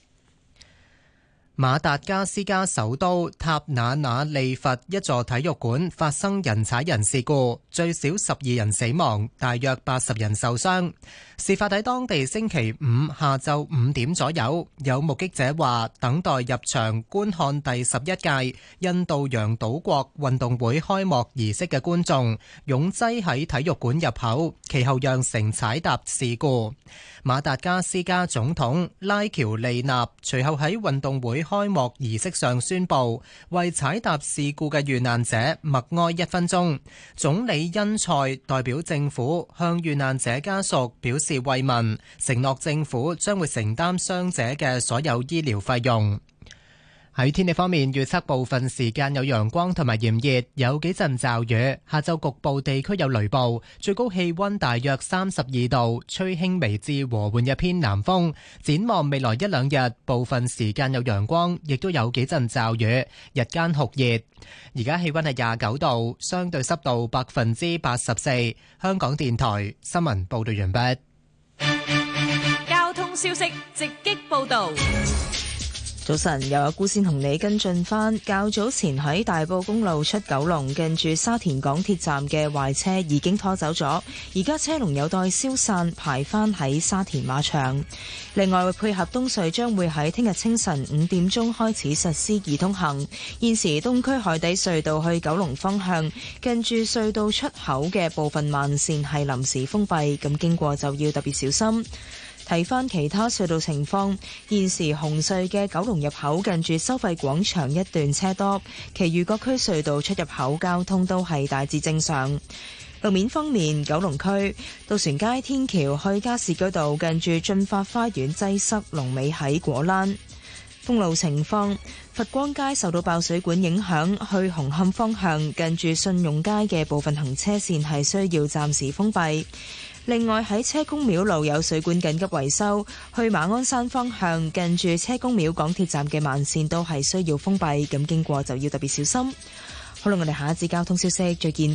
馬達加斯加首都塔那那利佛一座體育館發生人踩人事故，最少十二人死亡，大約八十人受傷。事發喺當地星期五下晝五點左右，有目擊者話，等待入場觀看第十一屆印度洋島國運動會開幕儀式嘅觀眾擁擠喺體育館入口，其後釀成踩踏事故。馬達加斯加總統拉喬利納隨後喺運動會開幕儀式上宣布，為踩踏事故嘅遇難者默哀一分鐘。總理恩塞代表政府向遇難者家屬表示慰問，承諾政府將會承擔傷者嘅所有醫療費用。喺天氣方面，預測部分時間有陽光同埋炎熱，有幾陣驟雨。下晝局部地區有雷暴，最高氣溫大約三十二度，吹輕微至和緩嘅偏南風。展望未來一兩日，部分時間有陽光，亦都有幾陣驟雨，日間酷熱。而家氣溫係廿九度，相對濕度百分之八十四。香港電台新聞報道完畢。 交通消息直擊報道。 早晨，有阿姑先同你跟進返。較早前喺大埔公路出九龍，近住沙田港鐵站嘅壞車已經拖走咗，而家車龍有待消散，排返喺沙田馬場。另外，配合東隧將會喺聽日清晨五點鐘開始實施易通行。現時東區海底隧道去九龍方向，近住隧道出口嘅部分慢線係臨時封閉，咁經過就要特別小心。睇返其他隧道情況，現時紅隧嘅九龍入口近住收費廣場一段車多，其餘各區隧道出入口交通都係大致正常。路面方面，九龍區渡船街天橋去加士居道近住進發花園擠塞，龍尾喺果欄。封路情況，佛光街受到爆水管影響，去紅磡方向近住信用街嘅部分行車線係需要暫時封閉。另外喺車公廟路有水管緊急維修，去馬鞍山方向近住車公廟港鐵站嘅慢線都係需要封閉，咁經過就要特別小心。好啦，我哋下一節交通消息再見。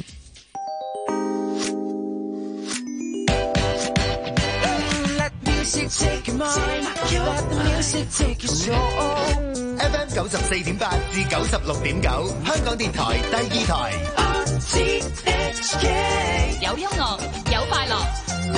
F M 九十四點八至九十六點九，香港電台第二台。 有音樂，有快樂。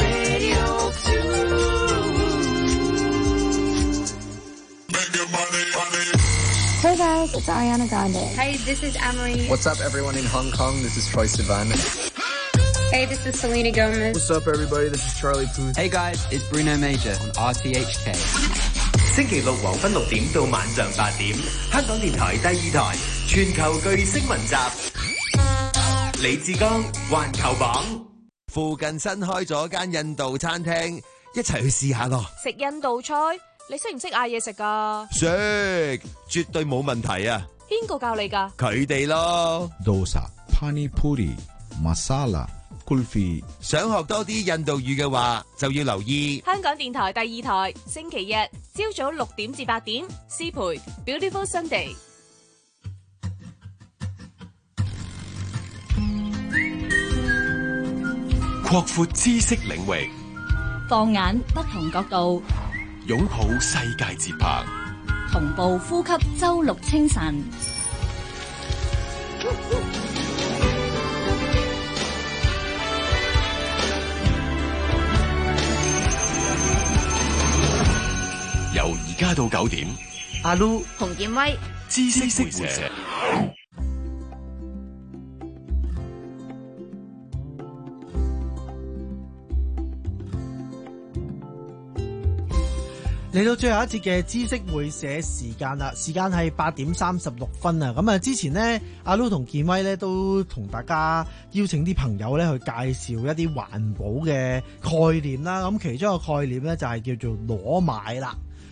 Hey guys, it's Ariana Grande. Hey, this is Emily. What's up, everyone in Hong Kong? This is Troye Sivan. Hey, this is Selena Gomez. What's up, everybody? This is Charlie Puth. Hey guys, it's Bruno Major on R T H K. 星期六黃昏六點到晚上八點，香港電台第二台全球巨星雲集。李志剛環球榜， 附近新開咗間印度餐廳，一齊去試下咯。 食印度菜，你識唔識嗌嘢食㗎？ 識，絕對冇問題啊！ 邊個教你㗎？ 佢哋咯。 Dosa, Pani Puri, Masala.Kulfi. 想學多啲印度語嘅話，就要留意香港電台第二台，星期日朝早六點至八點，師培 Beautiful Sunday。 擴闊知識領域， 放眼不同角度， 擁抱世界節拍， 同步呼吸周六清晨。 由而家到九點， 阿 Lu、洪建威、 知識會社。 嚟到最後一節嘅知識會社時間啦，時間係八點三十六分啊！咁啊，之前呢，阿 Lu 同建威呢都同大家邀請啲朋友呢去介紹一啲環保嘅概念啦。咁其中一個概念呢，就係叫做裸買啦。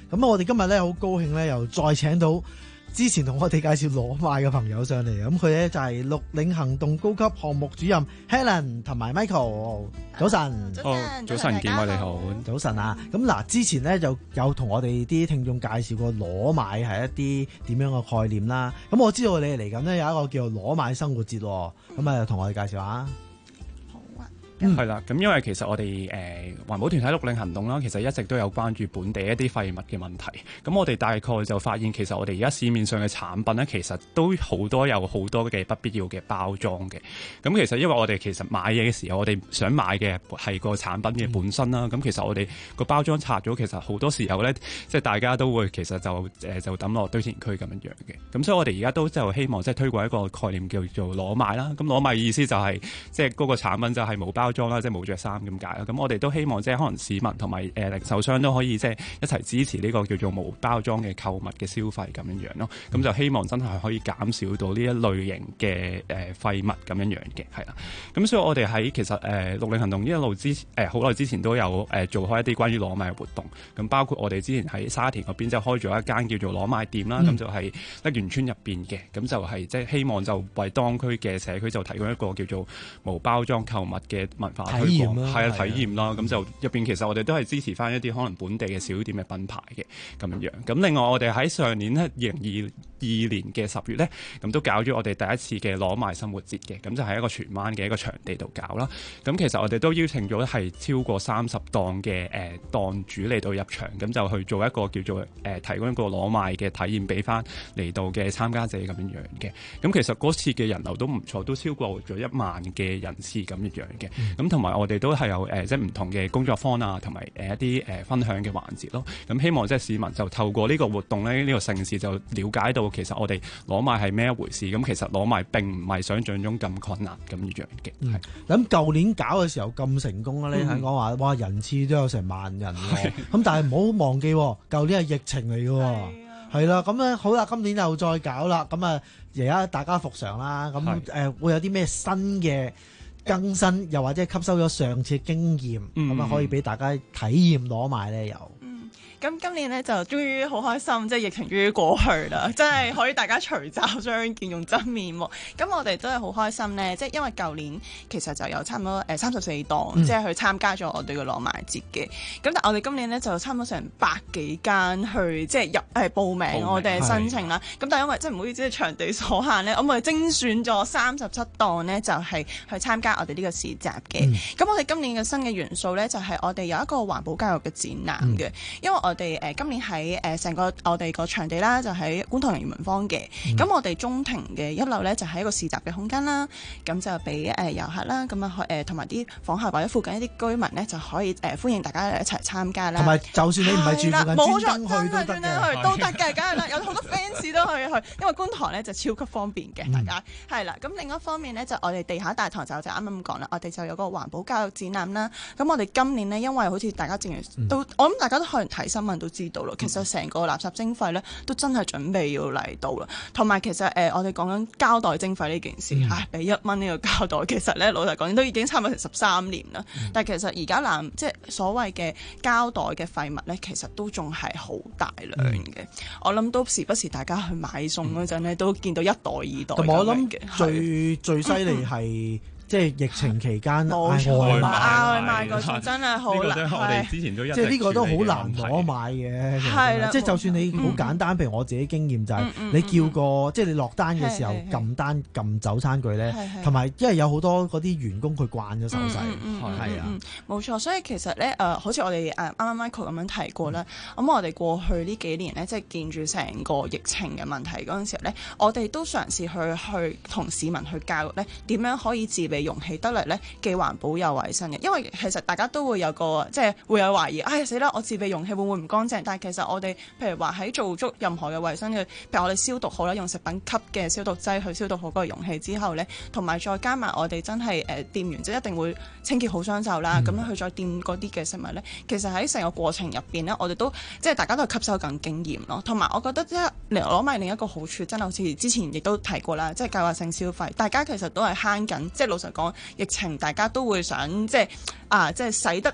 咁我哋今日咧好高興咧，又再請到之前同我哋介紹裸賣嘅朋友上嚟。咁佢咧就係綠領行動高級項目主任 Helen 同埋 Michael。早晨， 早晨，早晨，見我哋好， 早晨啊！咁嗱，之前咧就有同我哋啲聽眾介紹過裸賣係一啲點樣嘅概念啦。咁我知道你哋嚟緊咧有一個叫做裸賣生活節，咁啊同我哋介紹下。 係啦，咁、嗯、因為其實我哋誒、呃、環保團體綠領行動啦，其實一直都有關注本地一啲廢物嘅問題。咁我哋大概就發現，其實我哋而家市面上嘅產品咧，其實都好多有好多嘅不必要嘅包裝嘅。咁其實因為我哋其實買嘢嘅時候，我哋想買嘅係個產品嘅本身啦。咁、嗯、其實我哋個包裝拆咗，其實好多時候咧，即係大家都會其實就誒、呃、就抌落堆填區咁樣樣嘅。咁所以我哋而家都就希望即係推廣一個概念叫做裸賣啦。咁裸賣意思就係、是、即係嗰個產品就係冇包裝啦，即係冇着衫咁解啦。咁我哋都希望即係可能市民同埋誒零售商都可以即係一齊支持呢個叫做無包裝嘅購物嘅消費咁樣樣咯。咁就希望真係可以減少到呢一類型嘅誒廢物咁樣樣嘅，係啦。咁所以我哋喺其實誒綠領行動呢一路之誒好耐之前都有誒、呃、做開一啲關於裸賣嘅活動。咁包括我哋之前喺沙田嗰邊就開咗一間叫做裸賣店啦。咁、嗯、就係瀝源村入邊嘅。咁就係即係希望就為當區嘅社區就提供一個叫做無包裝購物嘅文化推廣，係啊，體驗啦。咁就入邊其實我哋都係支持翻一啲可能本地嘅小店嘅品牌嘅咁樣樣。咁另外我哋喺上年咧二零二二年嘅十月咧，咁都搞咗我哋第一次嘅裸賣生活節嘅。咁就喺一個荃灣嘅一個場地度搞啦。咁其實我哋都邀請咗係超過三十檔嘅誒檔主嚟到入場，咁就去做一個叫做誒、呃、提供一個裸賣嘅體驗俾翻嚟到嘅參加者咁樣樣嘅。咁其實嗰次嘅人流都唔錯，都超過咗一萬嘅人次咁樣樣嘅。咁同埋我哋都係有誒、呃、即係唔同嘅工作坊啊，同埋誒一啲誒、呃、分享嘅環節咯。咁希望即係市民就透過呢個活動咧，呢、這個盛事就了解到其實我哋裸賣係咩一回事。咁其實裸賣並唔係想像中咁困難咁樣嘅。係咁舊年搞嘅時候咁成功啦，你聽講話哇人次都有成萬人喎。咁但係唔好忘記，舊年係疫情嚟嘅，係啦。咁咧好啦，今年又再搞啦。咁啊而家大家復常啦，咁誒、呃、會有啲咩新嘅更新，又或者吸收咗上次經驗，咁啊、嗯、可以俾大家體驗裸賣咧又。 咁今年咧就終於好開心，即係疫情終於過去啦，真係可以大家除罩相見用真面目。咁我哋都係好開心咧，即係因為舊年其實就有差唔多誒三十四檔，嗯、即係去參加咗我哋嘅裸賣節嘅。咁但係我哋今年咧就差唔多成百幾間去即係入誒報名，報名我哋申請啦。咁但係因為即係唔好意思，場地所限咧，我哋精選咗三十七檔咧，就係去參加我哋呢個市集嘅。咁、嗯、我哋今年嘅新嘅元素咧，就係我哋有一個環保教育嘅展覽嘅，嗯、因為我哋誒今年喺誒成個我哋個場地啦，就喺觀塘人民坊嘅。咁、嗯、我哋中庭嘅一樓咧，就係一個市集嘅空間啦。咁就俾誒遊客啦，咁啊誒同埋啲訪客或者附近一啲居民咧，就可以誒歡迎大家一齊參加啦。 同埋就算你唔係住附近，專登去都得嘅， 都得嘅，梗係啦。有好多 fans 都可以去，因為觀塘咧就超級方便嘅，大家係啦。咁、嗯、另一方面咧，就我哋地下大堂就就啱啱咁講啦，我哋就有個環保教育展覽啦。咁我哋今年呢，因為好似大家正如都，嗯、我諗大家都可能睇新聞都知道啦。其實成個垃圾徵費咧，都真係準備要嚟到啦。同埋其實誒、呃，我哋講緊膠袋徵費呢件事，嗯、唉，俾一蚊呢個膠袋，其實咧老實講都已經差唔多成十三年啦。嗯、但係其實而家嗱，即係所謂嘅膠袋嘅廢物咧，其實都仲係好大量嘅。嗯、我諗都時不時大家去買餸嗰陣咧，嗯、都見到一袋二袋。 同埋我諗最最犀利係。即係疫情期間冇錯，外賣嗰種真係好難。 我哋之前都一即係呢個都好難攞買嘅。係啦，即係就算你好簡單，譬如我自己經驗就係你叫個即係你落單嘅時候撳單撳走餐具咧，同埋因為有好多嗰啲員工佢慣咗手勢，係啊， 冇錯。所以其實咧誒，好似我哋誒啱啱 Michael 咁樣提過啦。咁我哋過去呢幾年咧，即係見住成個疫情嘅問題嗰陣時咧，我哋都嘗試去去同市民去教育咧點樣可以自備容器得嚟咧，既環保又衞生嘅。因為其實大家都會有個即係會有懷疑，唉死啦！我自備容器會唔會唔乾淨？但係其實我哋譬如話喺做足任何嘅衞生嘅，譬如我哋消毒好啦，用食品級嘅消毒劑去消毒好嗰個容器之後咧，同埋再加埋我哋真係誒掂完即係一定會清潔好雙手啦。咁、嗯、樣去再掂嗰啲嘅食物咧，其實喺成個過程入邊咧，我哋都即係大家都係吸收緊經驗咯。同埋我覺得即係攞埋另一個好處，真係好似之前亦都提過啦，即係計劃性消費，大家其實都係慳緊。即係老實講，疫情大家都會想即係啊，即係使得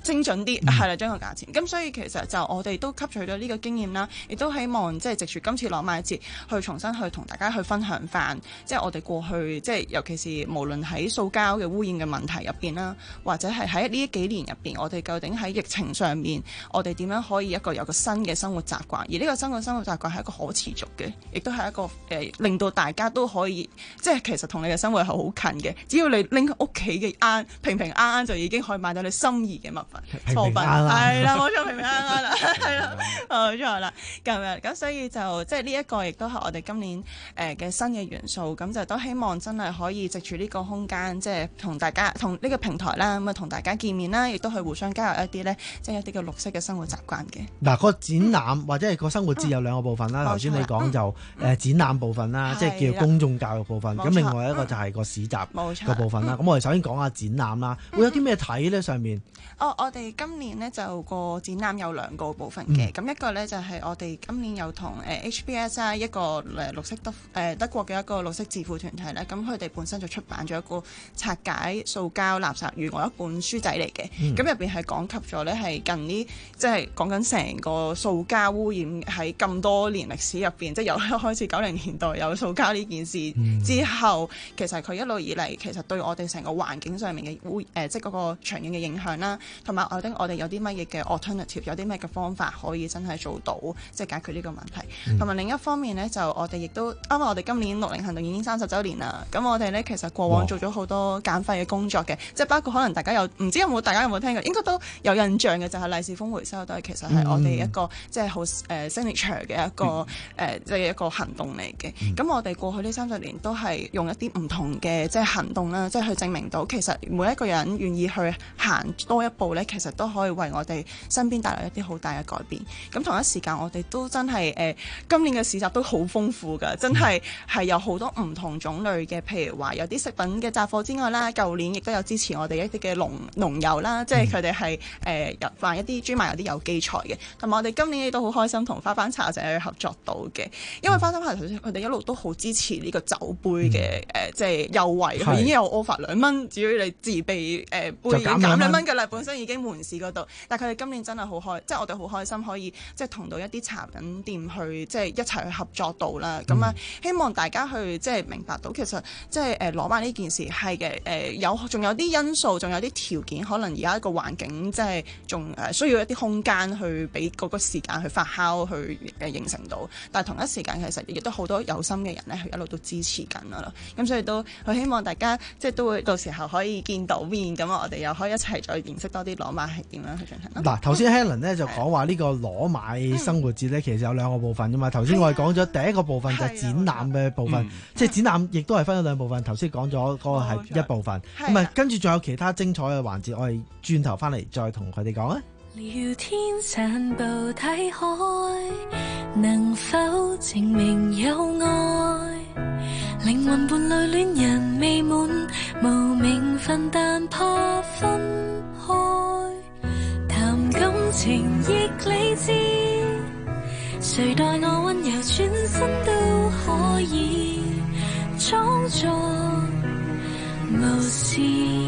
精準啲，係啦、嗯，將個價錢。咁所以其實就我哋都吸取咗呢個經驗啦，亦都希望即係藉住今次攞賣節去重新去同大家去分享翻，即係我哋過去即係尤其是無論喺塑膠嘅污染嘅問題入邊啦，或者係喺呢幾年入邊，我哋究竟喺疫情上面，我哋點樣可以一個有個新嘅生活習慣，而呢個新嘅生活習慣係一個可持續嘅，亦都係一個誒、呃、令到大家都可以即係其實同你嘅生活係好近嘅，只要你拎屋企嘅啱平平啱啱就已經可以買到你心儀嘅物品貨品，係啦，冇錯，平平啱啱啦，係啦，冇錯啦，咁樣咁所以就即係呢一個亦都係我哋今年誒嘅新嘅元素，咁就都希望真係可以藉住呢個空間，即係同大家同呢個平台啦，咁啊同大家見面啦，亦都去互相交流一啲咧，即係一啲嘅綠色嘅生活習慣嘅。 嗱，個展覽或者係個生活節有兩個部分啦。頭先你講就誒展覽部分啦，即係叫公眾教育部分。咁另外一個就係個市集個部分啦。咁我哋首先講下展覽啦，會有啲咩睇咧？上面哦，我哋今年呢就個展覽有兩個部分嘅。咁、嗯、一個呢就係我哋今年有同誒 H B S 啊一個誒綠色德誒德國嘅一個綠色智庫團體咧，咁佢哋本身就出版咗一個拆解塑膠垃圾與我一本書仔嚟嘅。咁入邊係講及咗呢係近呢即係講緊成個塑膠污染喺咁多年歷史入邊，即係由一開始九零年代有塑膠呢件事、嗯、之後，其實佢一路以嚟其實對我哋成個環境上面嘅污誒即係嗰個長遠嘅影響啦。同埋我覺得我哋有啲乜嘢嘅 alternative， 有啲咩嘅方法可以真係做到，即係解決呢個問題。同埋、嗯、另一方面呢，就我哋亦都啱啱我哋今年綠領行動已經三十週年啦。咁我哋呢，其實過往做咗好多減廢嘅工作嘅，即係包括可能大家有唔知有冇大家有冇聽過，應該都有印象嘅就係利是封回收袋，其實係我哋一個、嗯、即係好誒 signature 嘅一個誒、嗯呃、即係一個行動嚟嘅。咁、嗯、我哋過去呢三十年都係用一啲唔同嘅即係行動啦，即係去證明到其實每一個人願意去行多一步咧，其實都可以為我哋身邊帶來一啲好大嘅改變。咁同一時間，我哋都真係誒、呃、今年嘅市集都好豐富㗎，真係係有好多唔同種類嘅，譬如話有啲食品嘅雜貨之外啦，舊年亦都有支持我哋一啲嘅農農友啦，即係佢哋係誒入賣一啲專賣有啲有機菜嘅。同埋我哋今年亦都好開心同花班茶仔去合作到嘅，因為花班茶仔佢哋一路都好支持呢個酒杯嘅誒、嗯呃、即係優惠，佢已經有 offer 兩蚊，只要你自備誒、呃、杯減兩蚊㗎啦，本身已經門市嗰度。但係佢哋今年真係好開，即係我哋好開心可以即係同到一啲茶飲店去即係一齊去合作到啦。咁啊、嗯，希望大家去即係明白到其實即係誒攞翻呢件事係嘅誒有仲有啲因素，仲有啲條件，可能而家一個環境即係仲誒需要一啲空間去俾嗰個時間去發酵去誒形成到。但係同一時間其實亦都好多有心嘅人咧，係一路都支持緊㗎啦。咁所以都好希望大家即係都會到時候可以見到面，咁我哋又可以一齊再認識多啲攞賣係點樣去進行。 嗱，頭先 Helen 咧就講話呢個攞賣生活節咧，其實有兩個部分㗎嘛。頭先我哋講咗第一個部分就係展覽嘅部分，即係展覽亦都係分咗兩部分。頭先講咗嗰個係一部分，咁啊跟住仲有其他精彩嘅環節，我哋轉頭翻嚟再同佢哋講啊。 聊天散步睇海，能否證明有愛？靈魂伴侶戀人未滿，無名分但怕分開。談感情亦理智，誰待我溫柔轉身都可以裝作無事。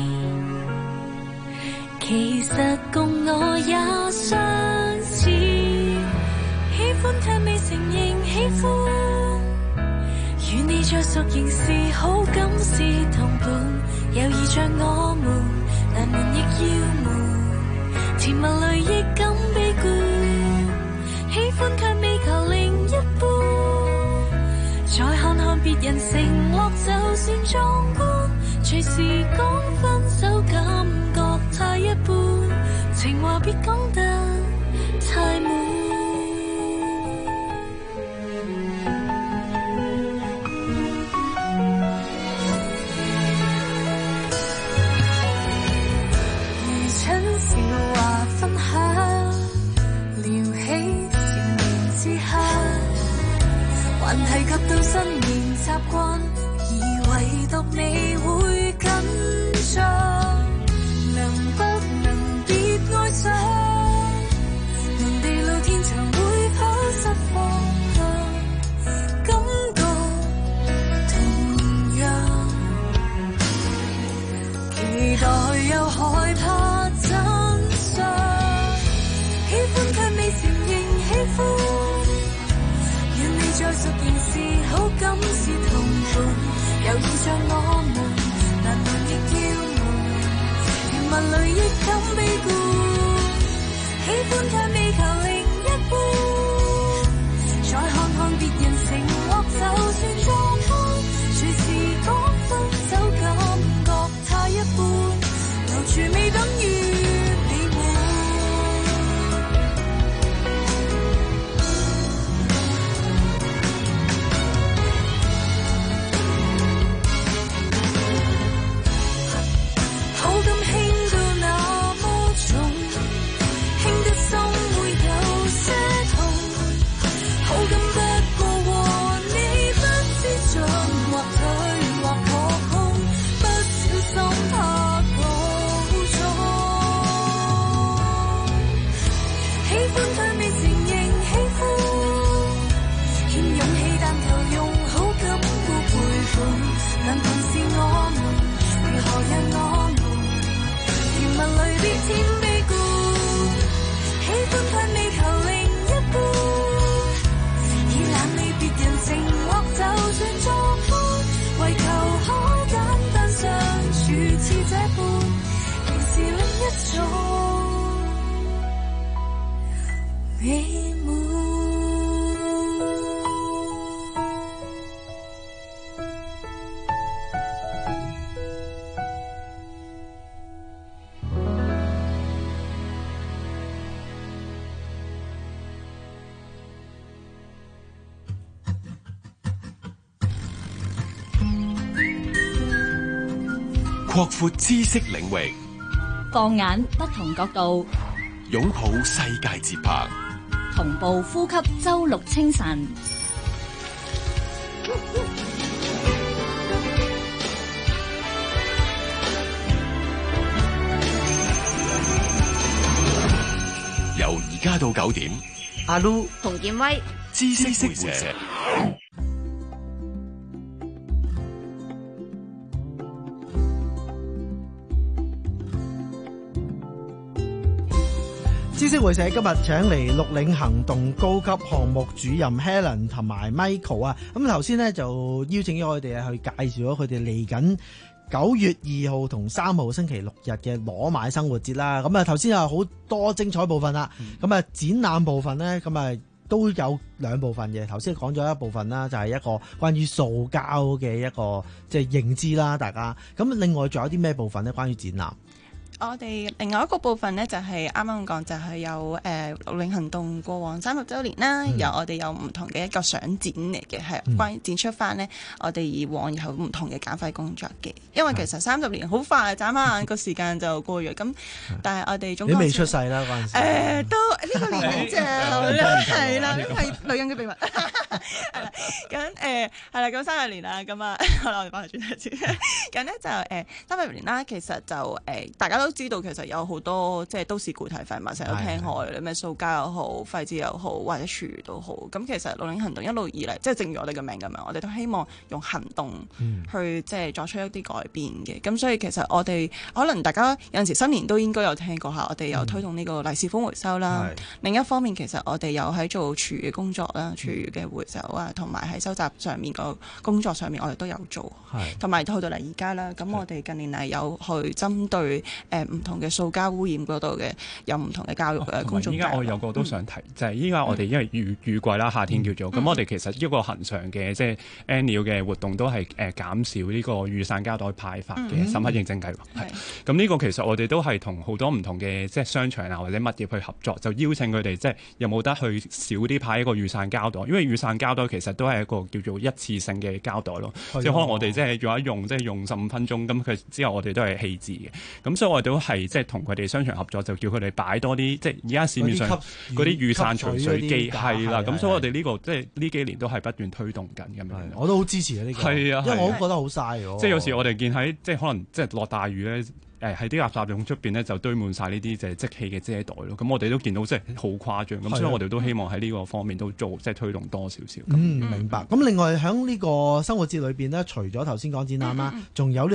其實共我也相似，喜歡卻未承認喜歡，與你再熟仍是好感是同伴，友誼像我們，難瞞亦要瞞，甜蜜裏亦感悲觀，喜歡卻未求另一半，再看看別人承諾就算壯觀，隨時講分手感覺太一般，情話別講得太滿。如親笑話分享，聊起少年之刻，還提及到新年習慣，而唯獨你會緊張。能不能別愛上，原地老是好感是同伴，猶如像我們難忘亦要瞞，甜蜜裏亦感悲觀，喜歡卻未求另一半，再看看別人承諾就算狀況，隨時講分手感覺太一般，留住未等於擴闊知識領域， 放眼不同角度， 擁抱世界節拍， 同步呼吸周六清晨。 由而家到九點， 阿 Lu 馮建威， 知識會社。 知識會社今日請嚟綠領行動高級項目主任 Helen 同埋 Michael 啊，咁頭先呢，就邀請咗我哋去介紹咗佢哋嚟緊九月二號同三號星期六日嘅攞買生活節啦。咁啊頭先有好多精彩部分啦，咁啊、嗯、展覽部分呢，咁啊都有兩部分嘅。頭先講咗一部分啦，就係一個關於塑膠嘅一個即係認知啦，大家。咁另外仲有啲咩部分呢？關於展覽？ 我哋另外一個部分呢，就係啱啱講就係有誒綠領行動過往三十週年啦，嗯、有我哋有唔同嘅一個相展嚟嘅，係、嗯、關於展出翻呢我哋以往有唔同嘅減廢工作嘅。因為其實三十年好快，眨下眼個時間就過咗。咁但係我哋總你未出世啦嗰陣時， 誒都呢個年紀就係啦，係女人嘅秘密係啦。咁誒係啦，咁三十年啦，咁啊，好啦，我哋翻去轉頭先。咁咧就誒三十年啦，其實就誒大家都。都知道其實有好多即係都市固體廢物，成日都聽開咩塑膠又好、廢紙又好，或者廚餘都好。咁其實綠領行動一路以嚟，即係正如我哋嘅名咁樣，我哋都希望用行動去即係作出一啲改變嘅。咁、嗯、所以其實我哋可能大家有陣時新年都應該有聽過下，我哋有推動呢個利是封回收啦。嗯、另一方面，其實我哋有喺做廚餘嘅工作啦，廚餘嘅回收啊，同埋喺收集上面個工作上面，我哋都有做。同埋去到嚟而家啦，咁我哋近年嚟有去針對誒唔同嘅塑膠污染嗰度嘅有唔同嘅教育嘅工作。 依家、哦、我有個都想提，嗯、就係依家我哋因為雨雨季啦，夏天叫做咁，嗯、我哋其實一個恆常嘅即係 annual 嘅活動都係誒減少呢個雨傘膠袋派發嘅審核認證計劃。係咁呢個其實我哋都係同好多唔同嘅即係商場啊或者物業去合作，就邀請佢哋即係有冇得去少啲派一個雨傘膠袋，因為雨傘膠袋其實都係一個叫做一次性嘅膠袋咯，即係可能我哋即係用一用即係用十五分鐘，咁佢之後我哋都係棄置嘅。咁所以我哋都係即係同佢哋商場合作，就叫佢哋擺多啲即係而家市面上嗰啲雨傘除水機係啦。咁所以我哋呢、這個即係呢幾年都係不斷推動緊咁樣。 我都好支持啊呢、這個，係啊，因為我都覺得好嘥喎。 即係有時我哋見喺即係可能即係落大雨咧。誒喺啲垃圾桶出邊咧就堆滿晒呢啲就係即棄嘅遮袋咯，咁我哋都見到即係好誇張，咁所以我哋都希望喺呢個方面都做即係推動多少少。嗯， 明白。咁另外喺呢個生活節裏邊咧，除咗頭先講展覽啦，仲有呢個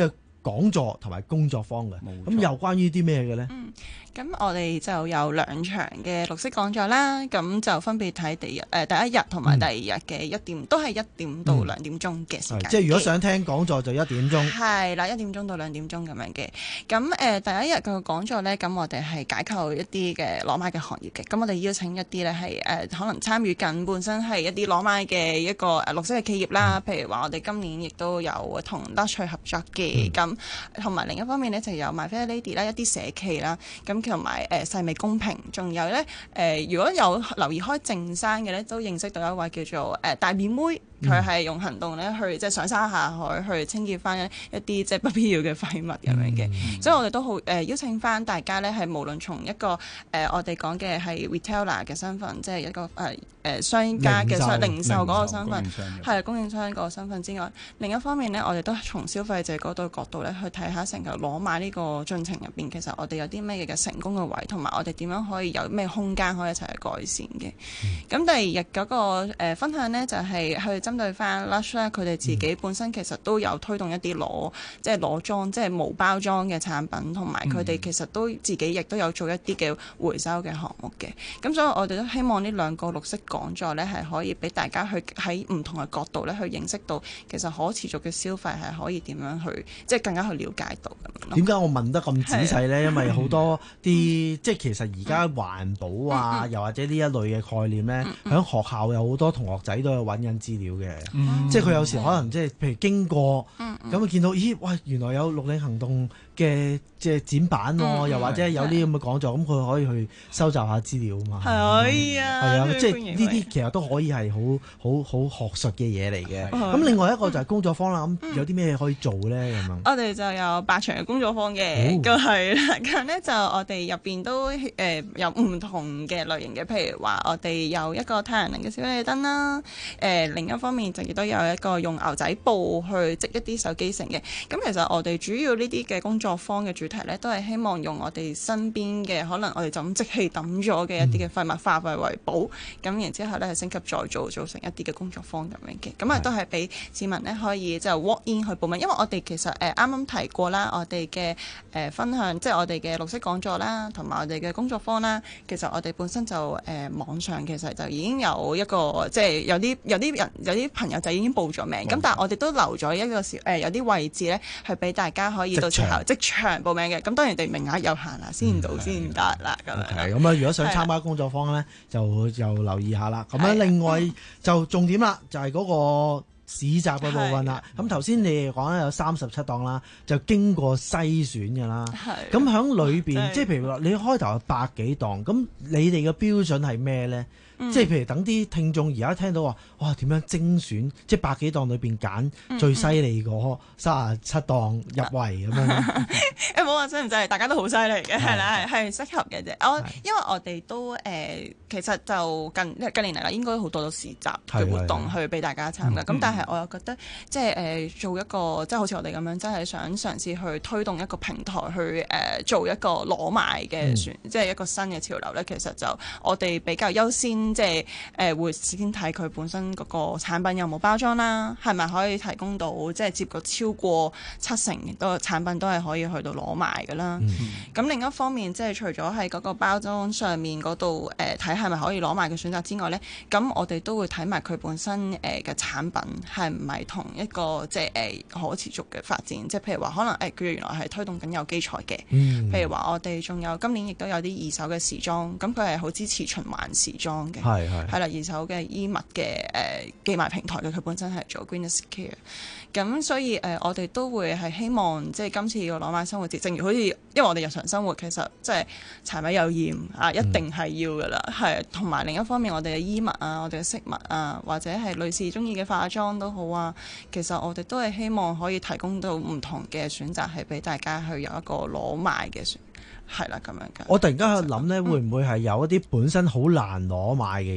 講座同埋工作坊嘅。咁又關於啲咩嘅咧？ 嗯，咁我哋就有兩場嘅綠色講座啦，咁就分別睇第一誒、呃、第一日同埋第二日嘅一點，嗯、都係一點到兩點鐘嘅時間。 即係如果想聽講座就一點鐘。係啦，一點鐘到兩點鐘咁樣嘅。咁誒、呃、第一日嘅講座咧，咁我哋係解構一啲嘅裸買嘅行業嘅。咁我哋邀請一啲咧係誒可能參與緊本身係一啲裸買嘅一個誒綠色嘅企業啦。嗯、譬如話我哋今年亦都有同 Luxury 合作嘅，咁同埋另一方面咧就有 My Fair Lady 啦，一啲社企啦，咁同埋誒細味公平，仲有咧誒、呃、如果有留意開淨山嘅咧，都認識到一位叫做誒、呃、大面妹。佢係用行動咧去即係上山下海去清潔翻一啲即係不必要嘅廢物咁樣嘅，嗯、所以我哋都好誒、呃、邀請翻大家咧係無論從一個誒、呃、我哋講嘅係 retailer 嘅身份，即係一個誒誒、呃、商家嘅商零售嗰個身份，係供應商嗰個身份之外，另一方面咧我哋都從消費者嗰度角度咧去睇下成個裸買呢個進程入邊，其實我哋有啲咩嘅成功嘅位，同埋我哋點樣可以有咩空間可以一齊去改善嘅。咁、嗯、第二日嗰個誒分享咧就係、是、去針對翻 Lush 咧，佢哋自己本身其實都有推動一啲裸即係裸裝，即係無包裝嘅產品，同埋佢哋其實都自己亦都有做一啲嘅回收嘅項目嘅。咁所以我哋都希望呢兩個綠色講座咧，係可以俾大家去喺唔同嘅角度咧，去認識到其實可持續嘅消費係可以點樣去，即係更加去了解到咁樣咯。點解我問得咁仔細咧？因為好多啲、嗯、即係其實而家環保啊，嗯、又或者呢一類嘅概念咧，喺、嗯、學校有好多同學仔都有揾緊資料嘅。嗯、即係佢有時可能即係譬如經過咁啊，嗯、見到咦，喂，原來有綠領行動嘅即係展板喎，嗯、又或者有啲咁嘅講座，咁佢、嗯、可以去收集下資料啊嘛。係可以啊，係啊，即係呢啲其實都可以係好好好學術嘅嘢嚟嘅。咁、嗯、另外一個就係工作坊啦，咁、嗯、有啲咩可以做咧咁樣？我哋就有八場嘅工作坊嘅，咁係啦。咁咧就我哋入邊都誒、呃、有唔同嘅類型嘅，譬如話我哋有一個太陽能嘅小夜燈啦，誒、呃、另一方面就亦都有一個用牛仔布去織一啲手機繩嘅。咁其實我哋主要呢啲嘅工作坊嘅主題咧，都係希望用我哋身邊嘅可能我哋就咁即棄抌咗嘅一啲嘅廢物化廢為寶，咁、嗯、然之後咧係升級再造，做成一啲嘅工作坊咁樣嘅。咁啊都係俾市民咧可以即係 walk in 去報名，因為我哋其實誒啱啱提過啦，我哋嘅誒分享即係我哋嘅綠色講座啦，同埋我哋嘅工作坊啦。其實我哋本身就誒、呃、網上其實就已經有一個即係有啲有啲人有啲朋友就已經報咗名，咁、嗯、但係我哋都留咗一個時誒、呃、有啲位置咧，係俾大家可以到時候即場報名嘅。咁當然地名額有限啦，先到先得啦咁樣。係咁啊！如果想參加工作坊咧，的就就留意下啦。咁樣另外就重點啦，就係、是、嗰個市集嘅部分啦。咁頭先你哋講咧有三十七檔啦，就經過篩選㗎啦。咁喺裏邊，即係譬如話你開頭有百幾檔，咁你哋嘅標準係咩咧？嗯、即係譬如等啲聽眾而家聽到話，哇點樣精選？即係百幾檔裏邊揀最犀利嗰三十七檔入圍咁樣。誒冇話犀唔犀利，大家都好犀利嘅，係啦，係係適合嘅啫。我因為我哋都誒、呃，其實就近近年嚟啦，應該好多都市集嘅活動去俾大家參加。咁、嗯、但係我又覺得即係誒、呃、做一個即係好似我哋咁樣，真係想嘗試去推動一個平台去誒、呃、做一個裸買嘅選，嗯、即係一個新嘅潮流咧。其實就我哋比較優先。即係誒、呃、會先睇佢本身嗰個產品有冇包裝啦，係咪可以提供到即係接個超過七成個產品都係可以去到攞賣㗎啦。咁、嗯、另一方面，即係除咗喺嗰個包裝上面嗰度誒睇係咪可以攞賣嘅選擇之外咧，咁我哋都會睇埋佢本身誒嘅、呃、產品係唔係同一個即係誒、呃、可持續嘅發展。即係譬如話可能誒佢、呃、原來係推動緊有機材嘅，嗯、譬如話我哋仲有今年亦都有啲二手嘅時裝，咁佢係好支持循環時裝嘅。係係係啦，二手嘅衣物嘅誒寄賣平台嘅，佢本身係做 Greenest Care， 咁所以誒、呃、我哋都會係希望即係今次個裸買生活節，正如好似因為我哋日常生活其實即係柴米油鹽啊，一定係要噶啦，係同埋另一方面我哋嘅衣物啊，我哋嘅飾物啊，或者係女士中意嘅化妝都好啊，其實我哋都係希望可以提供到唔同嘅選擇，係俾大家去有一個裸買嘅選。係啦，咁樣嘅。我突然間去諗咧，會唔會係有一啲本身好難攞買嘅嘢，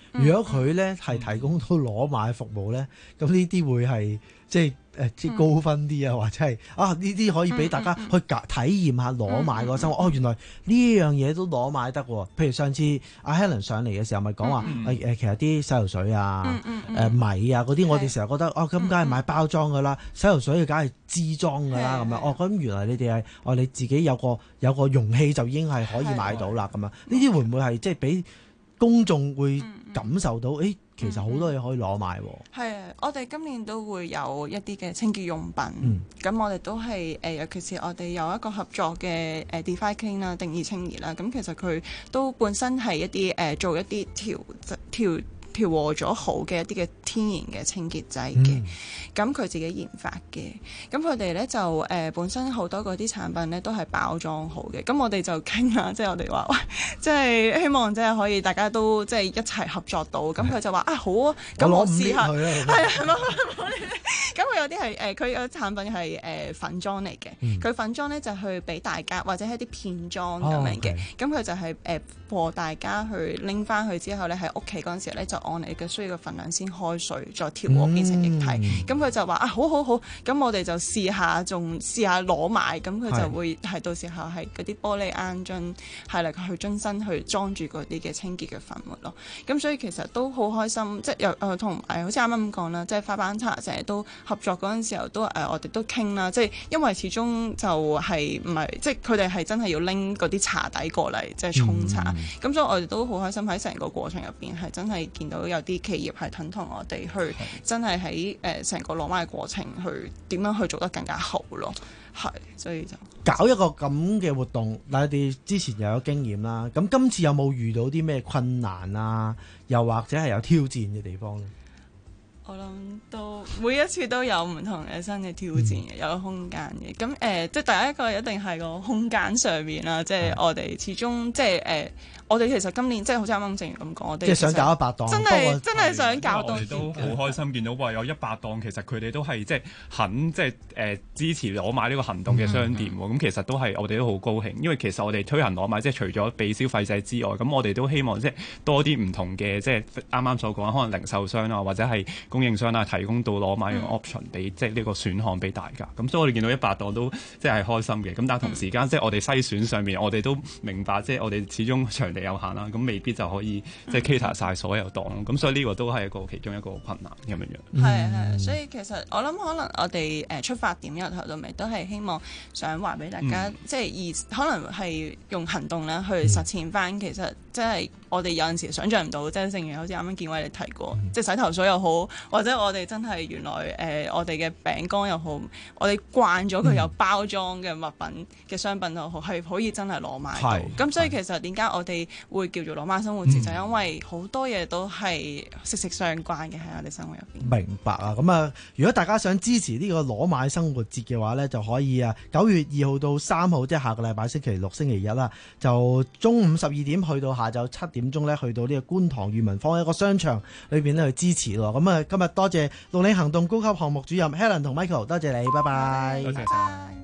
如果佢咧係提供到裸買服務咧，咁呢啲會係即係誒即係高分啲啊，或者係啊呢啲可以俾大家去體驗下裸買個生活。哦，原來呢樣嘢都裸買得喎。譬如上次阿 Helen 上嚟嘅時候，咪講話誒誒，其實啲洗頭水啊、誒米啊嗰啲，我哋成日覺得哦，咁梗係買包裝㗎啦，洗頭水梗係支裝㗎啦咁樣。哦，咁原來你哋係哦你自己有個有個容器就已經係可以買到啦咁樣。呢啲會唔會係即係俾公眾會感受到誒？其實好多嘢可以攞賣喎。 係啊，我哋今年都會有一啲嘅清潔用品。咁、嗯、我哋都係誒、呃，尤其是我哋有一個合作嘅誒 Define Clean 啦，定義清潔啦。咁其實佢都本身係一啲誒、呃、做一啲調調調和咗好嘅一啲嘅天然嘅清潔劑嘅。咁佢、嗯、自己研發嘅。咁佢哋咧就誒、呃、本身好多嗰啲產品咧都係包裝好嘅。咁我哋就傾啦，即係我哋話喂，即係希望即係可以大家都即係一齊合作到。咁佢就話啊好啊，咁我試下。係啊，咁佢有啲係誒，佢有產品係誒、呃、粉裝嚟嘅。佢、嗯、粉裝咧就去俾大家或者係啲片裝咁樣嘅。咁佢、哦 okay. 就係誒幫大家去拎翻去之後咧喺屋企嗰陣時咧就按你嘅需要嘅份量先開水，再調和變成液體。咁佢、嗯、就話啊好好好，咁我哋就試下，仲試下攞埋。咁佢就會係到時候係嗰啲玻璃罌樽係嚟去樽身去裝住嗰啲嘅清潔嘅粉末咯。咁所以其實都好開心，即係又誒同誒好似啱啱咁講啦，即係花班茶成日都合作嗰陣時候都誒、呃、我哋都傾啦，即係因為始終就係唔係即係佢哋係真係要拎嗰啲茶底過嚟即係沖茶。咁、嗯、所以我哋都好開心喺成個過程入邊係真係見到有啲企業係肯同我哋去真係喺誒成個攞賣嘅過程去點樣去做得更加好咯。係，所以就搞一個咁嘅活動，嗱，你哋之前又有經驗啦，咁今次有冇遇到啲咩困難啊？又或者係有挑戰嘅地方咧？ 我諗都每一次都有唔同嘅新嘅挑戰嘅，嗯、有個空間嘅。咁誒、呃，即係第一個一定係個空間上面啦。即係我哋始終即係誒。呃我哋其實今年即係好似啱啱正如咁講，我哋即係想搞一百檔，真係真係想搞多啲。我哋都好開心見到話有一百檔，其實佢哋都係即係肯即係誒支持攞買呢個行動嘅商店喎。咁、嗯、其實都係我哋都好高興，因為其實我哋推行攞買即係除咗俾消費者之外，咁我哋都希望即係多啲唔同嘅即係啱啱所講，可能零售商啊或者係供應商啊提供到攞買嘅 option 俾、嗯、即係呢個選項俾大家。咁所以我哋見到一百檔都即係開心嘅。咁但係同時間、嗯、即係我哋篩選上面，我哋都明白即係我哋始終場地有限啦，咁未必就可以即係 cater 晒所有檔咯。咁、嗯、所以呢個都係一個其中一個困難咁樣樣。 係係，所以其實我諗可能我哋誒出發點由頭到尾都係希望想話俾大家，嗯、即係而可能係用行動咧去實踐翻，嗯、其實即係我哋有陣時想像唔到，即係正如好似啱啱建偉你提過，嗯、即係洗頭水又好，或者我哋真係原來誒、呃、我哋嘅餅乾又好，我哋慣咗佢有包裝嘅物品嘅商品又好，係可以真係攞買到。咁所以其實點解我哋會叫做攞買生活節，嗯、就因為好多嘢都係息息相關嘅喺我哋生活入邊。 明白啊！咁啊，如果大家想支持呢個攞買生活節嘅話呢，就可以啊，九月二號到三號，即係下個禮拜星期六、星期日啦，就中午十二點去到下晝七點鐘呢，去到呢個觀塘裕民坊一個商場裏邊呢去支持咯。咁啊，今日多謝綠領行動高級項目主任 Helen 同 Michael，多謝你，拜拜。 多謝。